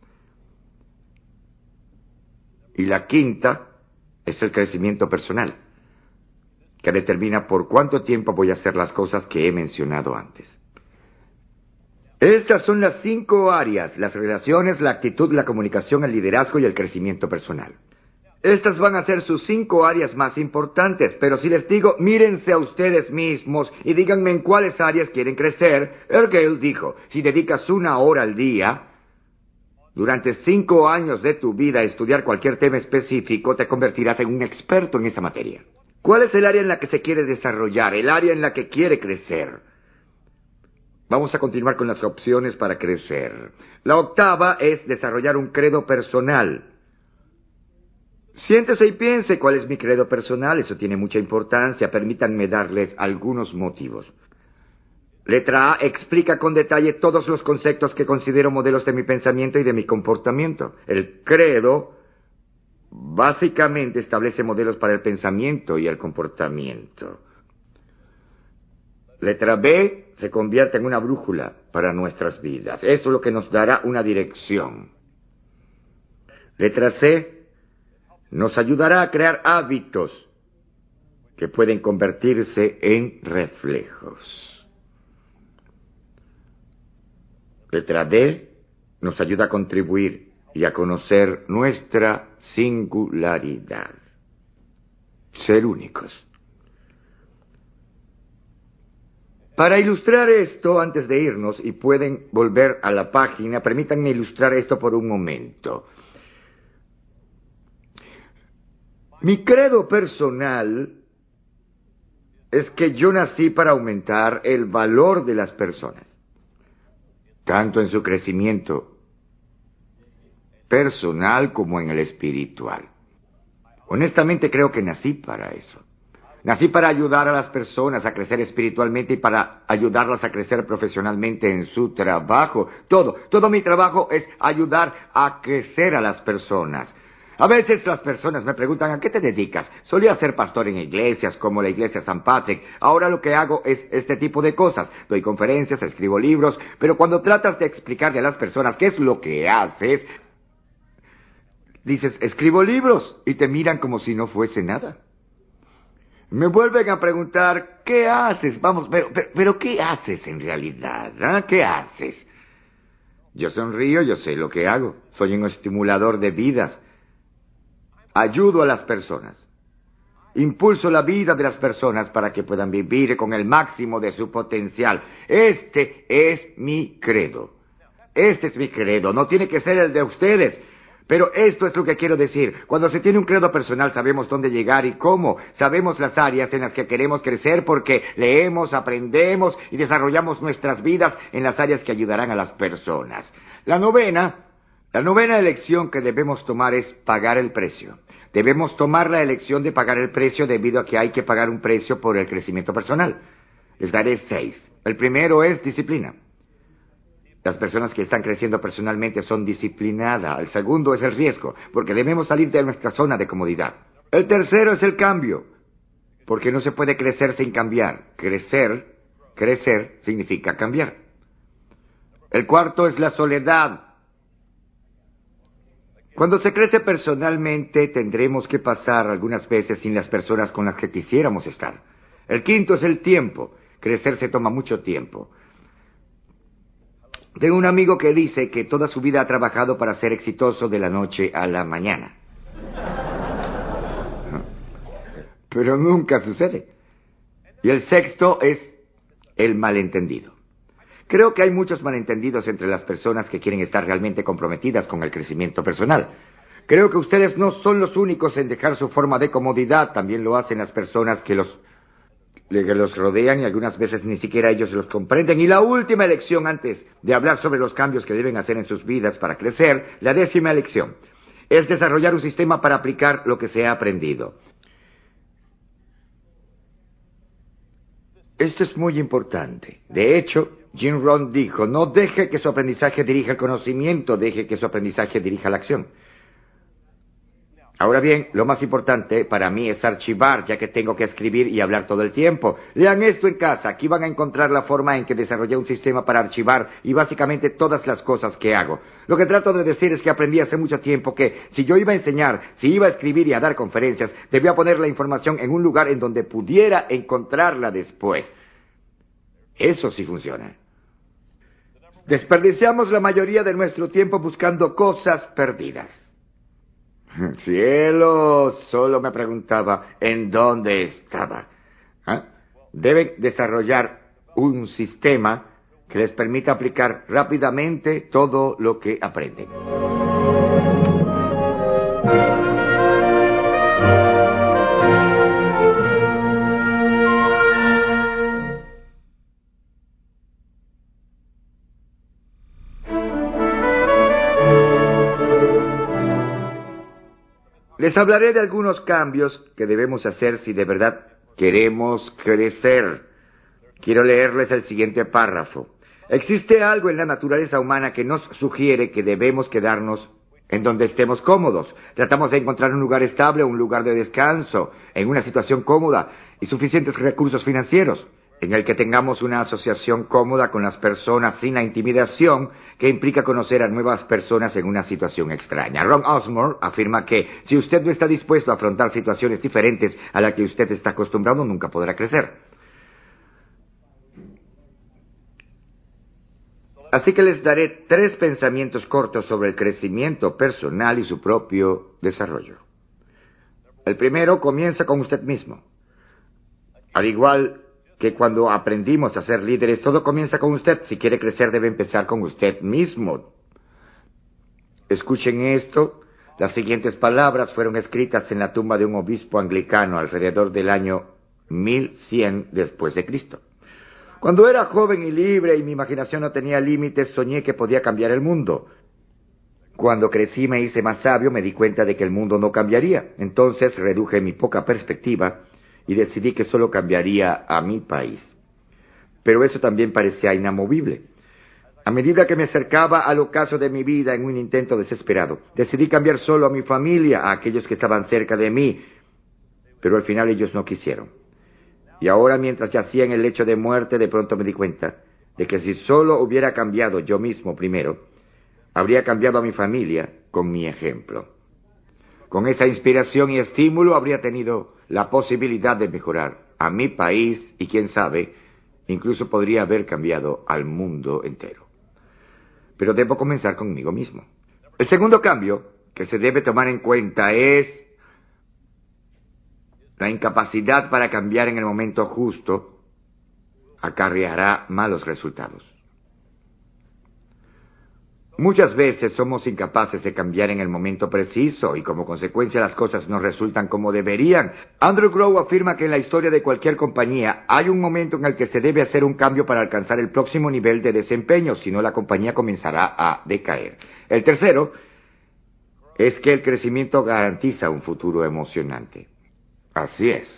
Y la quinta es el crecimiento personal, que determina por cuánto tiempo voy a hacer las cosas que he mencionado antes. Estas son las cinco áreas: las relaciones, la actitud, la comunicación, el liderazgo y el crecimiento personal. Estas van a ser sus cinco áreas más importantes, pero si les digo, mírense a ustedes mismos y díganme en cuáles áreas quieren crecer. Ergel dijo, si dedicas una hora al día durante cinco años de tu vida a estudiar cualquier tema específico, te convertirás en un experto en esa materia. ¿Cuál es el área en la que se quiere desarrollar? El área en la que quiere crecer. Vamos a continuar con las opciones para crecer. La octava es desarrollar un credo personal. Siéntese y piense cuál es mi credo personal. Eso tiene mucha importancia. Permítanme darles algunos motivos. Letra A explica con detalle todos los conceptos que considero modelos de mi pensamiento y de mi comportamiento. El credo básicamente establece modelos para el pensamiento y el comportamiento. Letra B se convierte en una brújula para nuestras vidas. Eso es lo que nos dará una dirección. Letra C. Nos ayudará a crear hábitos que pueden convertirse en reflejos. Letra D. Nos ayuda a contribuir y a conocer nuestra singularidad. Ser únicos. Para ilustrar esto, antes de irnos, y pueden volver a la página, permítanme ilustrar esto por un momento. Mi credo personal es que yo nací para aumentar el valor de las personas, tanto en su crecimiento personal como en el espiritual. Honestamente creo que nací para eso. Nací para ayudar a las personas a crecer espiritualmente y para ayudarlas a crecer profesionalmente en su trabajo. Todo, todo mi trabajo es ayudar a crecer a las personas. A veces las personas me preguntan, ¿a qué te dedicas? Solía ser pastor en iglesias como la iglesia San Patrick. Ahora lo que hago es este tipo de cosas. Doy conferencias, escribo libros, pero cuando tratas de explicarle a las personas qué es lo que haces, dices, escribo libros, y te miran como si no fuese nada. Me vuelven a preguntar, ¿qué haces? Vamos, pero, pero, pero ¿qué haces en realidad? ¿Eh? ¿Qué haces? Yo sonrío, yo sé lo que hago. Soy un estimulador de vidas. Ayudo a las personas. Impulso la vida de las personas para que puedan vivir con el máximo de su potencial. Este es mi credo. Este es mi credo. No tiene que ser el de ustedes. Pero esto es lo que quiero decir. Cuando se tiene un credo personal sabemos dónde llegar y cómo. Sabemos las áreas en las que queremos crecer porque leemos, aprendemos y desarrollamos nuestras vidas en las áreas que ayudarán a las personas. La novena, la novena elección que debemos tomar es pagar el precio. Debemos tomar la elección de pagar el precio debido a que hay que pagar un precio por el crecimiento personal. Les daré seis. El primero es disciplina. Las personas que están creciendo personalmente son disciplinadas. El segundo es el riesgo, porque debemos salir de nuestra zona de comodidad. El tercero es el cambio, porque no se puede crecer sin cambiar. Crecer, crecer significa cambiar. El cuarto es la soledad. Cuando se crece personalmente, tendremos que pasar algunas veces sin las personas con las que quisiéramos estar. El quinto es el tiempo. Crecer se toma mucho tiempo. Tengo un amigo que dice que toda su vida ha trabajado para ser exitoso de la noche a la mañana. Pero nunca sucede. Y el sexto es el malentendido. Creo que hay muchos malentendidos entre las personas que quieren estar realmente comprometidas con el crecimiento personal. Creo que ustedes no son los únicos en dejar su forma de comodidad. También lo hacen las personas que los... que los rodean y algunas veces ni siquiera ellos los comprenden. Y la última elección antes de hablar sobre los cambios que deben hacer en sus vidas para crecer, la décima elección, es desarrollar un sistema para aplicar lo que se ha aprendido. Esto es muy importante. De hecho, Jim Rohn dijo, no deje que su aprendizaje dirija el conocimiento, deje que su aprendizaje dirija la acción. Ahora bien, lo más importante para mí es archivar, ya que tengo que escribir y hablar todo el tiempo. Lean esto en casa, aquí van a encontrar la forma en que desarrollé un sistema para archivar y básicamente todas las cosas que hago. Lo que trato de decir es que aprendí hace mucho tiempo que si yo iba a enseñar, si iba a escribir y a dar conferencias, debía poner la información en un lugar en donde pudiera encontrarla después. Eso sí funciona. Desperdiciamos la mayoría de nuestro tiempo buscando cosas perdidas. Cielo, solo me preguntaba en dónde estaba. ¿Ah? Deben desarrollar un sistema que les permita aplicar rápidamente todo lo que aprenden. Les hablaré de algunos cambios que debemos hacer si de verdad queremos crecer. Quiero leerles el siguiente párrafo. Existe algo en la naturaleza humana que nos sugiere que debemos quedarnos en donde estemos cómodos. Tratamos de encontrar un lugar estable, un lugar de descanso, en una situación cómoda y suficientes recursos financieros. en el que tengamos una asociación cómoda con las personas sin la intimidación que implica conocer a nuevas personas en una situación extraña. Ron Osmore afirma que si usted no está dispuesto a afrontar situaciones diferentes a las que usted está acostumbrado, nunca podrá crecer. Así que les daré tres pensamientos cortos sobre el crecimiento personal y su propio desarrollo. El primero comienza con usted mismo. Al igual que cuando aprendimos a ser líderes, todo comienza con usted. Si quiere crecer, debe empezar con usted mismo. Escuchen esto. Las siguientes palabras fueron escritas en la tumba de un obispo anglicano alrededor del año mil cien después de Cristo. Cuando era joven y libre y mi imaginación no tenía límites, soñé que podía cambiar el mundo. Cuando crecí y me hice más sabio, me di cuenta de que el mundo no cambiaría. Entonces reduje mi poca perspectiva y decidí que solo cambiaría a mi país. Pero eso también parecía inamovible. A medida que me acercaba al ocaso de mi vida en un intento desesperado, decidí cambiar solo a mi familia, a aquellos que estaban cerca de mí, pero al final ellos no quisieron. Y ahora, mientras yacía en el lecho de muerte, de pronto me di cuenta de que si solo hubiera cambiado yo mismo primero, habría cambiado a mi familia con mi ejemplo. Con esa inspiración y estímulo habría tenido la posibilidad de mejorar a mi país y, quién sabe, incluso podría haber cambiado al mundo entero. Pero debo comenzar conmigo mismo. El segundo cambio que se debe tomar en cuenta es la incapacidad para cambiar en el momento justo acarreará malos resultados. Muchas veces somos incapaces de cambiar en el momento preciso y como consecuencia las cosas no resultan como deberían. Andrew Grove afirma que en la historia de cualquier compañía hay un momento en el que se debe hacer un cambio para alcanzar el próximo nivel de desempeño, si no la compañía comenzará a decaer. El tercero es que el crecimiento garantiza un futuro emocionante. Así es.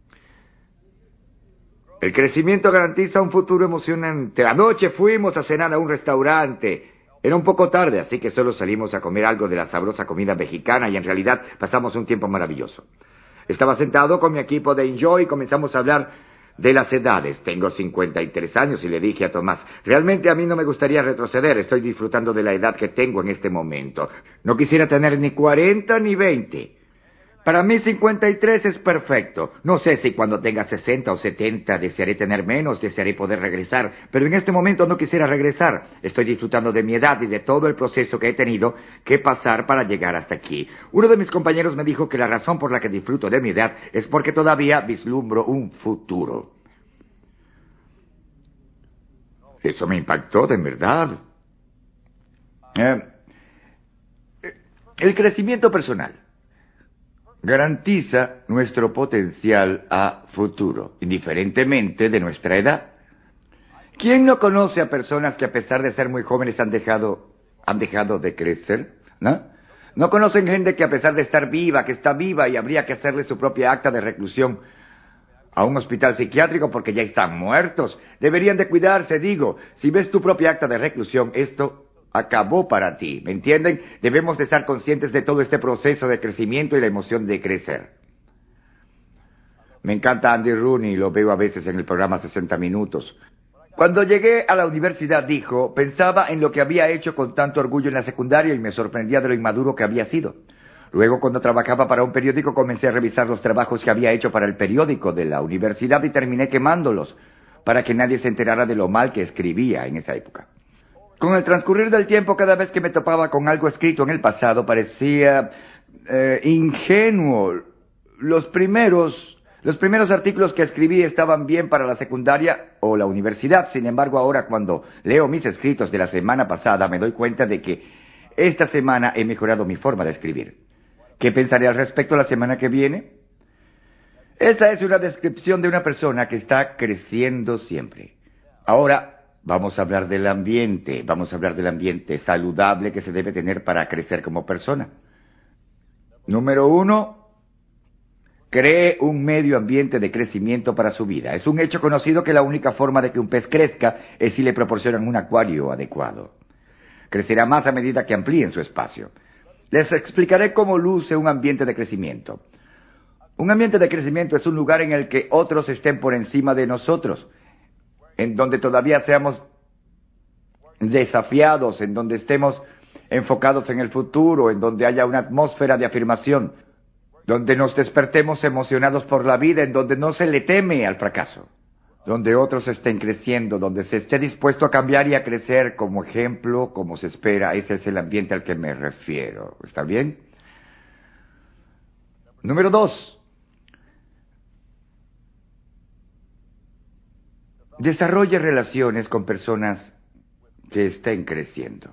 El crecimiento garantiza un futuro emocionante. Anoche fuimos a cenar a un restaurante. Era un poco tarde, así que solo salimos a comer algo de la sabrosa comida mexicana y en realidad pasamos un tiempo maravilloso. Estaba sentado con mi equipo de Enjoy y comenzamos a hablar de las edades. Tengo cincuenta y tres años y le dije a Tomás, realmente a mí no me gustaría retroceder, estoy disfrutando de la edad que tengo en este momento. No quisiera tener ni cuarenta ni veinte. Para mí cincuenta y tres es perfecto. No sé si cuando tenga sesenta o setenta desearé tener menos, desearé poder regresar, pero en este momento no quisiera regresar. Estoy disfrutando de mi edad y de todo el proceso que he tenido que pasar para llegar hasta aquí. Uno de mis compañeros me dijo que la razón por la que disfruto de mi edad es porque todavía vislumbro un futuro. Eso me impactó, de verdad. Eh, el crecimiento personal garantiza nuestro potencial a futuro, indiferentemente de nuestra edad. ¿Quién no conoce a personas que a pesar de ser muy jóvenes han dejado, han dejado de crecer? ¿No? ¿No conocen gente que a pesar de estar viva, que está viva y habría que hacerle su propia acta de reclusión a un hospital psiquiátrico porque ya están muertos? Deberían de cuidarse, digo. Si ves tu propia acta de reclusión, esto acabó para ti, ¿me entienden? Debemos de estar conscientes de todo este proceso de crecimiento y la emoción de crecer. Me encanta Andy Rooney, lo veo a veces en el programa sesenta minutos. Cuando llegué a la universidad, dijo, pensaba en lo que había hecho con tanto orgullo en la secundaria y me sorprendía de lo inmaduro que había sido. Luego, cuando trabajaba para un periódico, comencé a revisar los trabajos que había hecho para el periódico de la universidad y terminé quemándolos para que nadie se enterara de lo mal que escribía en esa época. Con el transcurrir del tiempo, cada vez que me topaba con algo escrito en el pasado, parecía eh, ingenuo. Los primeros, los primeros artículos que escribí estaban bien para la secundaria o la universidad. Sin embargo, ahora cuando leo mis escritos de la semana pasada, me doy cuenta de que esta semana he mejorado mi forma de escribir. ¿Qué pensaré al respecto la semana que viene? Esa es una descripción de una persona que está creciendo siempre. Ahora, vamos a hablar del ambiente, vamos a hablar del ambiente saludable que se debe tener para crecer como persona. Número uno, cree un medio ambiente de crecimiento para su vida. Es un hecho conocido que la única forma de que un pez crezca es si le proporcionan un acuario adecuado. Crecerá más a medida que amplíen su espacio. Les explicaré cómo luce un ambiente de crecimiento. Un ambiente de crecimiento es un lugar en el que otros estén por encima de nosotros. en donde todavía seamos desafiados, en donde estemos enfocados en el futuro, en donde haya una atmósfera de afirmación, donde nos despertemos emocionados por la vida, en donde no se le teme al fracaso, donde otros estén creciendo, donde se esté dispuesto a cambiar y a crecer como ejemplo, como se espera. Ese es el ambiente al que me refiero. ¿Está bien? Número dos. Desarrolle relaciones con personas que estén creciendo.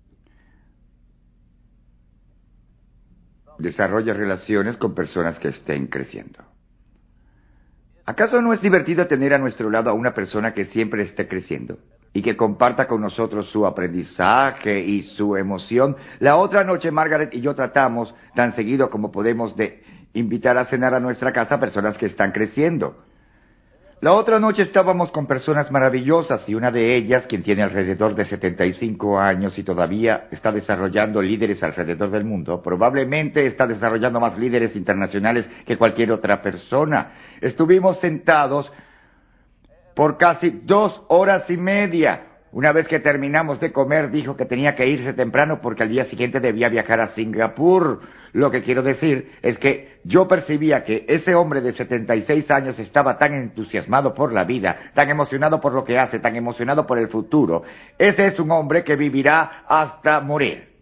Desarrolle relaciones con personas que estén creciendo. ¿Acaso no es divertido tener a nuestro lado a una persona que siempre esté creciendo y que comparta con nosotros su aprendizaje y su emoción? La otra noche Margaret y yo tratamos, tan seguido como podemos, de invitar a cenar a nuestra casa a personas que están creciendo. La otra noche estábamos con personas maravillosas y una de ellas, quien tiene alrededor de setenta y cinco años y todavía está desarrollando líderes alrededor del mundo, probablemente está desarrollando más líderes internacionales que cualquier otra persona. Estuvimos sentados por casi dos horas y media. Una vez que terminamos de comer, dijo que tenía que irse temprano porque al día siguiente debía viajar a Singapur. Lo que quiero decir es que yo percibía que ese hombre de setenta y seis años estaba tan entusiasmado por la vida, tan emocionado por lo que hace, tan emocionado por el futuro. Ese es un hombre que vivirá hasta morir.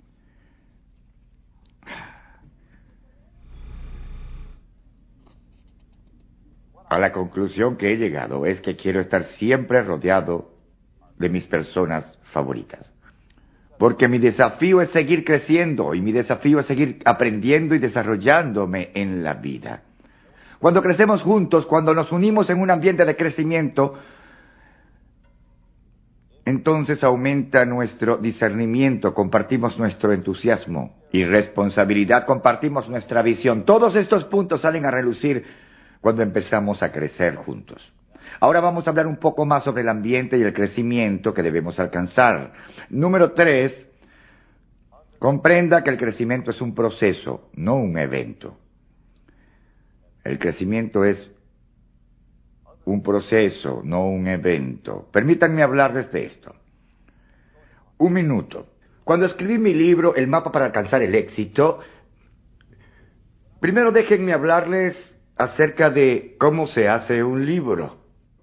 A la conclusión que he llegado es que quiero estar siempre rodeado de mis personas favoritas. Porque mi desafío es seguir creciendo y mi desafío es seguir aprendiendo y desarrollándome en la vida. Cuando crecemos juntos, cuando nos unimos en un ambiente de crecimiento, entonces aumenta nuestro discernimiento, compartimos nuestro entusiasmo y responsabilidad, compartimos nuestra visión. Todos estos puntos salen a relucir cuando empezamos a crecer juntos. Ahora vamos a hablar un poco más sobre el ambiente y el crecimiento que debemos alcanzar. Número tres, comprenda que el crecimiento es un proceso, no un evento. El crecimiento es un proceso, no un evento. Permítanme hablarles de esto. Un minuto. Cuando escribí mi libro, El mapa para alcanzar el éxito, primero déjenme hablarles acerca de cómo se hace un libro.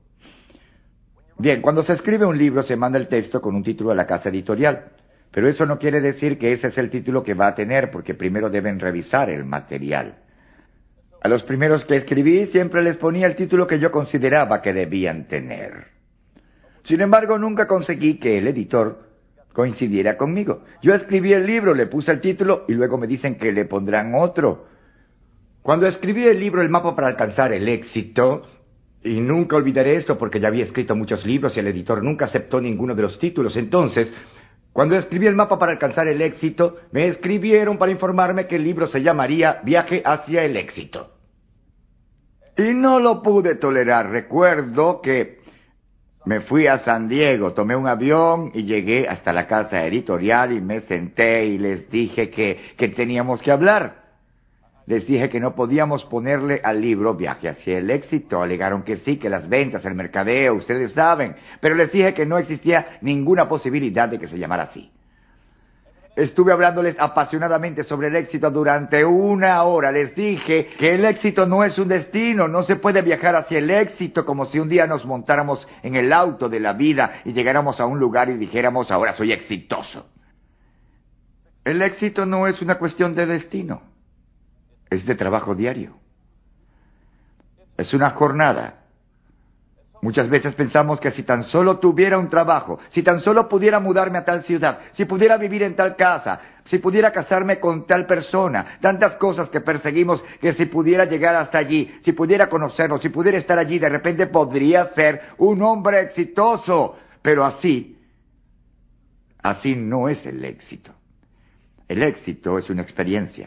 Bien, cuando se escribe un libro se manda el texto con un título a la casa editorial, pero eso no quiere decir que ese es el título que va a tener, porque primero deben revisar el material. A los primeros que escribí siempre les ponía el título que yo consideraba que debían tener. Sin embargo, nunca conseguí que el editor coincidiera conmigo. Yo escribí el libro, le puse el título y luego me dicen que le pondrán otro. Cuando escribí el libro El mapa para alcanzar el éxito, y nunca olvidaré esto porque ya había escrito muchos libros y el editor nunca aceptó ninguno de los títulos. Entonces, cuando escribí el mapa para alcanzar el éxito, me escribieron para informarme que el libro se llamaría Viaje hacia el éxito. Y no lo pude tolerar. Recuerdo que me fui a San Diego, tomé un avión y llegué hasta la casa editorial y me senté y les dije que, que teníamos que hablar. Les dije que no podíamos ponerle al libro Viaje hacia el éxito. Alegaron que sí, que las ventas, el mercadeo, ustedes saben. Pero les dije que no existía ninguna posibilidad de que se llamara así. Estuve hablándoles apasionadamente sobre el éxito durante una hora. Les dije que el éxito no es un destino. No se puede viajar hacia el éxito como si un día nos montáramos en el auto de la vida y llegáramos a un lugar y dijéramos, ahora soy exitoso. El éxito no es una cuestión de destino. Es de trabajo diario. Es una jornada. Muchas veces pensamos que si tan solo tuviera un trabajo, si tan solo pudiera mudarme a tal ciudad, si pudiera vivir en tal casa, si pudiera casarme con tal persona, tantas cosas que perseguimos, que si pudiera llegar hasta allí, si pudiera conocerlo, si pudiera estar allí, de repente podría ser un hombre exitoso. Pero así, así no es el éxito. El éxito es una experiencia.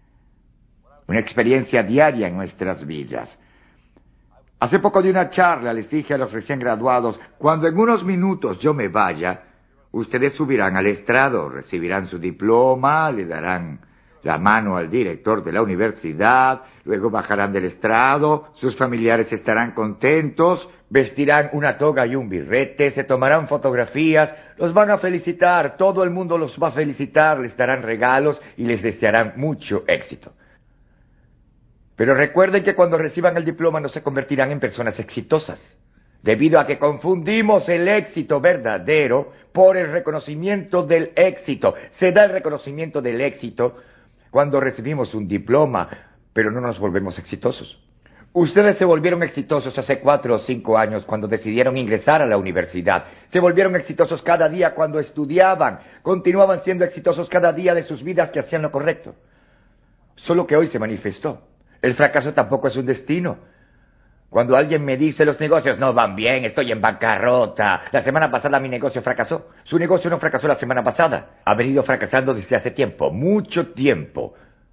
Una experiencia diaria en nuestras vidas. Hace poco de una charla les dije a los recién graduados, cuando en unos minutos yo me vaya, ustedes subirán al estrado, recibirán su diploma, le darán la mano al director de la universidad, luego bajarán del estrado, sus familiares estarán contentos, vestirán una toga y un birrete, se tomarán fotografías, los van a felicitar, todo el mundo los va a felicitar, les darán regalos y les desearán mucho éxito. Pero recuerden que cuando reciban el diploma no se convertirán en personas exitosas, debido a que confundimos el éxito verdadero por el reconocimiento del éxito. Se da el reconocimiento del éxito cuando recibimos un diploma, pero no nos volvemos exitosos. Ustedes se volvieron exitosos hace cuatro o cinco años cuando decidieron ingresar a la universidad. Se volvieron exitosos cada día cuando estudiaban. Continuaban siendo exitosos cada día de sus vidas que hacían lo correcto. Solo que hoy se manifestó. El fracaso tampoco es un destino. Cuando alguien me dice los negocios no van bien, estoy en bancarrota, la semana pasada mi negocio fracasó. Su negocio no fracasó la semana pasada. Ha venido fracasando desde hace tiempo, mucho tiempo.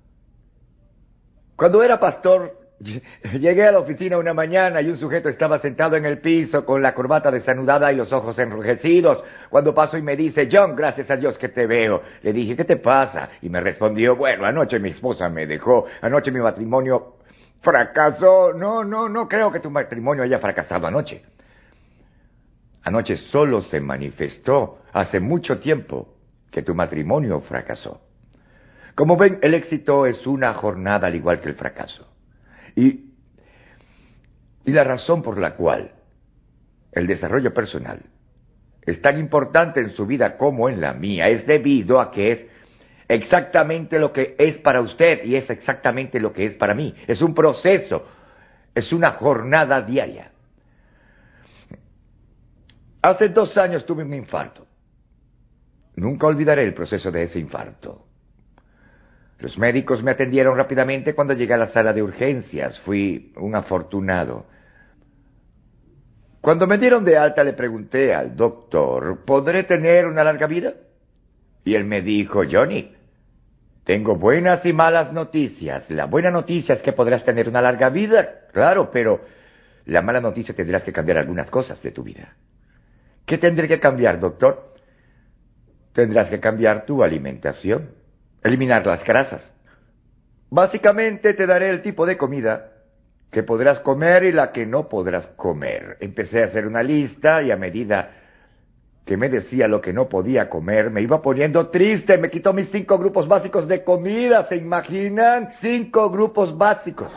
Cuando era pastor, llegué a la oficina una mañana y un sujeto estaba sentado en el piso con la corbata desanudada y los ojos enrojecidos. Cuando paso y me dice, John, gracias a Dios que te veo. Le dije, ¿qué te pasa? Y me respondió, bueno, anoche mi esposa me dejó, anoche mi matrimonio fracasó. No, no, no creo que tu matrimonio haya fracasado anoche. Anoche solo se manifestó hace mucho tiempo que tu matrimonio fracasó. Como ven, el éxito es una jornada al igual que el fracaso. Y, y la razón por la cual el desarrollo personal es tan importante en su vida como en la mía es debido a que es exactamente lo que es para usted y es exactamente lo que es para mí. Es un proceso, es una jornada diaria. Hace dos años tuve un infarto. Nunca olvidaré el proceso de ese infarto. Los médicos me atendieron rápidamente cuando llegué a la sala de urgencias. Fui un afortunado. Cuando me dieron de alta le pregunté al doctor, ¿podré tener una larga vida? Y él me dijo, Johnny, tengo buenas y malas noticias. La buena noticia es que podrás tener una larga vida, claro, pero la mala noticia tendrás que cambiar algunas cosas de tu vida. ¿Qué tendré que cambiar, doctor? Tendrás que cambiar tu alimentación. Eliminar las grasas. Básicamente te daré el tipo de comida que podrás comer y la que no podrás comer. Empecé a hacer una lista y a medida que me decía lo que no podía comer, me iba poniendo triste. Me quitó mis cinco grupos básicos de comida. ¿Se imaginan? Cinco grupos básicos.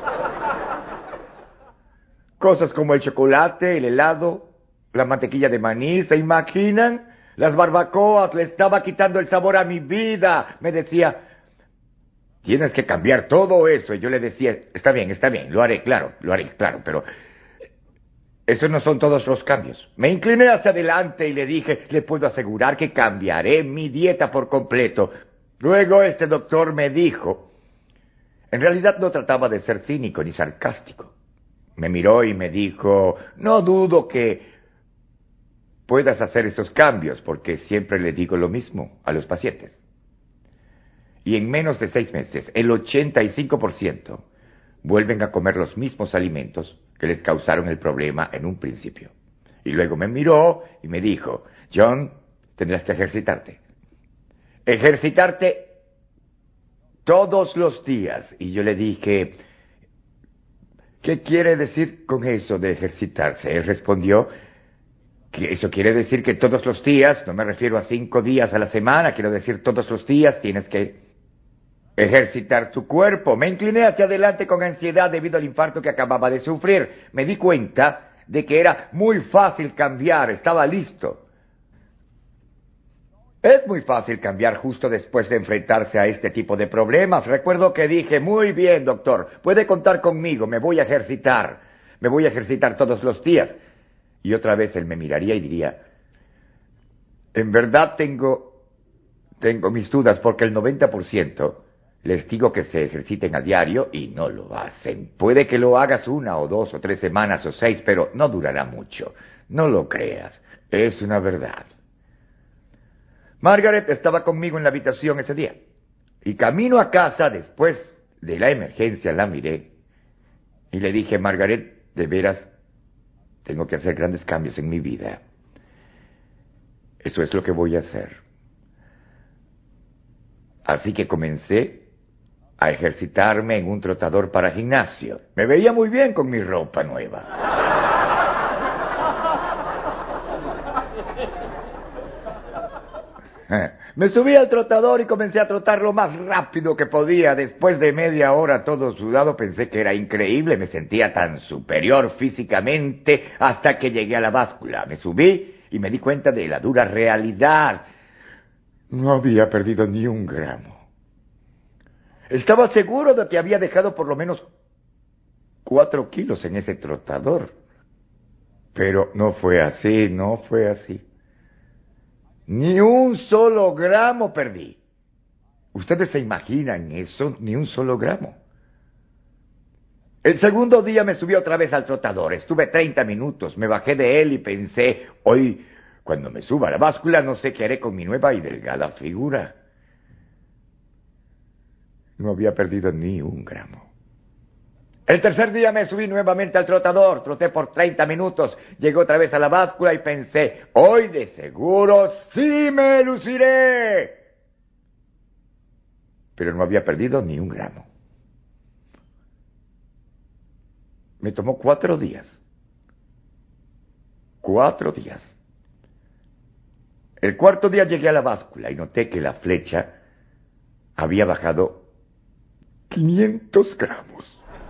Cosas como el chocolate, el helado, la mantequilla de maní. ¿Se imaginan? Las barbacoas, le estaba quitando el sabor a mi vida. Me decía, tienes que cambiar todo eso. Y yo le decía, está bien, está bien, lo haré, claro, lo haré, claro, pero esos no son todos los cambios. Me incliné hacia adelante y le dije, le puedo asegurar que cambiaré mi dieta por completo. Luego este doctor me dijo, en realidad no trataba de ser cínico ni sarcástico. Me miró y me dijo, no dudo que puedas hacer esos cambios, porque siempre le digo lo mismo a los pacientes. Y en menos de seis meses, el ochenta y cinco por ciento vuelven a comer los mismos alimentos que les causaron el problema en un principio. Y luego me miró y me dijo, John, tendrás que ejercitarte. Ejercitarte todos los días. Y yo le dije, ¿qué quiere decir con eso de ejercitarse? Él respondió, que eso quiere decir que todos los días, no me refiero a cinco días a la semana, quiero decir todos los días tienes que ejercitar tu cuerpo. Me incliné hacia adelante con ansiedad debido al infarto que acababa de sufrir. Me di cuenta de que era muy fácil cambiar, estaba listo. Es muy fácil cambiar justo después de enfrentarse a este tipo de problemas. Recuerdo que dije, muy bien, doctor, puede contar conmigo, me voy a ejercitar, me voy a ejercitar todos los días. Y otra vez él me miraría y diría, en verdad tengo, tengo mis dudas porque el noventa por ciento les digo que se ejerciten a diario y no lo hacen. Puede que lo hagas una o dos o tres semanas o seis, pero no durará mucho. No lo creas, es una verdad. Margaret estaba conmigo en la habitación ese día. Y camino a casa después de la emergencia la miré y le dije, Margaret, de veras, tengo que hacer grandes cambios en mi vida. Eso es lo que voy a hacer. Así que comencé a ejercitarme en un trotador para gimnasio. Me veía muy bien con mi ropa nueva. Me subí al trotador y comencé a trotar lo más rápido que podía. Después de media hora todo sudado pensé que era increíble, me sentía tan superior físicamente hasta que llegué a la báscula. Me subí y me di cuenta de la dura realidad. No había perdido ni un gramo. Estaba seguro de que había dejado por lo menos cuatro kilos en ese trotador. Pero no fue así, no fue así. Ni un solo gramo perdí. ¿Ustedes se imaginan eso? Ni un solo gramo. El segundo día me subí otra vez al trotador. Estuve treinta minutos. Me bajé de él y pensé, hoy, cuando me suba a la báscula, no sé qué haré con mi nueva y delgada figura. No había perdido ni un gramo. El tercer día me subí nuevamente al trotador, troté por treinta minutos, llegué otra vez a la báscula y pensé, hoy de seguro sí me luciré. Pero no había perdido ni un gramo. Me tomó cuatro días. Cuatro días. El cuarto día llegué a la báscula y noté que la flecha había bajado quinientos gramos.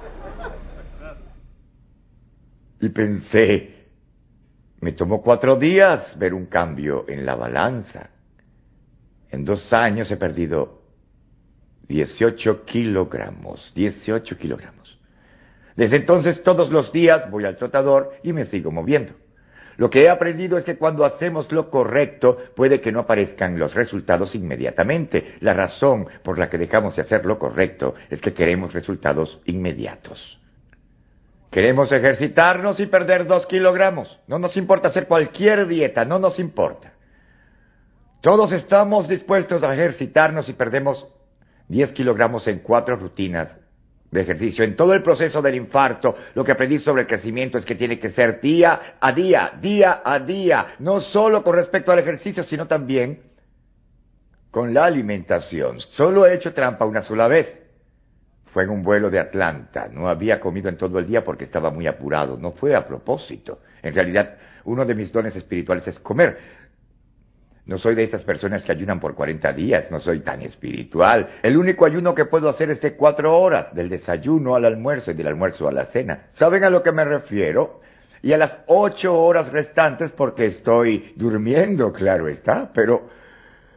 Y pensé, me tomó cuatro días ver un cambio en la balanza. En dos años he perdido dieciocho kilogramos, dieciocho kilogramos. Desde entonces todos los días voy al trotador y me sigo moviendo. Lo que he aprendido es que cuando hacemos lo correcto puede que no aparezcan los resultados inmediatamente. La razón por la que dejamos de hacer lo correcto es que queremos resultados inmediatos. Queremos ejercitarnos y perder dos kilogramos. No nos importa hacer cualquier dieta, no nos importa. Todos estamos dispuestos a ejercitarnos y perdemos diez kilogramos en cuatro rutinas de ejercicio. En todo el proceso del infarto, lo que aprendí sobre el crecimiento es que tiene que ser día a día, día a día. No solo con respecto al ejercicio, sino también con la alimentación. Solo he hecho trampa una sola vez. Fue en un vuelo de Atlanta. No había comido en todo el día porque estaba muy apurado. No fue a propósito. En realidad, uno de mis dones espirituales es comer. No soy de esas personas que ayunan por cuarenta días. No soy tan espiritual. El único ayuno que puedo hacer es de cuatro horas. Del desayuno al almuerzo y del almuerzo a la cena. ¿Saben a lo que me refiero? Y a las ocho horas restantes porque estoy durmiendo, claro está, pero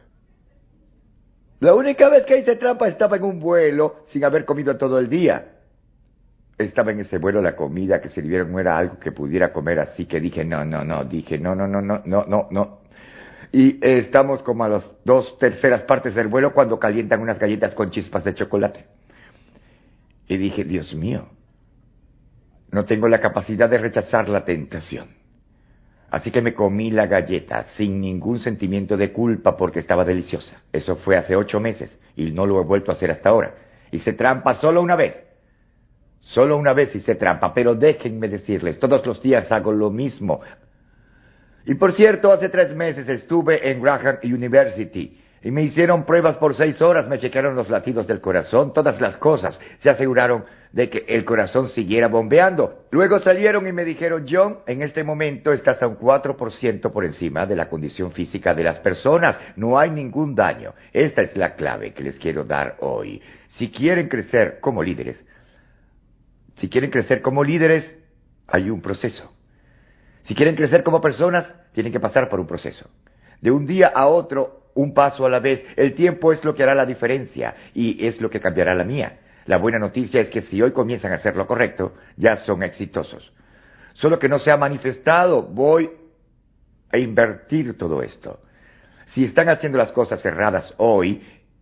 la única vez que hice trampa estaba en un vuelo sin haber comido todo el día. Estaba en ese vuelo, la comida que sirvieron no era algo que pudiera comer, así que dije, no, no, no, dije, no, no, no, no, no, no, no. Y eh, estamos como a las dos terceras partes del vuelo cuando calientan unas galletas con chispas de chocolate. Y dije, Dios mío, no tengo la capacidad de rechazar la tentación. Así que me comí la galleta sin ningún sentimiento de culpa porque estaba deliciosa. Eso fue hace ocho meses y no lo he vuelto a hacer hasta ahora. Hice trampa solo una vez. Solo una vez hice trampa, pero déjenme decirles, todos los días hago lo mismo. Y por cierto, hace tres meses estuve en Graham University y me hicieron pruebas por seis horas, me chequearon los latidos del corazón, todas las cosas. Se aseguraron de que el corazón siguiera bombeando. Luego salieron y me dijeron, John, en este momento estás a un cuatro por ciento por encima de la condición física de las personas. No hay ningún daño. Esta es la clave que les quiero dar hoy. Si quieren crecer como líderes, si quieren crecer como líderes, hay un proceso. Si quieren crecer como personas, tienen que pasar por un proceso. De un día a otro, un paso a la vez. El tiempo es lo que hará la diferencia y es lo que cambiará la mía. La buena noticia es que si hoy comienzan a hacer lo correcto, ya son exitosos. Solo que no se ha manifestado. Voy a invertir todo esto. Si están haciendo las cosas erradas hoy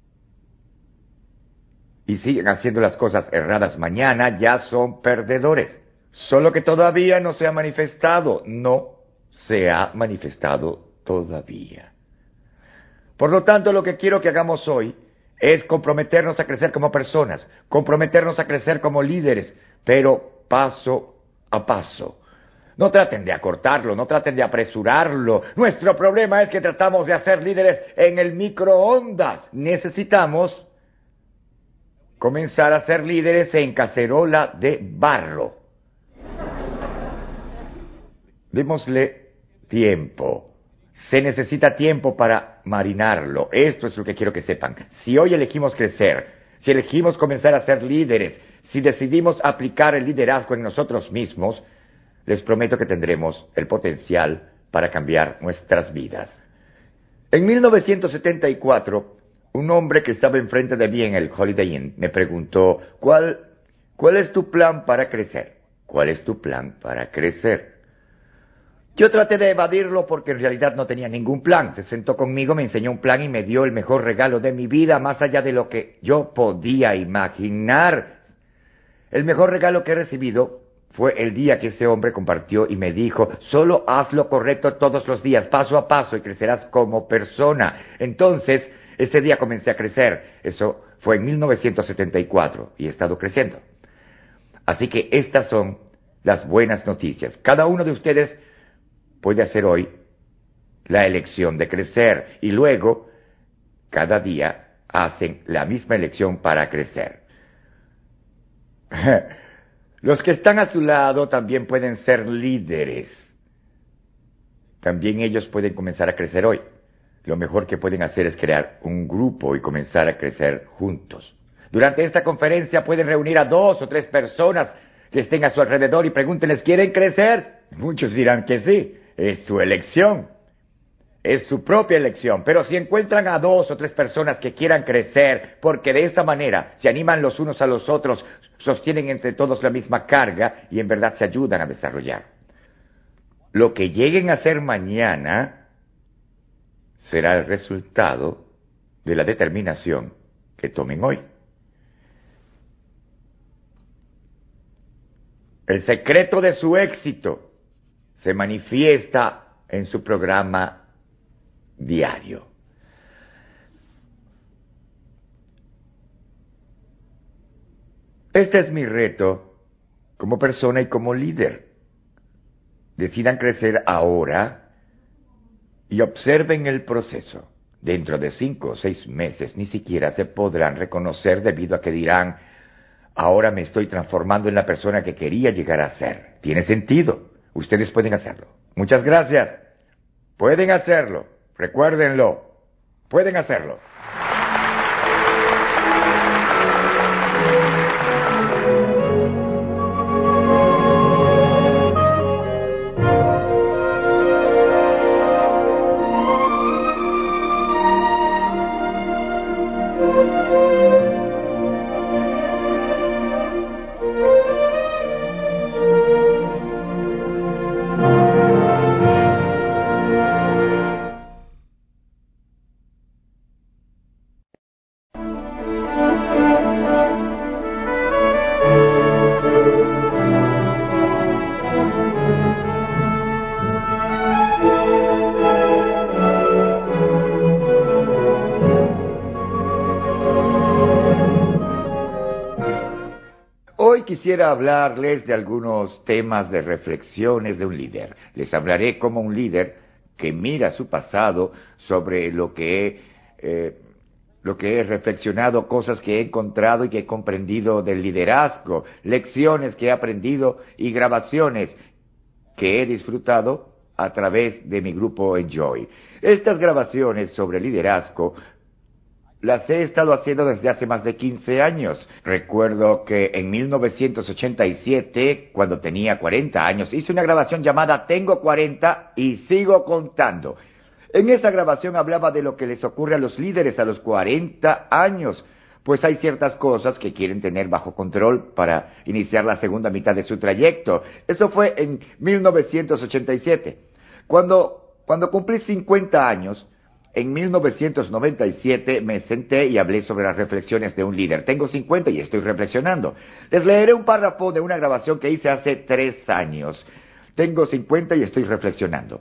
y siguen haciendo las cosas erradas mañana, ya son perdedores. Solo que todavía no se ha manifestado. No se ha manifestado todavía. Por lo tanto, lo que quiero que hagamos hoy es comprometernos a crecer como personas, comprometernos a crecer como líderes, pero paso a paso. No traten de acortarlo, no traten de apresurarlo. Nuestro problema es que tratamos de hacer líderes en el microondas. Necesitamos comenzar a ser líderes en cacerola de barro. Démosle tiempo. Se necesita tiempo para marinarlo. Esto es lo que quiero que sepan. Si hoy elegimos crecer, si elegimos comenzar a ser líderes, si decidimos aplicar el liderazgo en nosotros mismos, les prometo que tendremos el potencial para cambiar nuestras vidas. En mil novecientos setenta y cuatro, un hombre que estaba enfrente de mí en el Holiday Inn me preguntó, ¿cuál, cuál es tu plan para crecer? ¿Cuál es tu plan para crecer? Yo traté de evadirlo porque en realidad no tenía ningún plan. Se sentó conmigo, me enseñó un plan y me dio el mejor regalo de mi vida, más allá de lo que yo podía imaginar. El mejor regalo que he recibido fue el día que ese hombre compartió y me dijo, solo haz lo correcto todos los días, paso a paso, y crecerás como persona. Entonces, ese día comencé a crecer. Eso fue en mil novecientos setenta y cuatro y he estado creciendo. Así que estas son las buenas noticias. Cada uno de ustedes puede hacer hoy la elección de crecer y luego, cada día, hacen la misma elección para crecer. Los que están a su lado también pueden ser líderes. También ellos pueden comenzar a crecer hoy. Lo mejor que pueden hacer es crear un grupo y comenzar a crecer juntos. Durante esta conferencia pueden reunir a dos o tres personas que estén a su alrededor y pregúntenles, ¿quieren crecer? Muchos dirán que sí. Es su elección, es su propia elección, pero si encuentran a dos o tres personas que quieran crecer, porque de esta manera se animan los unos a los otros, sostienen entre todos la misma carga y en verdad se ayudan a desarrollar. Lo que lleguen a hacer mañana será el resultado de la determinación que tomen hoy. El secreto de su éxito se manifiesta en su programa diario. Este es mi reto como persona y como líder. Decidan crecer ahora y observen el proceso. Dentro de cinco o seis meses ni siquiera se podrán reconocer debido a que dirán, ahora me estoy transformando en la persona que quería llegar a ser. ¿Tiene sentido? Ustedes pueden hacerlo. Muchas gracias. Pueden hacerlo. Recuérdenlo. Pueden hacerlo. Hoy quisiera hablarles de algunos temas de reflexiones de un líder. Les hablaré como un líder que mira su pasado sobre lo que he, eh, lo que he reflexionado, cosas que he encontrado y que he comprendido del liderazgo, lecciones que he aprendido y grabaciones que he disfrutado a través de mi grupo Enjoy. Estas grabaciones sobre liderazgo las he estado haciendo desde hace más de quince años. Recuerdo que en mil novecientos ochenta y siete, cuando tenía cuarenta años, hice una grabación llamada Tengo cuarenta y sigo contando. En esa grabación hablaba de lo que les ocurre a los líderes a los cuarenta años, pues hay ciertas cosas que quieren tener bajo control para iniciar la segunda mitad de su trayecto. Eso fue en mil novecientos ochenta y siete. Cuando, cuando cumplí cincuenta años, en mil novecientos noventa y siete me senté y hablé sobre las reflexiones de un líder. Tengo cincuenta y estoy reflexionando. Les leeré un párrafo de una grabación que hice hace tres años. Tengo cincuenta y estoy reflexionando.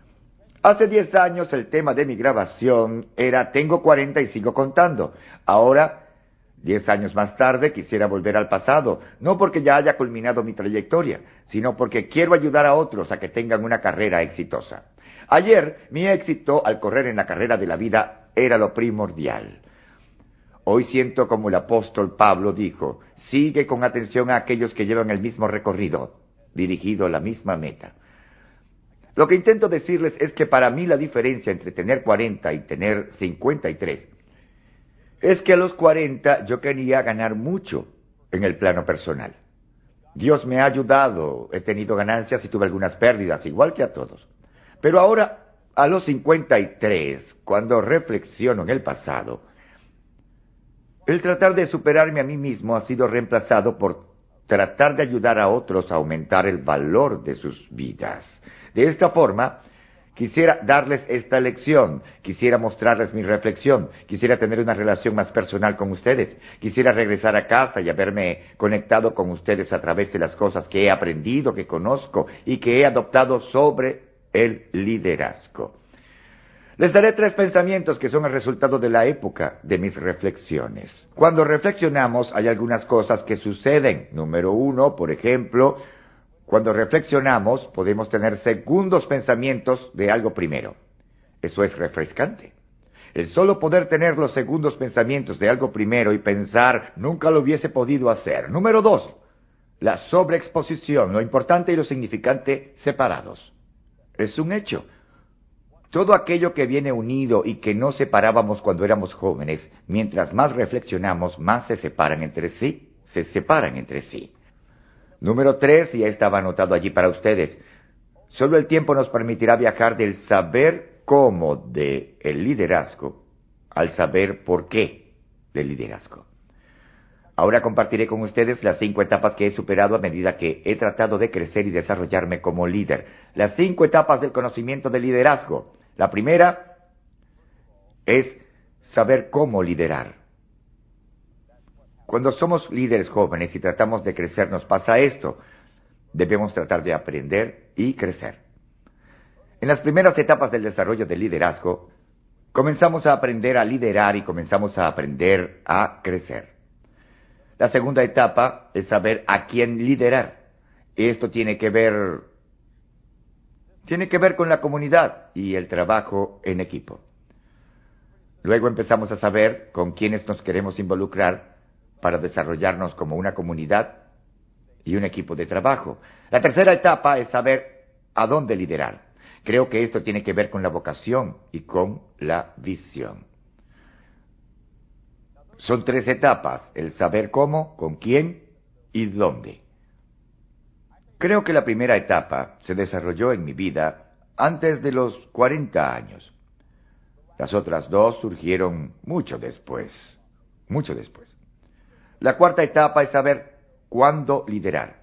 Hace diez años el tema de mi grabación era Tengo cuarenta y sigo contando. Ahora, diez años más tarde, quisiera volver al pasado, no porque ya haya culminado mi trayectoria, sino porque quiero ayudar a otros a que tengan una carrera exitosa. Ayer, mi éxito al correr en la carrera de la vida era lo primordial. Hoy siento como el apóstol Pablo dijo, sigue con atención a aquellos que llevan el mismo recorrido, dirigido a la misma meta. Lo que intento decirles es que para mí la diferencia entre tener cuarenta y tener cincuenta y tres es que a los cuarenta yo quería ganar mucho en el plano personal. Dios me ha ayudado, he tenido ganancias y tuve algunas pérdidas, igual que a todos. Pero ahora, a los cincuenta y tres, cuando reflexiono en el pasado, el tratar de superarme a mí mismo ha sido reemplazado por tratar de ayudar a otros a aumentar el valor de sus vidas. De esta forma, quisiera darles esta lección, quisiera mostrarles mi reflexión, quisiera tener una relación más personal con ustedes, quisiera regresar a casa y haberme conectado con ustedes a través de las cosas que he aprendido, que conozco y que he adoptado sobre el liderazgo. Les daré tres pensamientos que son el resultado de la época de mis reflexiones. Cuando reflexionamos hay algunas cosas que suceden. Número uno, por ejemplo, cuando reflexionamos podemos tener segundos pensamientos de algo primero. Eso es refrescante. El solo poder tener los segundos pensamientos de algo primero y pensar, nunca lo hubiese podido hacer. Número dos, la sobreexposición, lo importante y lo significante separados. Es un hecho. Todo aquello que viene unido y que no separábamos cuando éramos jóvenes, mientras más reflexionamos, más se separan entre sí, se separan entre sí. Número tres, y ya estaba anotado allí para ustedes, solo el tiempo nos permitirá viajar del saber cómo de el liderazgo al saber por qué del liderazgo. Ahora compartiré con ustedes las cinco etapas que he superado a medida que he tratado de crecer y desarrollarme como líder. Las cinco etapas del conocimiento del liderazgo. La primera es saber cómo liderar. Cuando somos líderes jóvenes y tratamos de crecer, nos pasa esto. Debemos tratar de aprender y crecer. En las primeras etapas del desarrollo del liderazgo, comenzamos a aprender a liderar y comenzamos a aprender a crecer. La segunda etapa es saber a quién liderar. Esto tiene que ver, tiene que ver con la comunidad y el trabajo en equipo. Luego empezamos a saber con quiénes nos queremos involucrar para desarrollarnos como una comunidad y un equipo de trabajo. La tercera etapa es saber a dónde liderar. Creo que esto tiene que ver con la vocación y con la visión. Son tres etapas, el saber cómo, con quién y dónde. Creo que la primera etapa se desarrolló en mi vida antes de los cuarenta años. Las otras dos surgieron mucho después, mucho después. La cuarta etapa es saber cuándo liderar.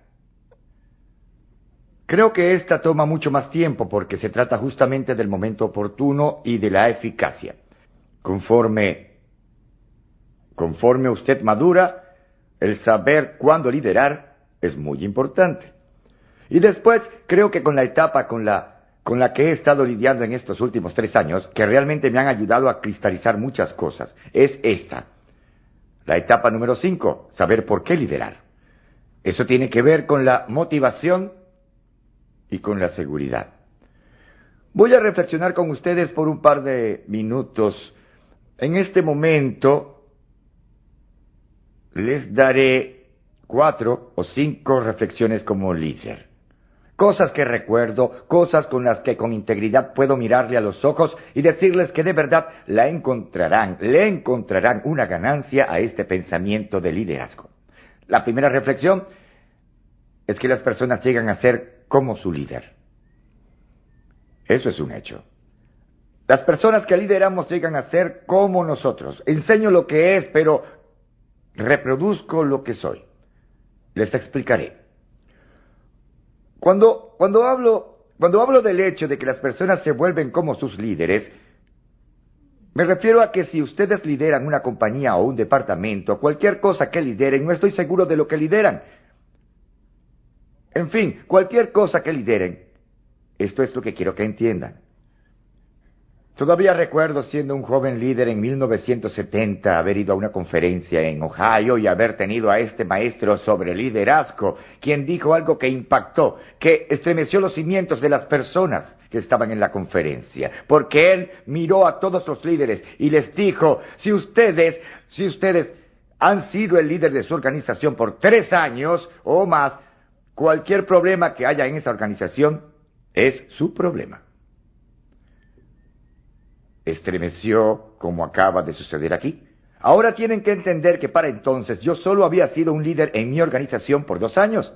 Creo que esta toma mucho más tiempo porque se trata justamente del momento oportuno y de la eficacia. Conforme Conforme usted madura, el saber cuándo liderar es muy importante. Y después, creo que con la etapa con la, con la que he estado lidiando en estos últimos tres años, que realmente me han ayudado a cristalizar muchas cosas, es esta. La etapa número cinco, saber por qué liderar. Eso tiene que ver con la motivación y con la seguridad. Voy a reflexionar con ustedes por un par de minutos. En este momento les daré cuatro o cinco reflexiones como líder. Cosas que recuerdo, cosas con las que con integridad puedo mirarle a los ojos y decirles que de verdad la encontrarán, le encontrarán una ganancia a este pensamiento de liderazgo. La primera reflexión es que las personas llegan a ser como su líder. Eso es un hecho. Las personas que lideramos llegan a ser como nosotros. Enseño lo que es, pero reproduzco lo que soy. Les explicaré. Cuando, cuando hablo, cuando hablo del hecho de que las personas se vuelven como sus líderes, me refiero a que si ustedes lideran una compañía o un departamento, cualquier cosa que lideren, no estoy seguro de lo que lideran. En fin, cualquier cosa que lideren, esto es lo que quiero que entiendan. Todavía recuerdo, siendo un joven líder en mil novecientos setenta, haber ido a una conferencia en Ohio y haber tenido a este maestro sobre liderazgo, quien dijo algo que impactó, que estremeció los cimientos de las personas que estaban en la conferencia, porque él miró a todos los líderes y les dijo, si ustedes, si ustedes han sido el líder de su organización por tres años o más, cualquier problema que haya en esa organización es su problema. Estremeció como acaba de suceder aquí. Ahora tienen que entender que para entonces yo solo había sido un líder en mi organización por dos años.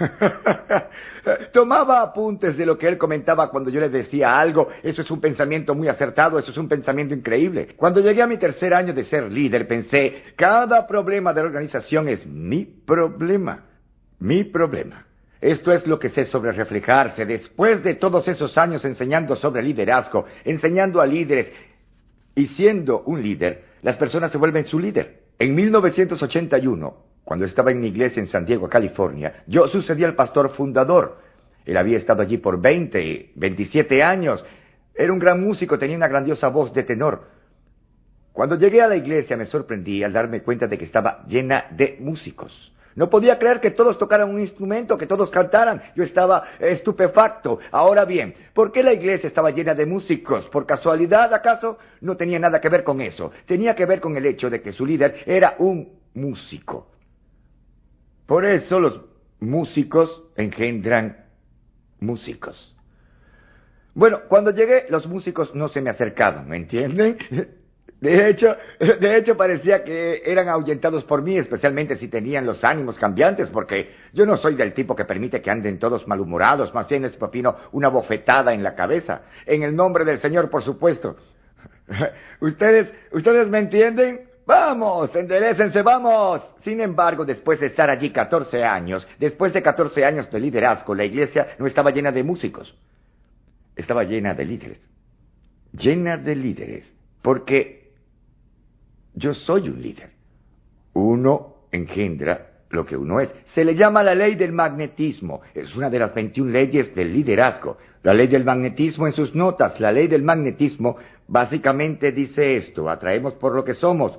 Tomaba apuntes de lo que él comentaba cuando yo le decía algo. Eso es un pensamiento muy acertado, eso es un pensamiento increíble. Cuando llegué a mi tercer año de ser líder, pensé, cada problema de la organización es mi problema. Mi problema. Esto es lo que sé sobre reflejarse. Después de todos esos años enseñando sobre liderazgo, enseñando a líderes y siendo un líder, las personas se vuelven su líder. En mil novecientos ochenta y uno, cuando estaba en mi iglesia en San Diego, California, yo sucedí al pastor fundador. Él había estado allí por veinte, veintisiete años. Era un gran músico, tenía una grandiosa voz de tenor. Cuando llegué a la iglesia me sorprendí al darme cuenta de que estaba llena de músicos. No podía creer que todos tocaran un instrumento, que todos cantaran. Yo estaba estupefacto. Ahora bien, ¿por qué la iglesia estaba llena de músicos? ¿Por casualidad, acaso? No tenía nada que ver con eso. Tenía que ver con el hecho de que su líder era un músico. Por eso los músicos engendran músicos. Bueno, cuando llegué, los músicos no se me acercaban, ¿me entienden? De hecho, de hecho parecía que eran ahuyentados por mí, especialmente si tenían los ánimos cambiantes, porque yo no soy del tipo que permite que anden todos malhumorados, más bien les propino una bofetada en la cabeza. En el nombre del Señor, por supuesto. ¿Ustedes, ustedes me entienden? ¡Vamos! ¡Enderécense, vamos! Sin embargo, después de estar allí catorce años, después de catorce años de liderazgo, la iglesia no estaba llena de músicos. Estaba llena de líderes. Llena de líderes. Porque yo soy un líder. Uno engendra lo que uno es. Se le llama la ley del magnetismo. Es una de las veintiuna leyes del liderazgo. La ley del magnetismo en sus notas. La ley del magnetismo básicamente dice esto. Atraemos por lo que somos,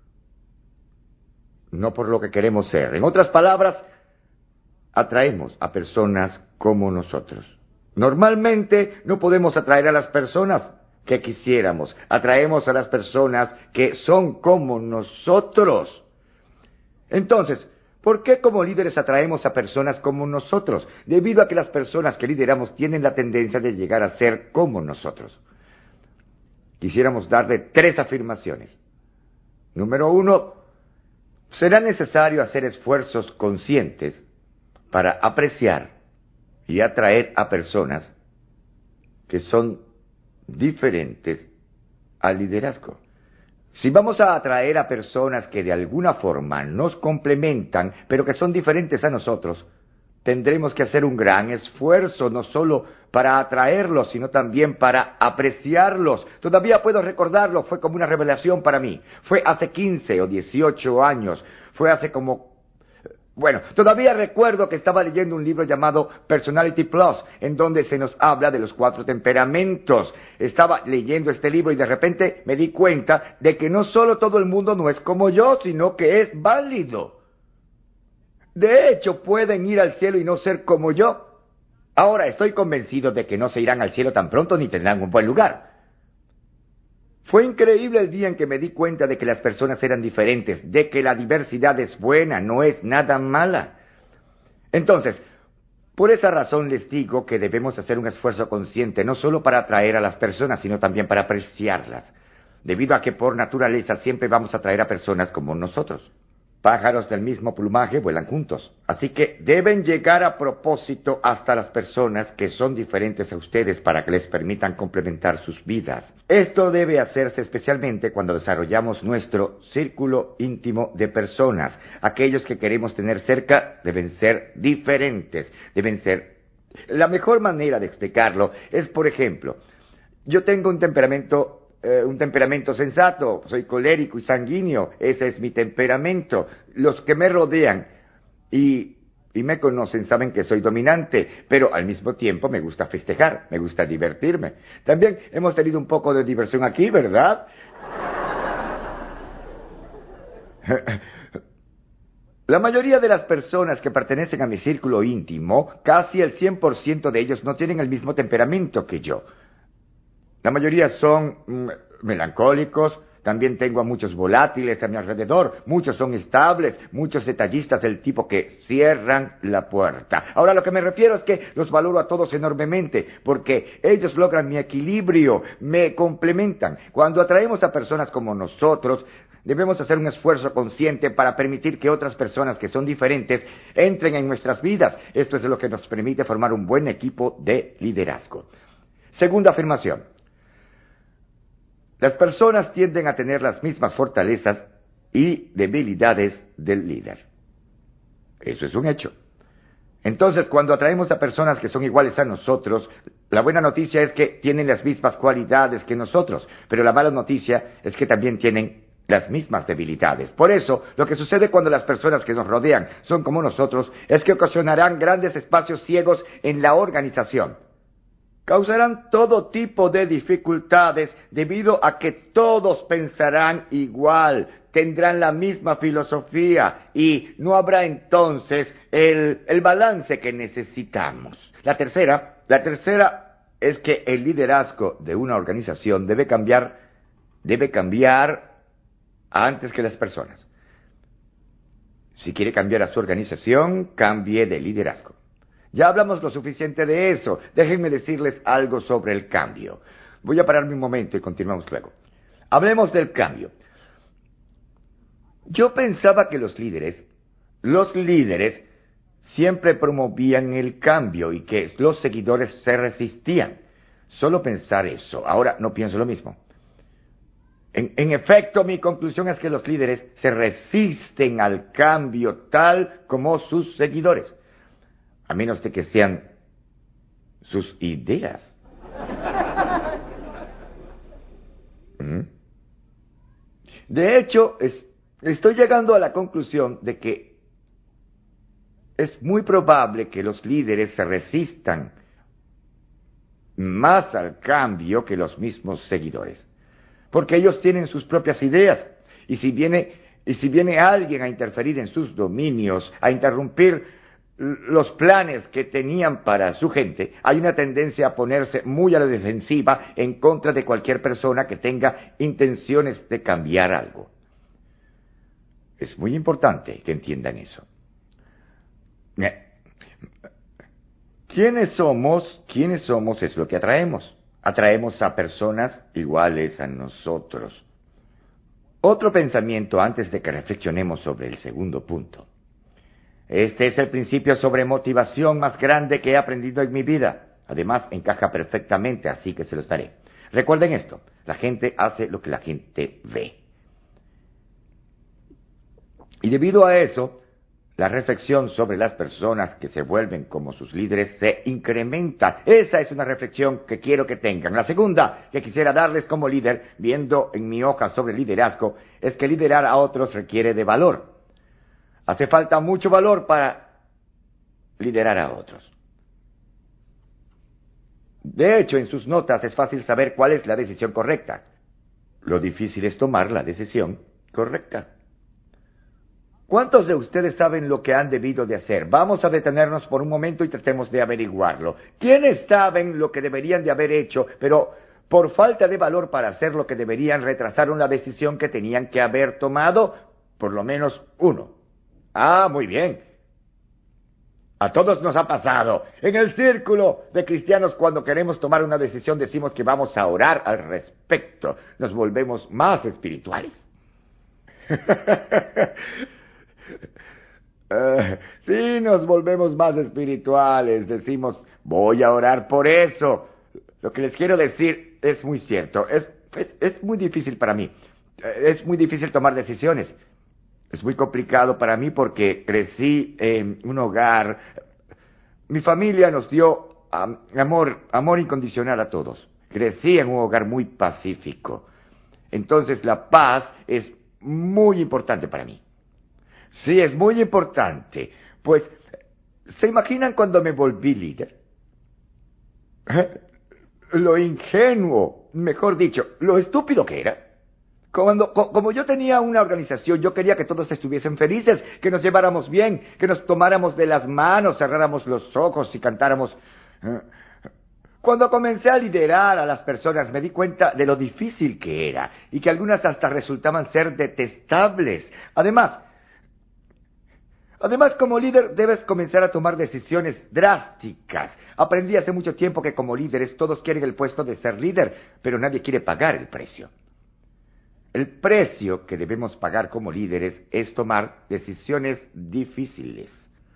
no por lo que queremos ser. En otras palabras, atraemos a personas como nosotros. Normalmente no podemos atraer a las personas que quisiéramos. Atraemos a las personas que son como nosotros. Entonces, ¿por qué como líderes atraemos a personas como nosotros? Debido a que las personas que lideramos tienen la tendencia de llegar a ser como nosotros. Quisiéramos darle tres afirmaciones. Número uno, será necesario hacer esfuerzos conscientes para apreciar y atraer a personas que son diferentes al liderazgo. Si vamos a atraer a personas que de alguna forma nos complementan, pero que son diferentes a nosotros, tendremos que hacer un gran esfuerzo, no solo para atraerlos, sino también para apreciarlos. Todavía puedo recordarlo, fue como una revelación para mí. Fue hace quince o dieciocho años, fue hace como... Bueno, todavía recuerdo que estaba leyendo un libro llamado Personality Plus, en donde se nos habla de los cuatro temperamentos. Estaba leyendo este libro y de repente me di cuenta de que no solo todo el mundo no es como yo, sino que es válido. De hecho, pueden ir al cielo y no ser como yo. Ahora, estoy convencido de que no se irán al cielo tan pronto ni tendrán un buen lugar. Fue increíble el día en que me di cuenta de que las personas eran diferentes, de que la diversidad es buena, no es nada mala. Entonces, por esa razón les digo que debemos hacer un esfuerzo consciente, no solo para atraer a las personas, sino también para apreciarlas, debido a que por naturaleza siempre vamos a atraer a personas como nosotros. Pájaros del mismo plumaje vuelan juntos. Así que deben llegar a propósito hasta las personas que son diferentes a ustedes para que les permitan complementar sus vidas. Esto debe hacerse especialmente cuando desarrollamos nuestro círculo íntimo de personas. Aquellos que queremos tener cerca deben ser diferentes, deben ser... La mejor manera de explicarlo es, por ejemplo, yo tengo un temperamento... Eh, un temperamento sensato, soy colérico y sanguíneo, ese es mi temperamento. Los que me rodean y y me conocen saben que soy dominante, pero al mismo tiempo me gusta festejar, me gusta divertirme. También hemos tenido un poco de diversión aquí, ¿verdad? La mayoría de las personas que pertenecen a mi círculo íntimo, casi el cien por ciento de ellos no tienen el mismo temperamento que yo. La mayoría son mm, melancólicos, también tengo a muchos volátiles a mi alrededor, muchos son estables, muchos detallistas del tipo que cierran la puerta. Ahora, lo que me refiero es que los valoro a todos enormemente, porque ellos logran mi equilibrio, me complementan. Cuando atraemos a personas como nosotros, debemos hacer un esfuerzo consciente para permitir que otras personas que son diferentes entren en nuestras vidas. Esto es lo que nos permite formar un buen equipo de liderazgo. Segunda afirmación. Las personas tienden a tener las mismas fortalezas y debilidades del líder. Eso es un hecho. Entonces, cuando atraemos a personas que son iguales a nosotros, la buena noticia es que tienen las mismas cualidades que nosotros, pero la mala noticia es que también tienen las mismas debilidades. Por eso, lo que sucede cuando las personas que nos rodean son como nosotros es que ocasionarán grandes espacios ciegos en la organización. Causarán todo tipo de dificultades debido a que todos pensarán igual, tendrán la misma filosofía y no habrá entonces el, el balance que necesitamos. La tercera, la tercera es que el liderazgo de una organización debe cambiar, debe cambiar antes que las personas. Si quiere cambiar a su organización, cambie de liderazgo. Ya hablamos lo suficiente de eso. Déjenme decirles algo sobre el cambio. Voy a pararme un momento y continuamos luego. Hablemos del cambio. Yo pensaba que los líderes, los líderes, siempre promovían el cambio y que los seguidores se resistían. Solo pensar eso. Ahora no pienso lo mismo. En, en efecto, mi conclusión es que los líderes se resisten al cambio tal como sus seguidores. A menos de que sean sus ideas. ¿Mm? De hecho, es, estoy llegando a la conclusión de que es muy probable que los líderes se resistan más al cambio que los mismos seguidores. Porque ellos tienen sus propias ideas. Y si viene, y si viene alguien a interferir en sus dominios, a interrumpir los planes que tenían para su gente, hay una tendencia a ponerse muy a la defensiva en contra de cualquier persona que tenga intenciones de cambiar algo. Es muy importante que entiendan eso. ¿Quiénes somos? ¿Quiénes somos es lo que atraemos? Atraemos a personas iguales a nosotros. Otro pensamiento antes de que reflexionemos sobre el segundo punto. Este es el principio sobre motivación más grande que he aprendido en mi vida. Además, encaja perfectamente, así que se los daré. Recuerden esto, la gente hace lo que la gente ve. Y debido a eso, la reflexión sobre las personas que se vuelven como sus líderes se incrementa. Esa es una reflexión que quiero que tengan. La segunda que quisiera darles como líder, viendo en mi hoja sobre liderazgo, es que liderar a otros requiere de valor. Hace falta mucho valor para liderar a otros. De hecho, en sus notas es fácil saber cuál es la decisión correcta. Lo difícil es tomar la decisión correcta. ¿Cuántos de ustedes saben lo que han debido de hacer? Vamos a detenernos por un momento y tratemos de averiguarlo. ¿Quiénes saben lo que deberían de haber hecho, pero por falta de valor para hacer lo que deberían retrasaron la decisión que tenían que haber tomado? Por lo menos uno. Ah, muy bien. A todos nos ha pasado. En el círculo de cristianos, cuando queremos tomar una decisión, decimos que vamos a orar al respecto. Nos volvemos más espirituales. uh, sí, nos volvemos más espirituales. Decimos, voy a orar por eso. Lo que les quiero decir es muy cierto. Es, es, es muy difícil para mí. Es muy difícil tomar decisiones. Es muy complicado para mí porque crecí en un hogar. Mi familia nos dio um, amor, amor incondicional a todos. Crecí en un hogar muy pacífico. Entonces la paz es muy importante para mí. Sí, es muy importante. Pues ¿Se imaginan cuando me volví líder? ¿Eh? Lo ingenuo, mejor dicho, lo estúpido que era. Cuando, co- como yo tenía una organización, yo quería que todos estuviesen felices, que nos lleváramos bien, que nos tomáramos de las manos, cerráramos los ojos y cantáramos. ¿eh? Cuando comencé a liderar a las personas, me di cuenta de lo difícil que era y que algunas hasta resultaban ser detestables. Además, Además, como líder debes comenzar a tomar decisiones drásticas. Aprendí hace mucho tiempo que como líderes todos quieren el puesto de ser líder, pero nadie quiere pagar el precio. El precio que debemos pagar como líderes es tomar decisiones difíciles.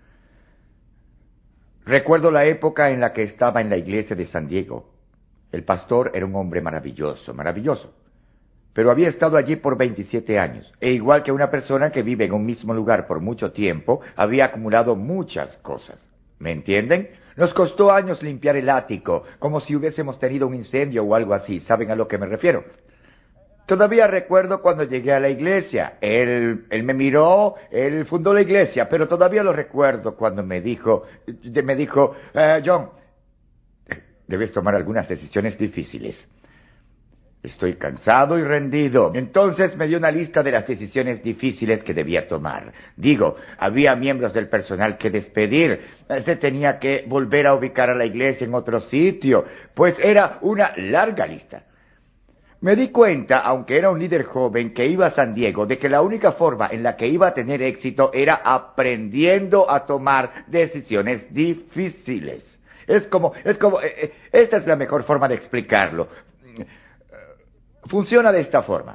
Recuerdo la época en la que estaba en la iglesia de San Diego. El pastor era un hombre maravilloso, maravilloso. Pero había estado allí por veintisiete años, e igual que una persona que vive en un mismo lugar por mucho tiempo, había acumulado muchas cosas. ¿Me entienden? Nos costó años limpiar el ático, como si hubiésemos tenido un incendio o algo así. ¿Saben a lo que me refiero? Todavía recuerdo cuando llegué a la iglesia. Él, él me miró, él fundó la iglesia, pero todavía lo recuerdo cuando me dijo, me dijo, eh, John, debes tomar algunas decisiones difíciles. Estoy cansado y rendido. Entonces me dio una lista de las decisiones difíciles que debía tomar. Digo, había miembros del personal que despedir. Se tenía que volver a ubicar a la iglesia en otro sitio. Pues era una larga lista. Me di cuenta, aunque era un líder joven que iba a San Diego, de que la única forma en la que iba a tener éxito era aprendiendo a tomar decisiones difíciles. Es como, es como, eh, eh, esta es la mejor forma de explicarlo. Funciona de esta forma.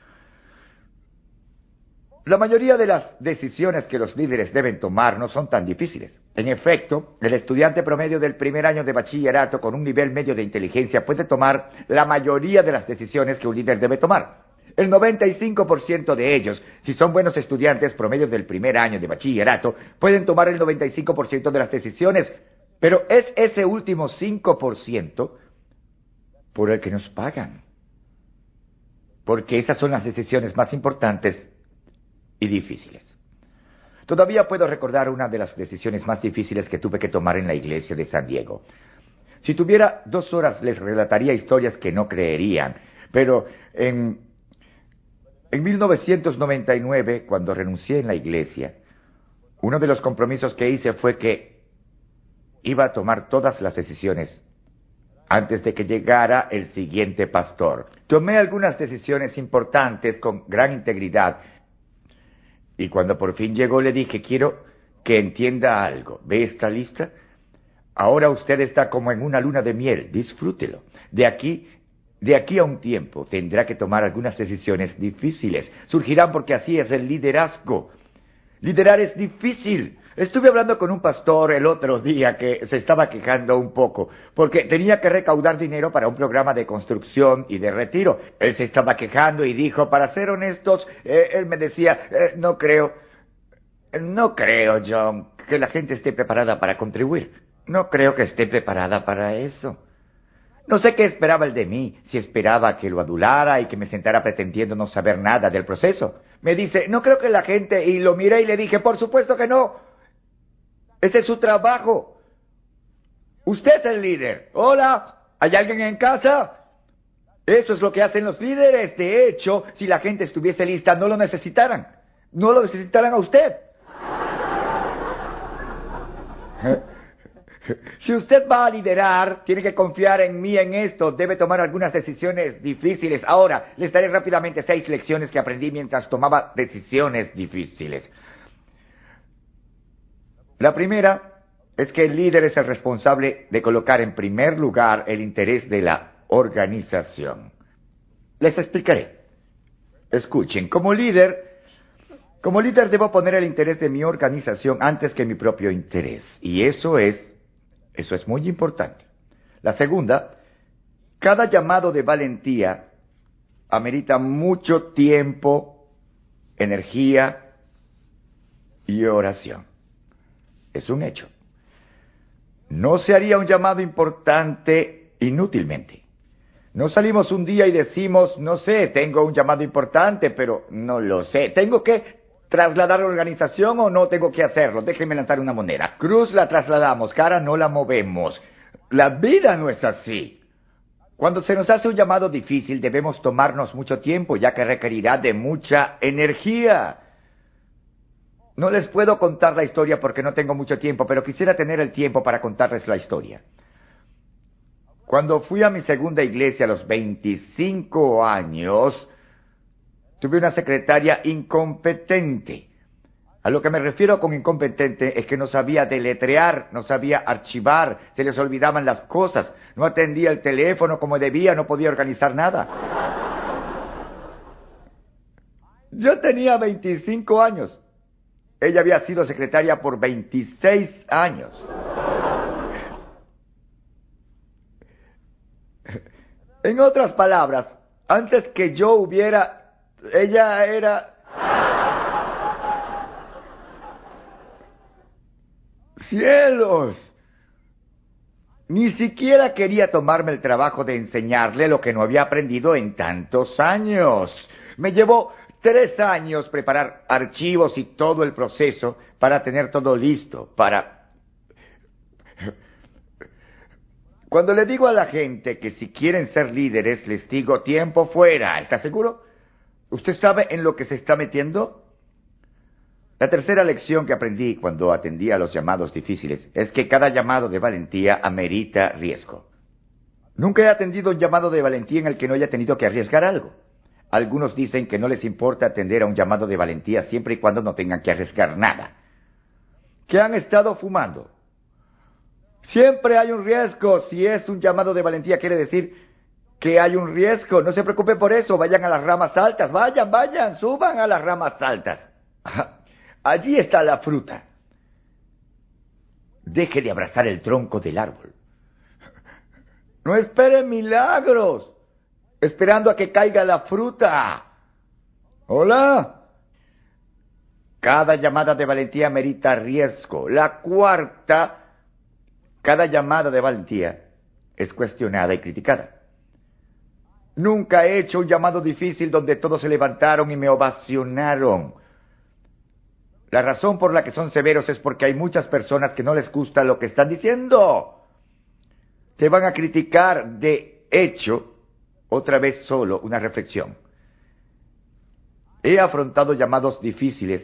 La mayoría de las decisiones que los líderes deben tomar no son tan difíciles. En efecto, el estudiante promedio del primer año de bachillerato con un nivel medio de inteligencia puede tomar la mayoría de las decisiones que un líder debe tomar. El noventa y cinco por ciento de ellos, si son buenos estudiantes promedio del primer año de bachillerato, pueden tomar el noventa y cinco por ciento de las decisiones. Pero es ese último cinco por ciento por el que nos pagan. Porque esas son las decisiones más importantes y difíciles. Todavía puedo recordar una de las decisiones más difíciles que tuve que tomar en la iglesia de San Diego. Si tuviera dos horas les relataría historias que no creerían, pero en, en mil novecientos noventa y nueve, cuando renuncié en la iglesia, uno de los compromisos que hice fue que iba a tomar todas las decisiones antes de que llegara el siguiente pastor. Tomé algunas decisiones importantes con gran integridad. Y cuando por fin llegó le dije, quiero que entienda algo. ¿Ve esta lista? Ahora usted está como en una luna de miel. Disfrútelo. De aquí, de aquí a un tiempo tendrá que tomar algunas decisiones difíciles. Surgirán porque así es el liderazgo. Liderar es difícil. Estuve hablando con un pastor el otro día que se estaba quejando un poco porque tenía que recaudar dinero para un programa de construcción y de retiro. Él se estaba quejando y dijo, para ser honestos, eh, él me decía, eh, no creo, no creo, John, que la gente esté preparada para contribuir. No creo que esté preparada para eso. No sé qué esperaba él de mí, si esperaba que lo adulara y que me sentara pretendiendo no saber nada del proceso. Me dice, no creo que la gente, y lo miré y le dije, por supuesto que no. Ese es su trabajo. Usted es el líder. Hola, ¿hay alguien en casa? Eso es lo que hacen los líderes. De hecho, si la gente estuviese lista, no lo necesitaran. No lo necesitaran a usted. Si usted va a liderar, tiene que confiar en mí en esto. Debe tomar algunas decisiones difíciles. Ahora, les daré rápidamente seis lecciones que aprendí mientras tomaba decisiones difíciles. La primera es que el líder es el responsable de colocar en primer lugar el interés de la organización. Les explicaré. Escuchen, como líder, como líder debo poner el interés de mi organización antes que mi propio interés. Y eso es, eso es muy importante. La segunda, cada llamado de valentía amerita mucho tiempo, energía y oración. Es un hecho. No se haría un llamado importante inútilmente. No salimos un día y decimos, no sé, tengo un llamado importante, pero no lo sé. Tengo que, trasladar la organización o no tengo que hacerlo? Déjenme lanzar una moneda. Cruz la trasladamos, cara no la movemos. La vida no es así. Cuando se nos hace un llamado difícil debemos tomarnos mucho tiempo, ya que requerirá de mucha energía. No les puedo contar la historia porque no tengo mucho tiempo, pero quisiera tener el tiempo para contarles la historia. Cuando fui a mi segunda iglesia a los veinticinco años, tuve una secretaria incompetente. A lo que me refiero con incompetente es que no sabía deletrear, no sabía archivar, se les olvidaban las cosas, no atendía el teléfono como debía, no podía organizar nada. Yo tenía veinticinco años. Ella había sido secretaria por veintiséis años. En otras palabras, antes que yo hubiera, ella era... ¡Cielos! Ni siquiera quería tomarme el trabajo de enseñarle lo que no había aprendido en tantos años. Me llevó tres años preparar archivos y todo el proceso para tener todo listo, para... Cuando le digo a la gente que si quieren ser líderes, les digo tiempo fuera. ¿Está seguro? ¿Usted sabe en lo que se está metiendo? La tercera lección que aprendí cuando atendía a los llamados difíciles es que cada llamado de valentía amerita riesgo. Nunca he atendido un llamado de valentía en el que no haya tenido que arriesgar algo. Algunos dicen que no les importa atender a un llamado de valentía siempre y cuando no tengan que arriesgar nada. ¿Qué han estado fumando? Siempre hay un riesgo. Si es un llamado de valentía quiere decir que hay un riesgo. No se preocupen por eso. Vayan a las ramas altas. Vayan, vayan, suban a las ramas altas. Allí está la fruta. Deje de abrazar el tronco del árbol. No espere milagros, esperando a que caiga la fruta. Hola. Cada llamada de valentía merita riesgo. La cuarta, cada llamada de valentía es cuestionada y criticada. Nunca he hecho un llamado difícil donde todos se levantaron y me ovacionaron. La razón por la que son severos es porque hay muchas personas que no les gusta lo que están diciendo. Te van a criticar. De hecho, otra vez solo una reflexión. He afrontado llamados difíciles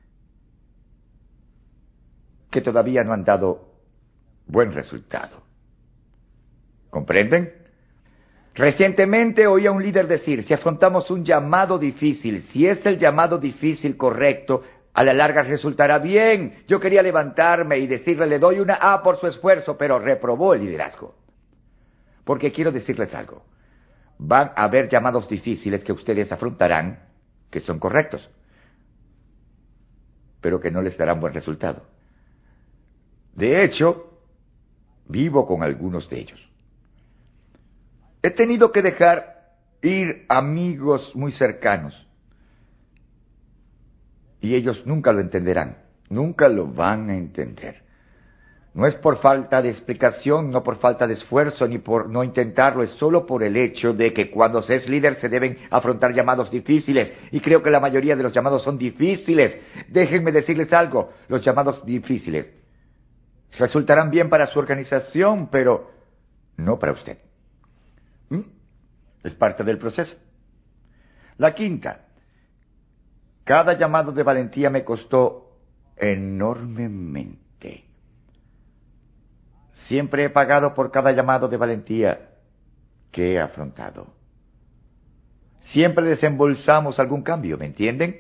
que todavía no han dado buen resultado. ¿Comprenden? Recientemente oí a un líder decir, si afrontamos un llamado difícil, si es el llamado difícil correcto, a la larga resultará bien. Yo quería levantarme y decirle, le doy una A por su esfuerzo, pero reprobó el liderazgo. Porque quiero decirles algo. Van a haber llamados difíciles que ustedes afrontarán, que son correctos, pero que no les darán buen resultado. De hecho, vivo con algunos de ellos. He tenido que dejar ir amigos muy cercanos. Y ellos nunca lo entenderán, nunca lo van a entender. No es por falta de explicación, no por falta de esfuerzo, ni por no intentarlo, es solo por el hecho de que cuando se es líder se deben afrontar llamados difíciles. Y creo que la mayoría de los llamados son difíciles. Déjenme decirles algo, los llamados difíciles resultarán bien para su organización, pero no para usted. ¿Mm? Es parte del proceso. La quinta. Cada llamado de valentía me costó enormemente. Siempre he pagado por cada llamado de valentía que he afrontado. Siempre desembolsamos algún cambio, ¿me entienden?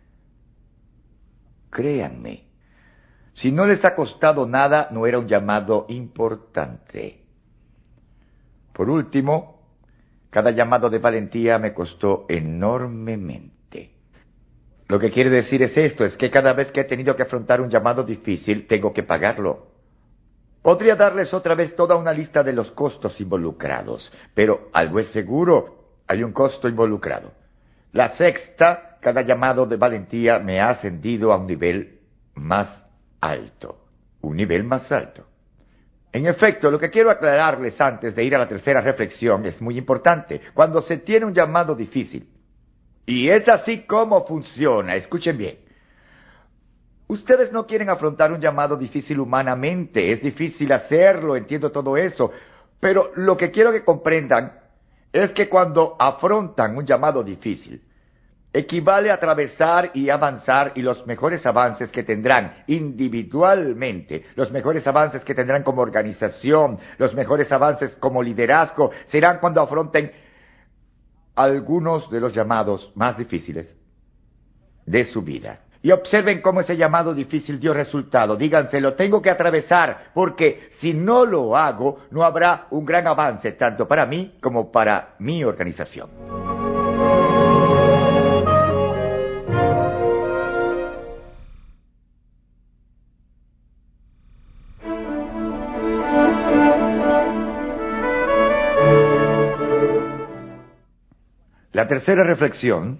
Créanme, si no les ha costado nada, no era un llamado importante. Por último, cada llamado de valentía me costó enormemente. Lo que quiere decir es esto, es que cada vez que he tenido que afrontar un llamado difícil, tengo que pagarlo. Podría darles otra vez toda una lista de los costos involucrados, pero algo es seguro, hay un costo involucrado. La sexta, cada llamado de valentía me ha ascendido a un nivel más alto, un nivel más alto. En efecto, lo que quiero aclararles antes de ir a la tercera reflexión es muy importante. Cuando se tiene un llamado difícil, y es así como funciona, escuchen bien. Ustedes no quieren afrontar un llamado difícil humanamente. Es difícil hacerlo, entiendo todo eso. Pero lo que quiero que comprendan es que cuando afrontan un llamado difícil, equivale a atravesar y avanzar, y los mejores avances que tendrán individualmente, los mejores avances que tendrán como organización, los mejores avances como liderazgo, serán cuando afronten algunos de los llamados más difíciles de su vida. Y observen cómo ese llamado difícil dio resultado. Díganse, lo tengo que atravesar, porque si no lo hago, no habrá un gran avance, tanto para mí como para mi organización. La tercera reflexión: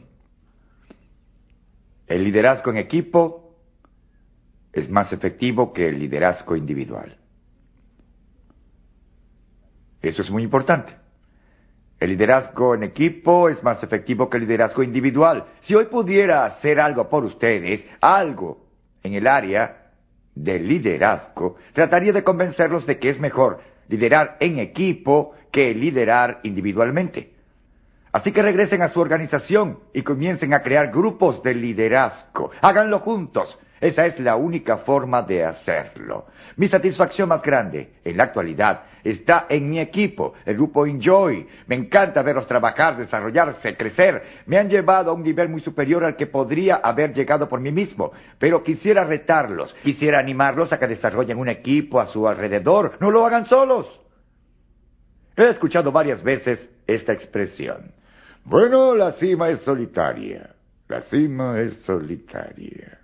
el liderazgo en equipo es más efectivo que el liderazgo individual. Eso es muy importante. El liderazgo en equipo es más efectivo que el liderazgo individual. Si hoy pudiera hacer algo por ustedes, algo en el área del liderazgo, trataría de convencerlos de que es mejor liderar en equipo que liderar individualmente. Así que regresen a su organización y comiencen a crear grupos de liderazgo. Háganlo juntos. Esa es la única forma de hacerlo. Mi satisfacción más grande en la actualidad está en mi equipo, el grupo Enjoy. Me encanta verlos trabajar, desarrollarse, crecer. Me han llevado a un nivel muy superior al que podría haber llegado por mí mismo. Pero quisiera retarlos, quisiera animarlos a que desarrollen un equipo a su alrededor. No lo hagan solos. He escuchado varias veces esta expresión. Bueno, la cima es solitaria. La cima es solitaria.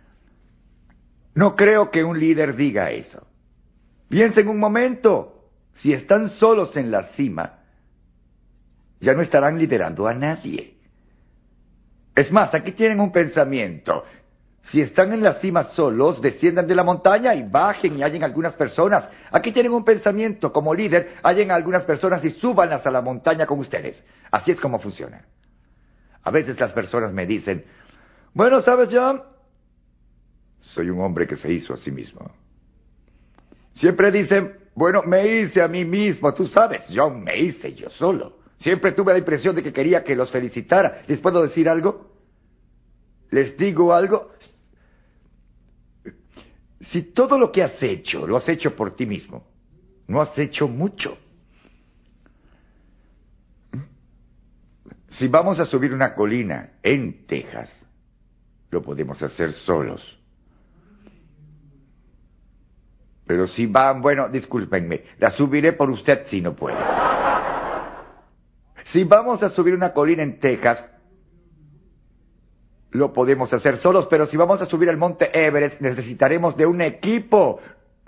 No creo que un líder diga eso. Piensen un momento. Si están solos en la cima, ya no estarán liderando a nadie. Es más, aquí tienen un pensamiento. Si están en la cima solos, desciendan de la montaña y bajen y hallen algunas personas. Aquí tienen un pensamiento. Como líder, hallen a algunas personas y súbanlas a la montaña con ustedes. Así es como funciona. A veces las personas me dicen, bueno, ¿sabes, John? Soy un hombre que se hizo a sí mismo. Siempre dicen, bueno, me hice a mí mismo. Tú sabes, John, me hice yo solo. Siempre tuve la impresión de que quería que los felicitara. ¿Les puedo decir algo? ¿Les digo algo? Si todo lo que has hecho, lo has hecho por ti mismo, no has hecho mucho. Si vamos a subir una colina en Texas, lo podemos hacer solos. Pero si van, bueno, discúlpenme, la subiré por usted si no puede. Si vamos a subir una colina en Texas, lo podemos hacer solos, pero si vamos a subir el monte Everest, necesitaremos de un equipo.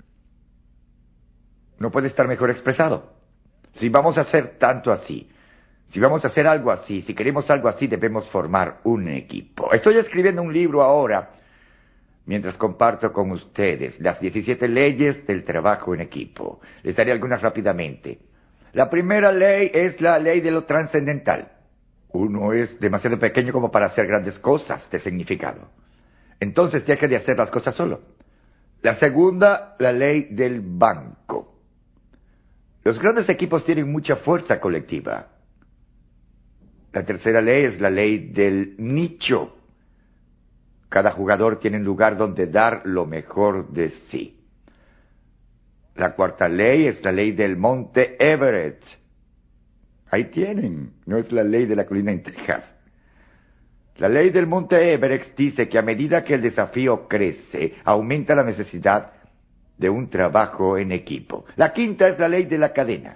No puede estar mejor expresado. Si vamos a hacer tanto así, si vamos a hacer algo así, si queremos algo así, debemos formar un equipo. Estoy escribiendo un libro ahora, mientras comparto con ustedes las diecisiete leyes del trabajo en equipo. Les daré algunas rápidamente. La primera ley es la ley de lo trascendental. Uno es demasiado pequeño como para hacer grandes cosas de significado. Entonces deje de hacer las cosas solo. La segunda, la ley del banco. Los grandes equipos tienen mucha fuerza colectiva. La tercera ley es la ley del nicho. Cada jugador tiene un lugar donde dar lo mejor de sí. La cuarta ley es la ley del monte Everest. Ahí tienen, no es la ley de la colina en Texas. La ley del monte Everest dice que a medida que el desafío crece, aumenta la necesidad de un trabajo en equipo. La quinta es la ley de la cadena.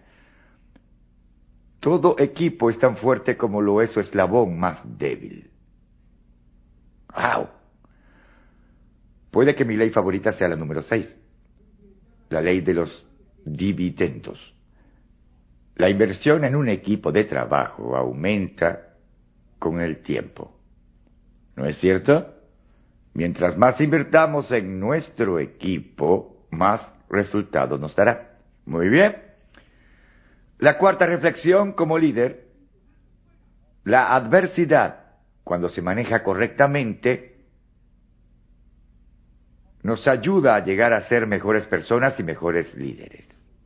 Todo equipo es tan fuerte como lo es su eslabón más débil. ¡Wow! Puede que mi ley favorita sea la número seis. La ley de los dividendos. La inversión en un equipo de trabajo aumenta con el tiempo. ¿No es cierto? Mientras más invertamos en nuestro equipo, más resultado nos dará. Muy bien. La cuarta reflexión como líder. La adversidad, cuando se maneja correctamente, nos ayuda a llegar a ser mejores personas y mejores líderes.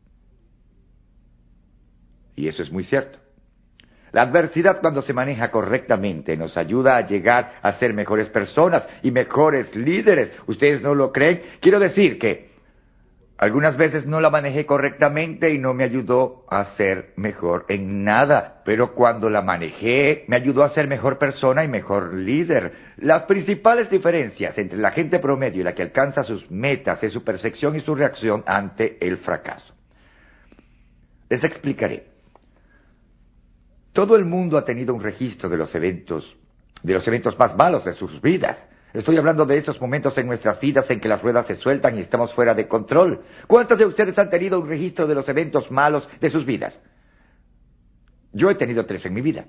Y eso es muy cierto. La adversidad, cuando se maneja correctamente, nos ayuda a llegar a ser mejores personas y mejores líderes. ¿Ustedes no lo creen? Quiero decir que algunas veces no la manejé correctamente y no me ayudó a ser mejor en nada. Pero cuando la manejé, me ayudó a ser mejor persona y mejor líder. Las principales diferencias entre la gente promedio y la que alcanza sus metas es su percepción y su reacción ante el fracaso. Les explicaré. Todo el mundo ha tenido un registro de los eventos, de los eventos más malos de sus vidas. Estoy hablando de esos momentos en nuestras vidas en que las ruedas se sueltan y estamos fuera de control. ¿Cuántos de ustedes han tenido un registro de los eventos malos de sus vidas? Yo he tenido tres en mi vida.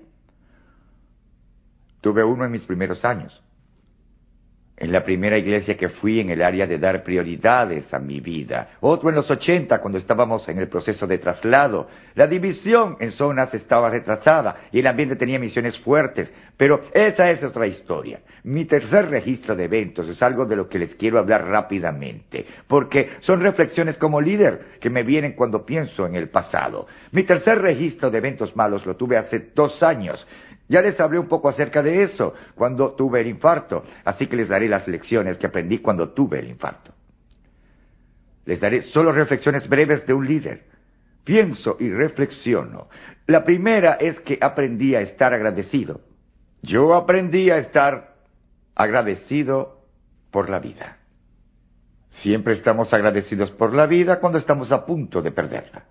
Tuve uno en mis primeros años. En la primera iglesia que fui en el área de dar prioridades a mi vida. Otro en los ochenta, cuando estábamos en el proceso de traslado. La división en zonas estaba retrasada y el ambiente tenía misiones fuertes. Pero esa es otra historia. Mi tercer registro de eventos es algo de lo que les quiero hablar rápidamente. Porque son reflexiones como líder que me vienen cuando pienso en el pasado. Mi tercer registro de eventos malos lo tuve hace dos años. Ya les hablé un poco acerca de eso cuando tuve el infarto, así que les daré las lecciones que aprendí cuando tuve el infarto. Les daré solo reflexiones breves de un líder. Pienso y reflexiono. La primera es que aprendí a estar agradecido. Yo aprendí a estar agradecido por la vida. Siempre estamos agradecidos por la vida cuando estamos a punto de perderla.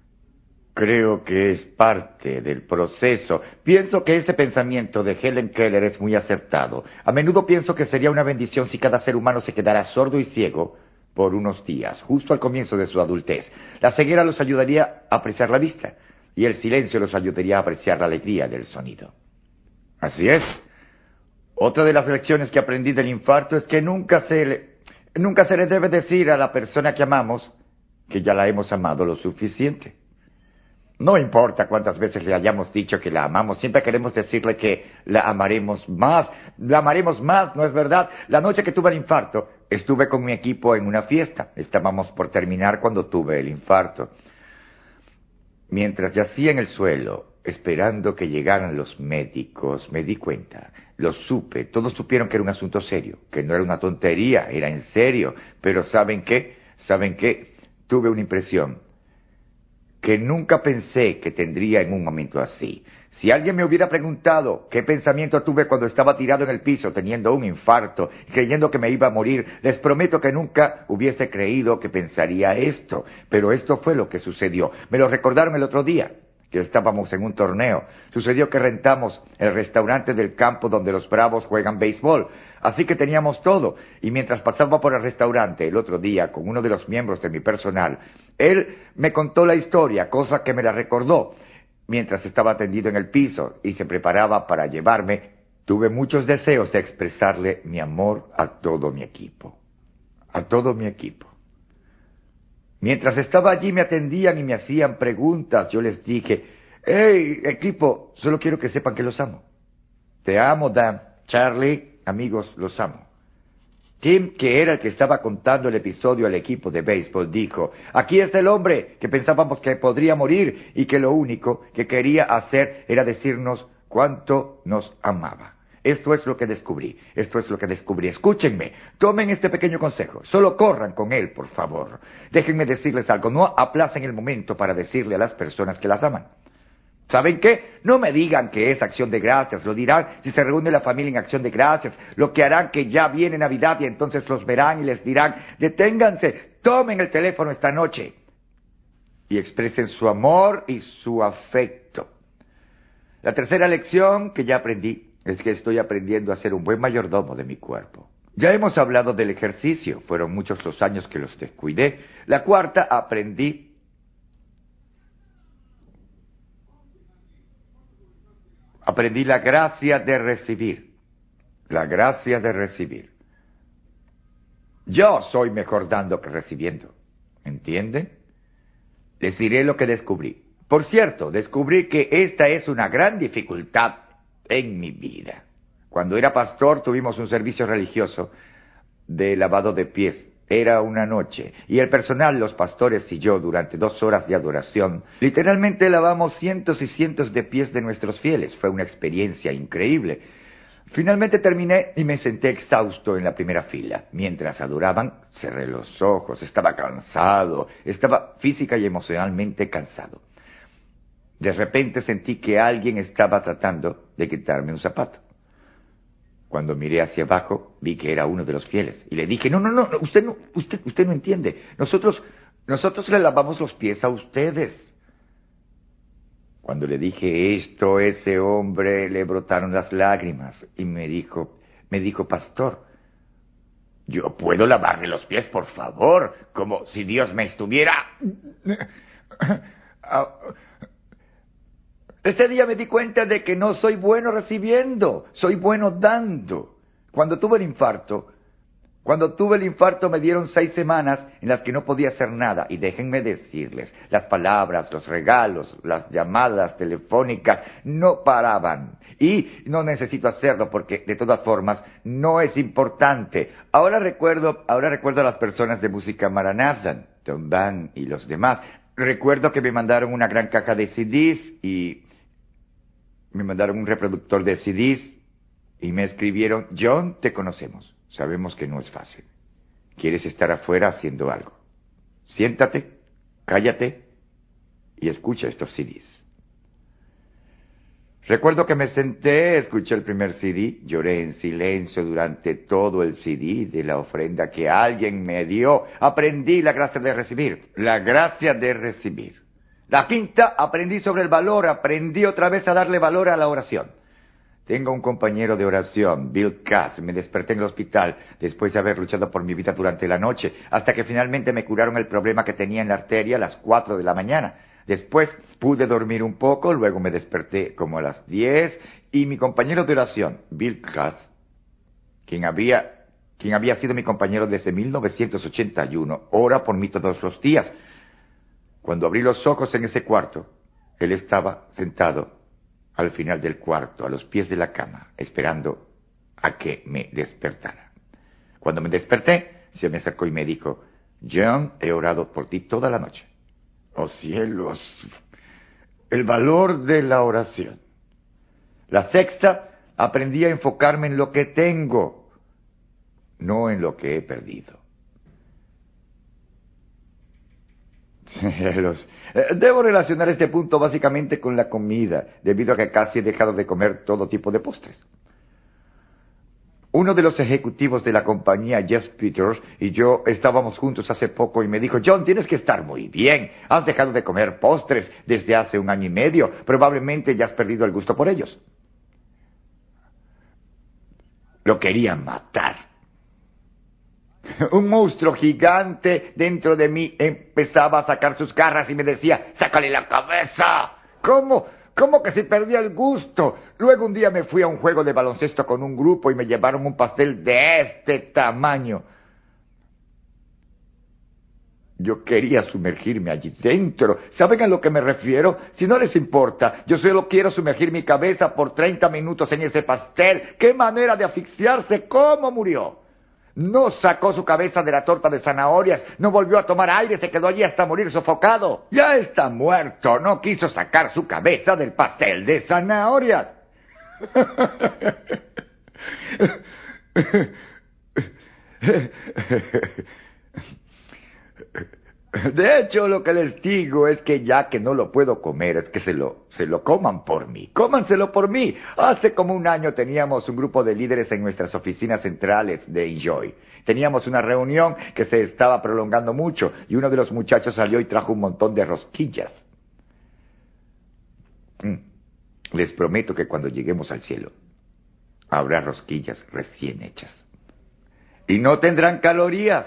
Creo que es parte del proceso. Pienso que este pensamiento de Helen Keller es muy acertado. A menudo pienso que sería una bendición si cada ser humano se quedara sordo y ciego por unos días, justo al comienzo de su adultez. La ceguera los ayudaría a apreciar la vista, y el silencio los ayudaría a apreciar la alegría del sonido. Así es. Otra de las lecciones que aprendí del infarto es que nunca se le, nunca se le debe decir a la persona que amamos que ya la hemos amado lo suficiente. No importa cuántas veces le hayamos dicho que la amamos, siempre queremos decirle que la amaremos más, la amaremos más, ¿no es verdad? La noche que tuve el infarto, estuve con mi equipo en una fiesta. Estábamos por terminar cuando tuve el infarto. Mientras yacía en el suelo, esperando que llegaran los médicos, me di cuenta, lo supe, todos supieron que era un asunto serio, que no era una tontería, era en serio. Pero ¿saben qué? ¿Saben qué? Tuve una impresión que nunca pensé que tendría en un momento así. Si alguien me hubiera preguntado qué pensamiento tuve cuando estaba tirado en el piso teniendo un infarto, creyendo que me iba a morir, les prometo que nunca hubiese creído que pensaría esto. Pero esto fue lo que sucedió. Me lo recordaron el otro día, que estábamos en un torneo. Sucedió que rentamos el restaurante del campo donde los Bravos juegan béisbol. Así que teníamos todo. Y mientras pasaba por el restaurante el otro día con uno de los miembros de mi personal, él me contó la historia, cosa que me la recordó. Mientras estaba tendido en el piso y se preparaba para llevarme, tuve muchos deseos de expresarle mi amor a todo mi equipo. A todo mi equipo. Mientras estaba allí me atendían y me hacían preguntas. Yo les dije, hey, equipo, solo quiero que sepan que los amo. Te amo, Dan. Charlie, amigos, los amo. Tim, que era el que estaba contando el episodio al equipo de béisbol, dijo, aquí está el hombre que pensábamos que podría morir y que lo único que quería hacer era decirnos cuánto nos amaba. Esto es lo que descubrí, esto es lo que descubrí. Escúchenme, tomen este pequeño consejo, solo corran con él, por favor. Déjenme decirles algo, no aplacen el momento para decirle a las personas que las aman. ¿Saben qué? No me digan que es acción de gracias, lo dirán si se reúne la familia en acción de gracias, lo que harán que ya viene Navidad y entonces los verán y les dirán, deténganse, tomen el teléfono esta noche y expresen su amor y su afecto. La tercera lección que ya aprendí es que estoy aprendiendo a ser un buen mayordomo de mi cuerpo. Ya hemos hablado del ejercicio, fueron muchos los años que los descuidé. La cuarta, aprendí Aprendí la gracia de recibir. La gracia de recibir. Yo soy mejor dando que recibiendo. ¿Entienden? Les diré lo que descubrí. Por cierto, descubrí que esta es una gran dificultad en mi vida. Cuando era pastor tuvimos un servicio religioso de lavado de pies Era una noche, y el personal, los pastores y yo, durante dos horas de adoración, literalmente lavamos cientos y cientos de pies de nuestros fieles. Fue una experiencia increíble. Finalmente terminé y me senté exhausto en la primera fila. Mientras adoraban, cerré los ojos, estaba cansado, estaba física y emocionalmente cansado. De repente sentí que alguien estaba tratando de quitarme un zapato. Cuando miré hacia abajo, vi que era uno de los fieles. Y le dije, no, no, no, usted no, usted, usted no entiende. Nosotros, nosotros le lavamos los pies a ustedes. Cuando le dije esto, ese hombre le brotaron las lágrimas. Y me dijo, me dijo, pastor, ¿yo puedo lavarle los pies, por favor? Como si Dios me estuviera... Ese día me di cuenta de que no soy bueno recibiendo, soy bueno dando. Cuando tuve el infarto, cuando tuve el infarto me dieron seis semanas en las que no podía hacer nada. Y déjenme decirles, las palabras, los regalos, las llamadas telefónicas no paraban. Y no necesito hacerlo porque, de todas formas, no es importante. Ahora recuerdo, ahora recuerdo a las personas de música Maranatha, Tom Van y los demás. Recuerdo que me mandaron una gran caja de C Ds y... me mandaron un reproductor de C Ds y me escribieron, John, te conocemos. Sabemos que no es fácil. Quieres estar afuera haciendo algo. Siéntate, cállate y escucha estos C Ds. Recuerdo que me senté, escuché el primer C D, lloré en silencio durante todo el C D de la ofrenda que alguien me dio. Aprendí la gracia de recibir, la gracia de recibir. La quinta, aprendí sobre el valor, aprendí otra vez a darle valor a la oración. Tengo un compañero de oración, Bill Cass. Me desperté en el hospital después de haber luchado por mi vida durante la noche, hasta que finalmente me curaron el problema que tenía en la arteria a las cuatro de la mañana. Después pude dormir un poco, luego me desperté como a las diez, y mi compañero de oración, Bill Cass, quien había, quien había sido mi compañero desde mil novecientos ochenta y uno, ora por mí todos los días. Cuando abrí los ojos en ese cuarto, él estaba sentado al final del cuarto, a los pies de la cama, esperando a que me despertara. Cuando me desperté, se me acercó y me dijo, John, he orado por ti toda la noche. ¡Oh cielos! El valor de la oración. La sexta, aprendí a enfocarme en lo que tengo, no en lo que he perdido. Cielos. Debo relacionar este punto básicamente con la comida, debido a que casi he dejado de comer todo tipo de postres. Uno de los ejecutivos de la compañía, Jeff Peters, y yo estábamos juntos hace poco y me dijo, John, tienes que estar muy bien. Has dejado de comer postres desde hace un año y medio. Probablemente ya has perdido el gusto por ellos. Lo querían matar. Un monstruo gigante dentro de mí empezaba a sacar sus garras y me decía, ¡sácale la cabeza! ¿Cómo? ¿Cómo que se perdía el gusto? Luego un día me fui a un juego de baloncesto con un grupo y me llevaron un pastel de este tamaño. Yo quería sumergirme allí dentro. ¿Saben a lo que me refiero? Si no les importa, yo solo quiero sumergir mi cabeza por treinta minutos en ese pastel. ¡Qué manera de asfixiarse! ¿Cómo murió? No sacó su cabeza de la torta de zanahorias, no volvió a tomar aire, se quedó allí hasta morir sofocado. Ya está muerto, no quiso sacar su cabeza del pastel de zanahorias. De hecho, lo que les digo es que ya que no lo puedo comer, es que se lo, se lo coman por mí. ¡Cómanselo por mí! Hace como un año teníamos un grupo de líderes en nuestras oficinas centrales de Enjoy. Teníamos una reunión que se estaba prolongando mucho y uno de los muchachos salió y trajo un montón de rosquillas. Mm. Les prometo que cuando lleguemos al cielo, habrá rosquillas recién hechas. Y no tendrán calorías.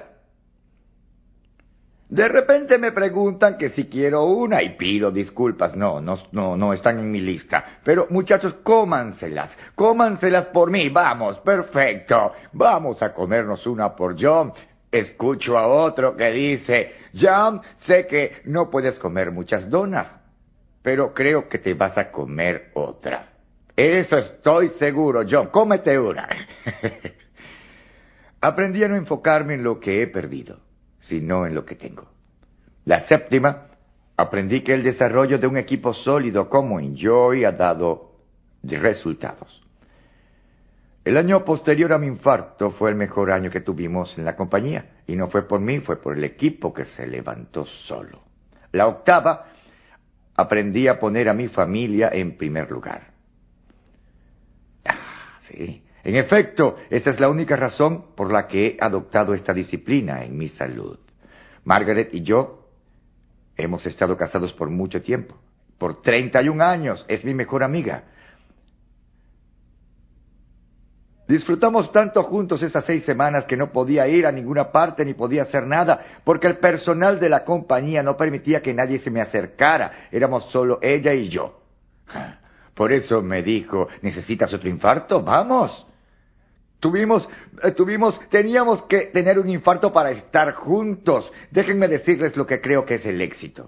De repente me preguntan que si quiero una y pido disculpas. No, no, no, no están en mi lista. Pero muchachos, cómanselas, cómanselas por mí. Vamos, perfecto. Vamos a comernos una por John. Escucho a otro que dice, John, sé que no puedes comer muchas donas, pero creo que te vas a comer otra. Eso estoy seguro, John. Cómete una. aprendí a no enfocarme en lo que he perdido, sino en lo que tengo. La séptima, aprendí que el desarrollo de un equipo sólido como Enjoy ha dado resultados. El año posterior a mi infarto fue el mejor año que tuvimos en la compañía, y no fue por mí, fue por el equipo que se levantó solo. La octava, aprendí a poner a mi familia en primer lugar. Ah, sí. En efecto, esta es la única razón por la que he adoptado esta disciplina en mi salud. Margaret y yo hemos estado casados por mucho tiempo, por treinta y un años, es mi mejor amiga. Disfrutamos tanto juntos esas seis semanas que no podía ir a ninguna parte ni podía hacer nada, porque el personal de la compañía no permitía que nadie se me acercara. Éramos solo ella y yo. Por eso me dijo, ¿necesitas otro infarto? ¡Vamos! Tuvimos, eh, tuvimos, teníamos que tener un infarto para estar juntos. Déjenme decirles lo que creo que es el éxito.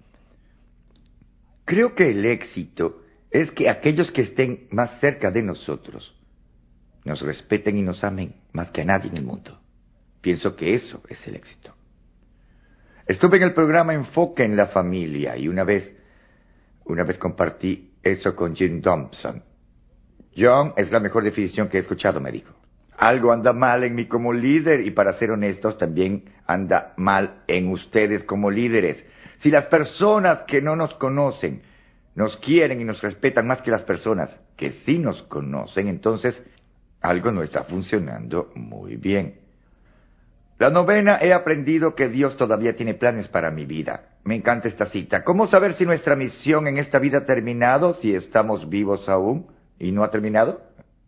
Creo que el éxito es que aquellos que estén más cerca de nosotros nos respeten y nos amen más que a nadie en el mundo. Pienso que eso es el éxito. Estuve en el programa Enfoque en la Familia y una vez, una vez compartí eso con Jim Thompson. John es la mejor definición que he escuchado, me dijo. Algo anda mal en mí como líder y, para ser honestos, también anda mal en ustedes como líderes. Si las personas que no nos conocen nos quieren y nos respetan más que las personas que sí nos conocen, entonces algo no está funcionando muy bien. La novena, he aprendido que Dios todavía tiene planes para mi vida. Me encanta esta cita. ¿Cómo saber si nuestra misión en esta vida ha terminado, si estamos vivos aún y no ha terminado?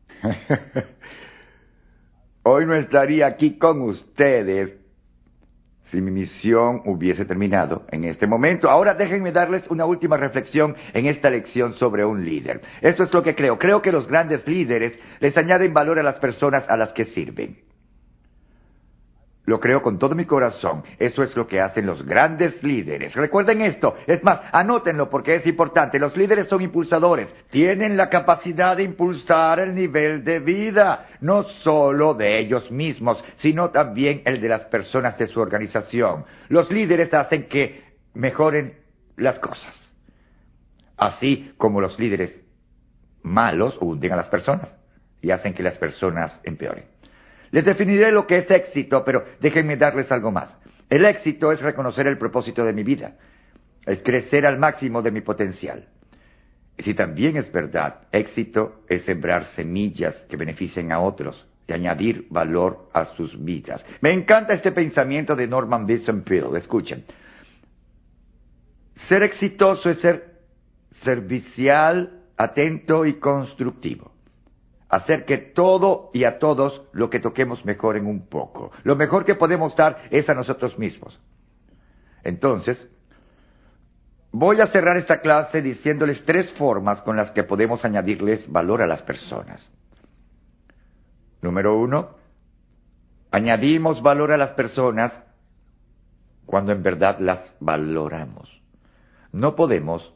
Hoy no estaría aquí con ustedes si mi misión hubiese terminado en este momento. Ahora déjenme darles una última reflexión en esta lección sobre un líder. Esto es lo que creo. Creo que los grandes líderes les añaden valor a las personas a las que sirven. Lo creo con todo mi corazón. Eso es lo que hacen los grandes líderes. Recuerden esto. Es más, anótenlo porque es importante. Los líderes son impulsadores. Tienen la capacidad de impulsar el nivel de vida, no solo de ellos mismos, sino también el de las personas de su organización. Los líderes hacen que mejoren las cosas, así como los líderes malos hunden a las personas y hacen que las personas empeoren. Les definiré lo que es éxito, pero déjenme darles algo más. El éxito es reconocer el propósito de mi vida, es crecer al máximo de mi potencial. Y si también es verdad, éxito es sembrar semillas que beneficien a otros y añadir valor a sus vidas. Me encanta este pensamiento de Norman Vincent Peale. Escuchen. Ser exitoso es ser servicial, atento y constructivo. Hacer que todo y a todos lo que toquemos mejoren un poco. Lo mejor que podemos dar es a nosotros mismos. Entonces, voy a cerrar esta clase diciéndoles tres formas con las que podemos añadirles valor a las personas. Número uno, añadimos valor a las personas cuando en verdad las valoramos. No podemos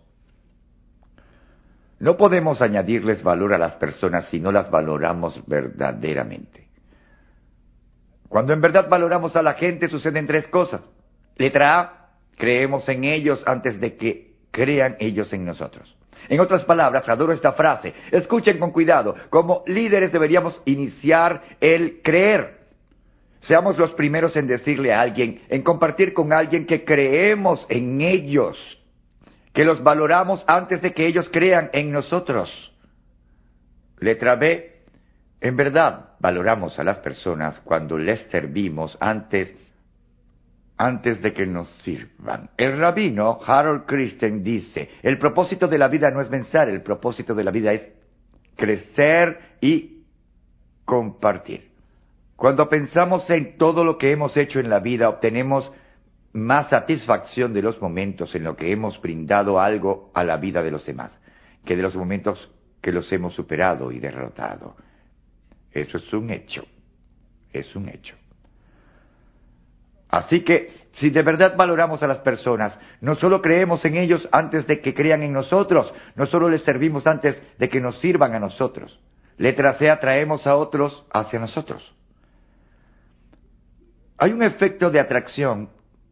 No podemos añadirles valor a las personas si no las valoramos verdaderamente. Cuando en verdad valoramos a la gente, suceden tres cosas. Letra A, creemos en ellos antes de que crean ellos en nosotros. En otras palabras, adoro esta frase. Escuchen con cuidado. Como líderes deberíamos iniciar el creer. Seamos los primeros en decirle a alguien, en compartir con alguien que creemos en ellos, que los valoramos antes de que ellos crean en nosotros. Letra B, en verdad valoramos a las personas cuando les servimos antes, antes de que nos sirvan. El rabino Harold Christen dice, el propósito de la vida no es pensar, el propósito de la vida es crecer y compartir. Cuando pensamos en todo lo que hemos hecho en la vida, obtenemos más satisfacción de los momentos en los que hemos brindado algo a la vida de los demás, que de los momentos que los hemos superado y derrotado. Eso es un hecho, es un hecho. Así que, si de verdad valoramos a las personas, no solo creemos en ellos antes de que crean en nosotros, no solo les servimos antes de que nos sirvan a nosotros. Letra C, atraemos a otros hacia nosotros. Hay un efecto de atracción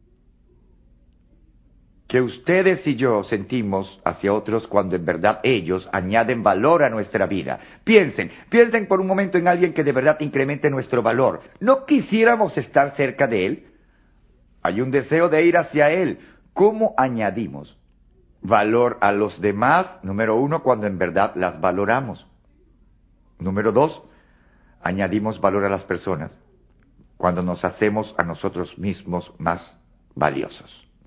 que ustedes y yo sentimos hacia otros cuando en verdad ellos añaden valor a nuestra vida. Piensen, piensen por un momento en alguien que de verdad incremente nuestro valor. ¿No quisiéramos estar cerca de él? Hay un deseo de ir hacia él. ¿Cómo añadimos valor a los demás? Número uno, cuando en verdad las valoramos. Número dos, añadimos valor a las personas cuando nos hacemos a nosotros mismos más valiosos.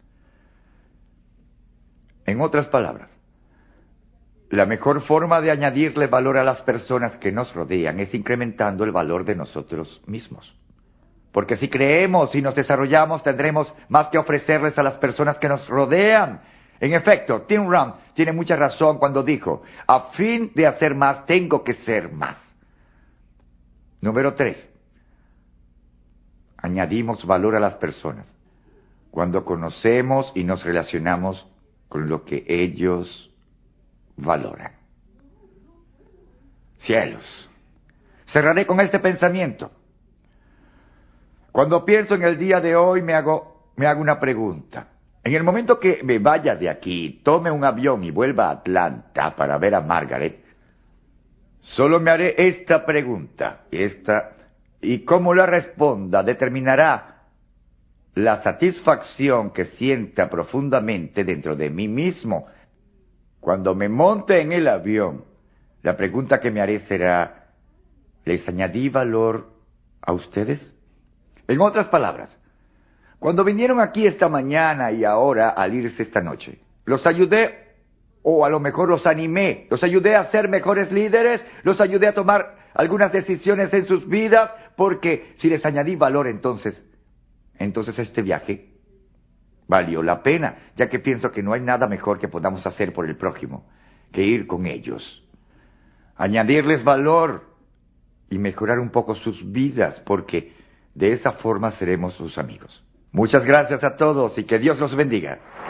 En otras palabras, la mejor forma de añadirle valor a las personas que nos rodean es incrementando el valor de nosotros mismos. Porque si creemos y nos desarrollamos, tendremos más que ofrecerles a las personas que nos rodean. En efecto, Tim Ram tiene mucha razón cuando dijo, a fin de hacer más, tengo que ser más. Número tres, añadimos valor a las personas cuando conocemos y nos relacionamos con lo que ellos valoran. Cielos. Cerraré con este pensamiento. Cuando pienso en el día de hoy, me hago, me hago una pregunta. En el momento que me vaya de aquí, tome un avión y vuelva a Atlanta para ver a Margaret, solo me haré esta pregunta, esta, y cómo la responda determinará la satisfacción que sienta profundamente dentro de mí mismo. Cuando me monte en el avión, la pregunta que me haré será, ¿les añadí valor a ustedes? En otras palabras, cuando vinieron aquí esta mañana y ahora al irse esta noche, ¿los ayudé o a lo mejor los animé? ¿Los ayudé a ser mejores líderes? ¿Los ayudé a tomar algunas decisiones en sus vidas? Porque si les añadí valor, entonces, entonces este viaje valió la pena, ya que pienso que no hay nada mejor que podamos hacer por el prójimo que ir con ellos, añadirles valor y mejorar un poco sus vidas, porque de esa forma seremos sus amigos. Muchas gracias a todos y que Dios los bendiga.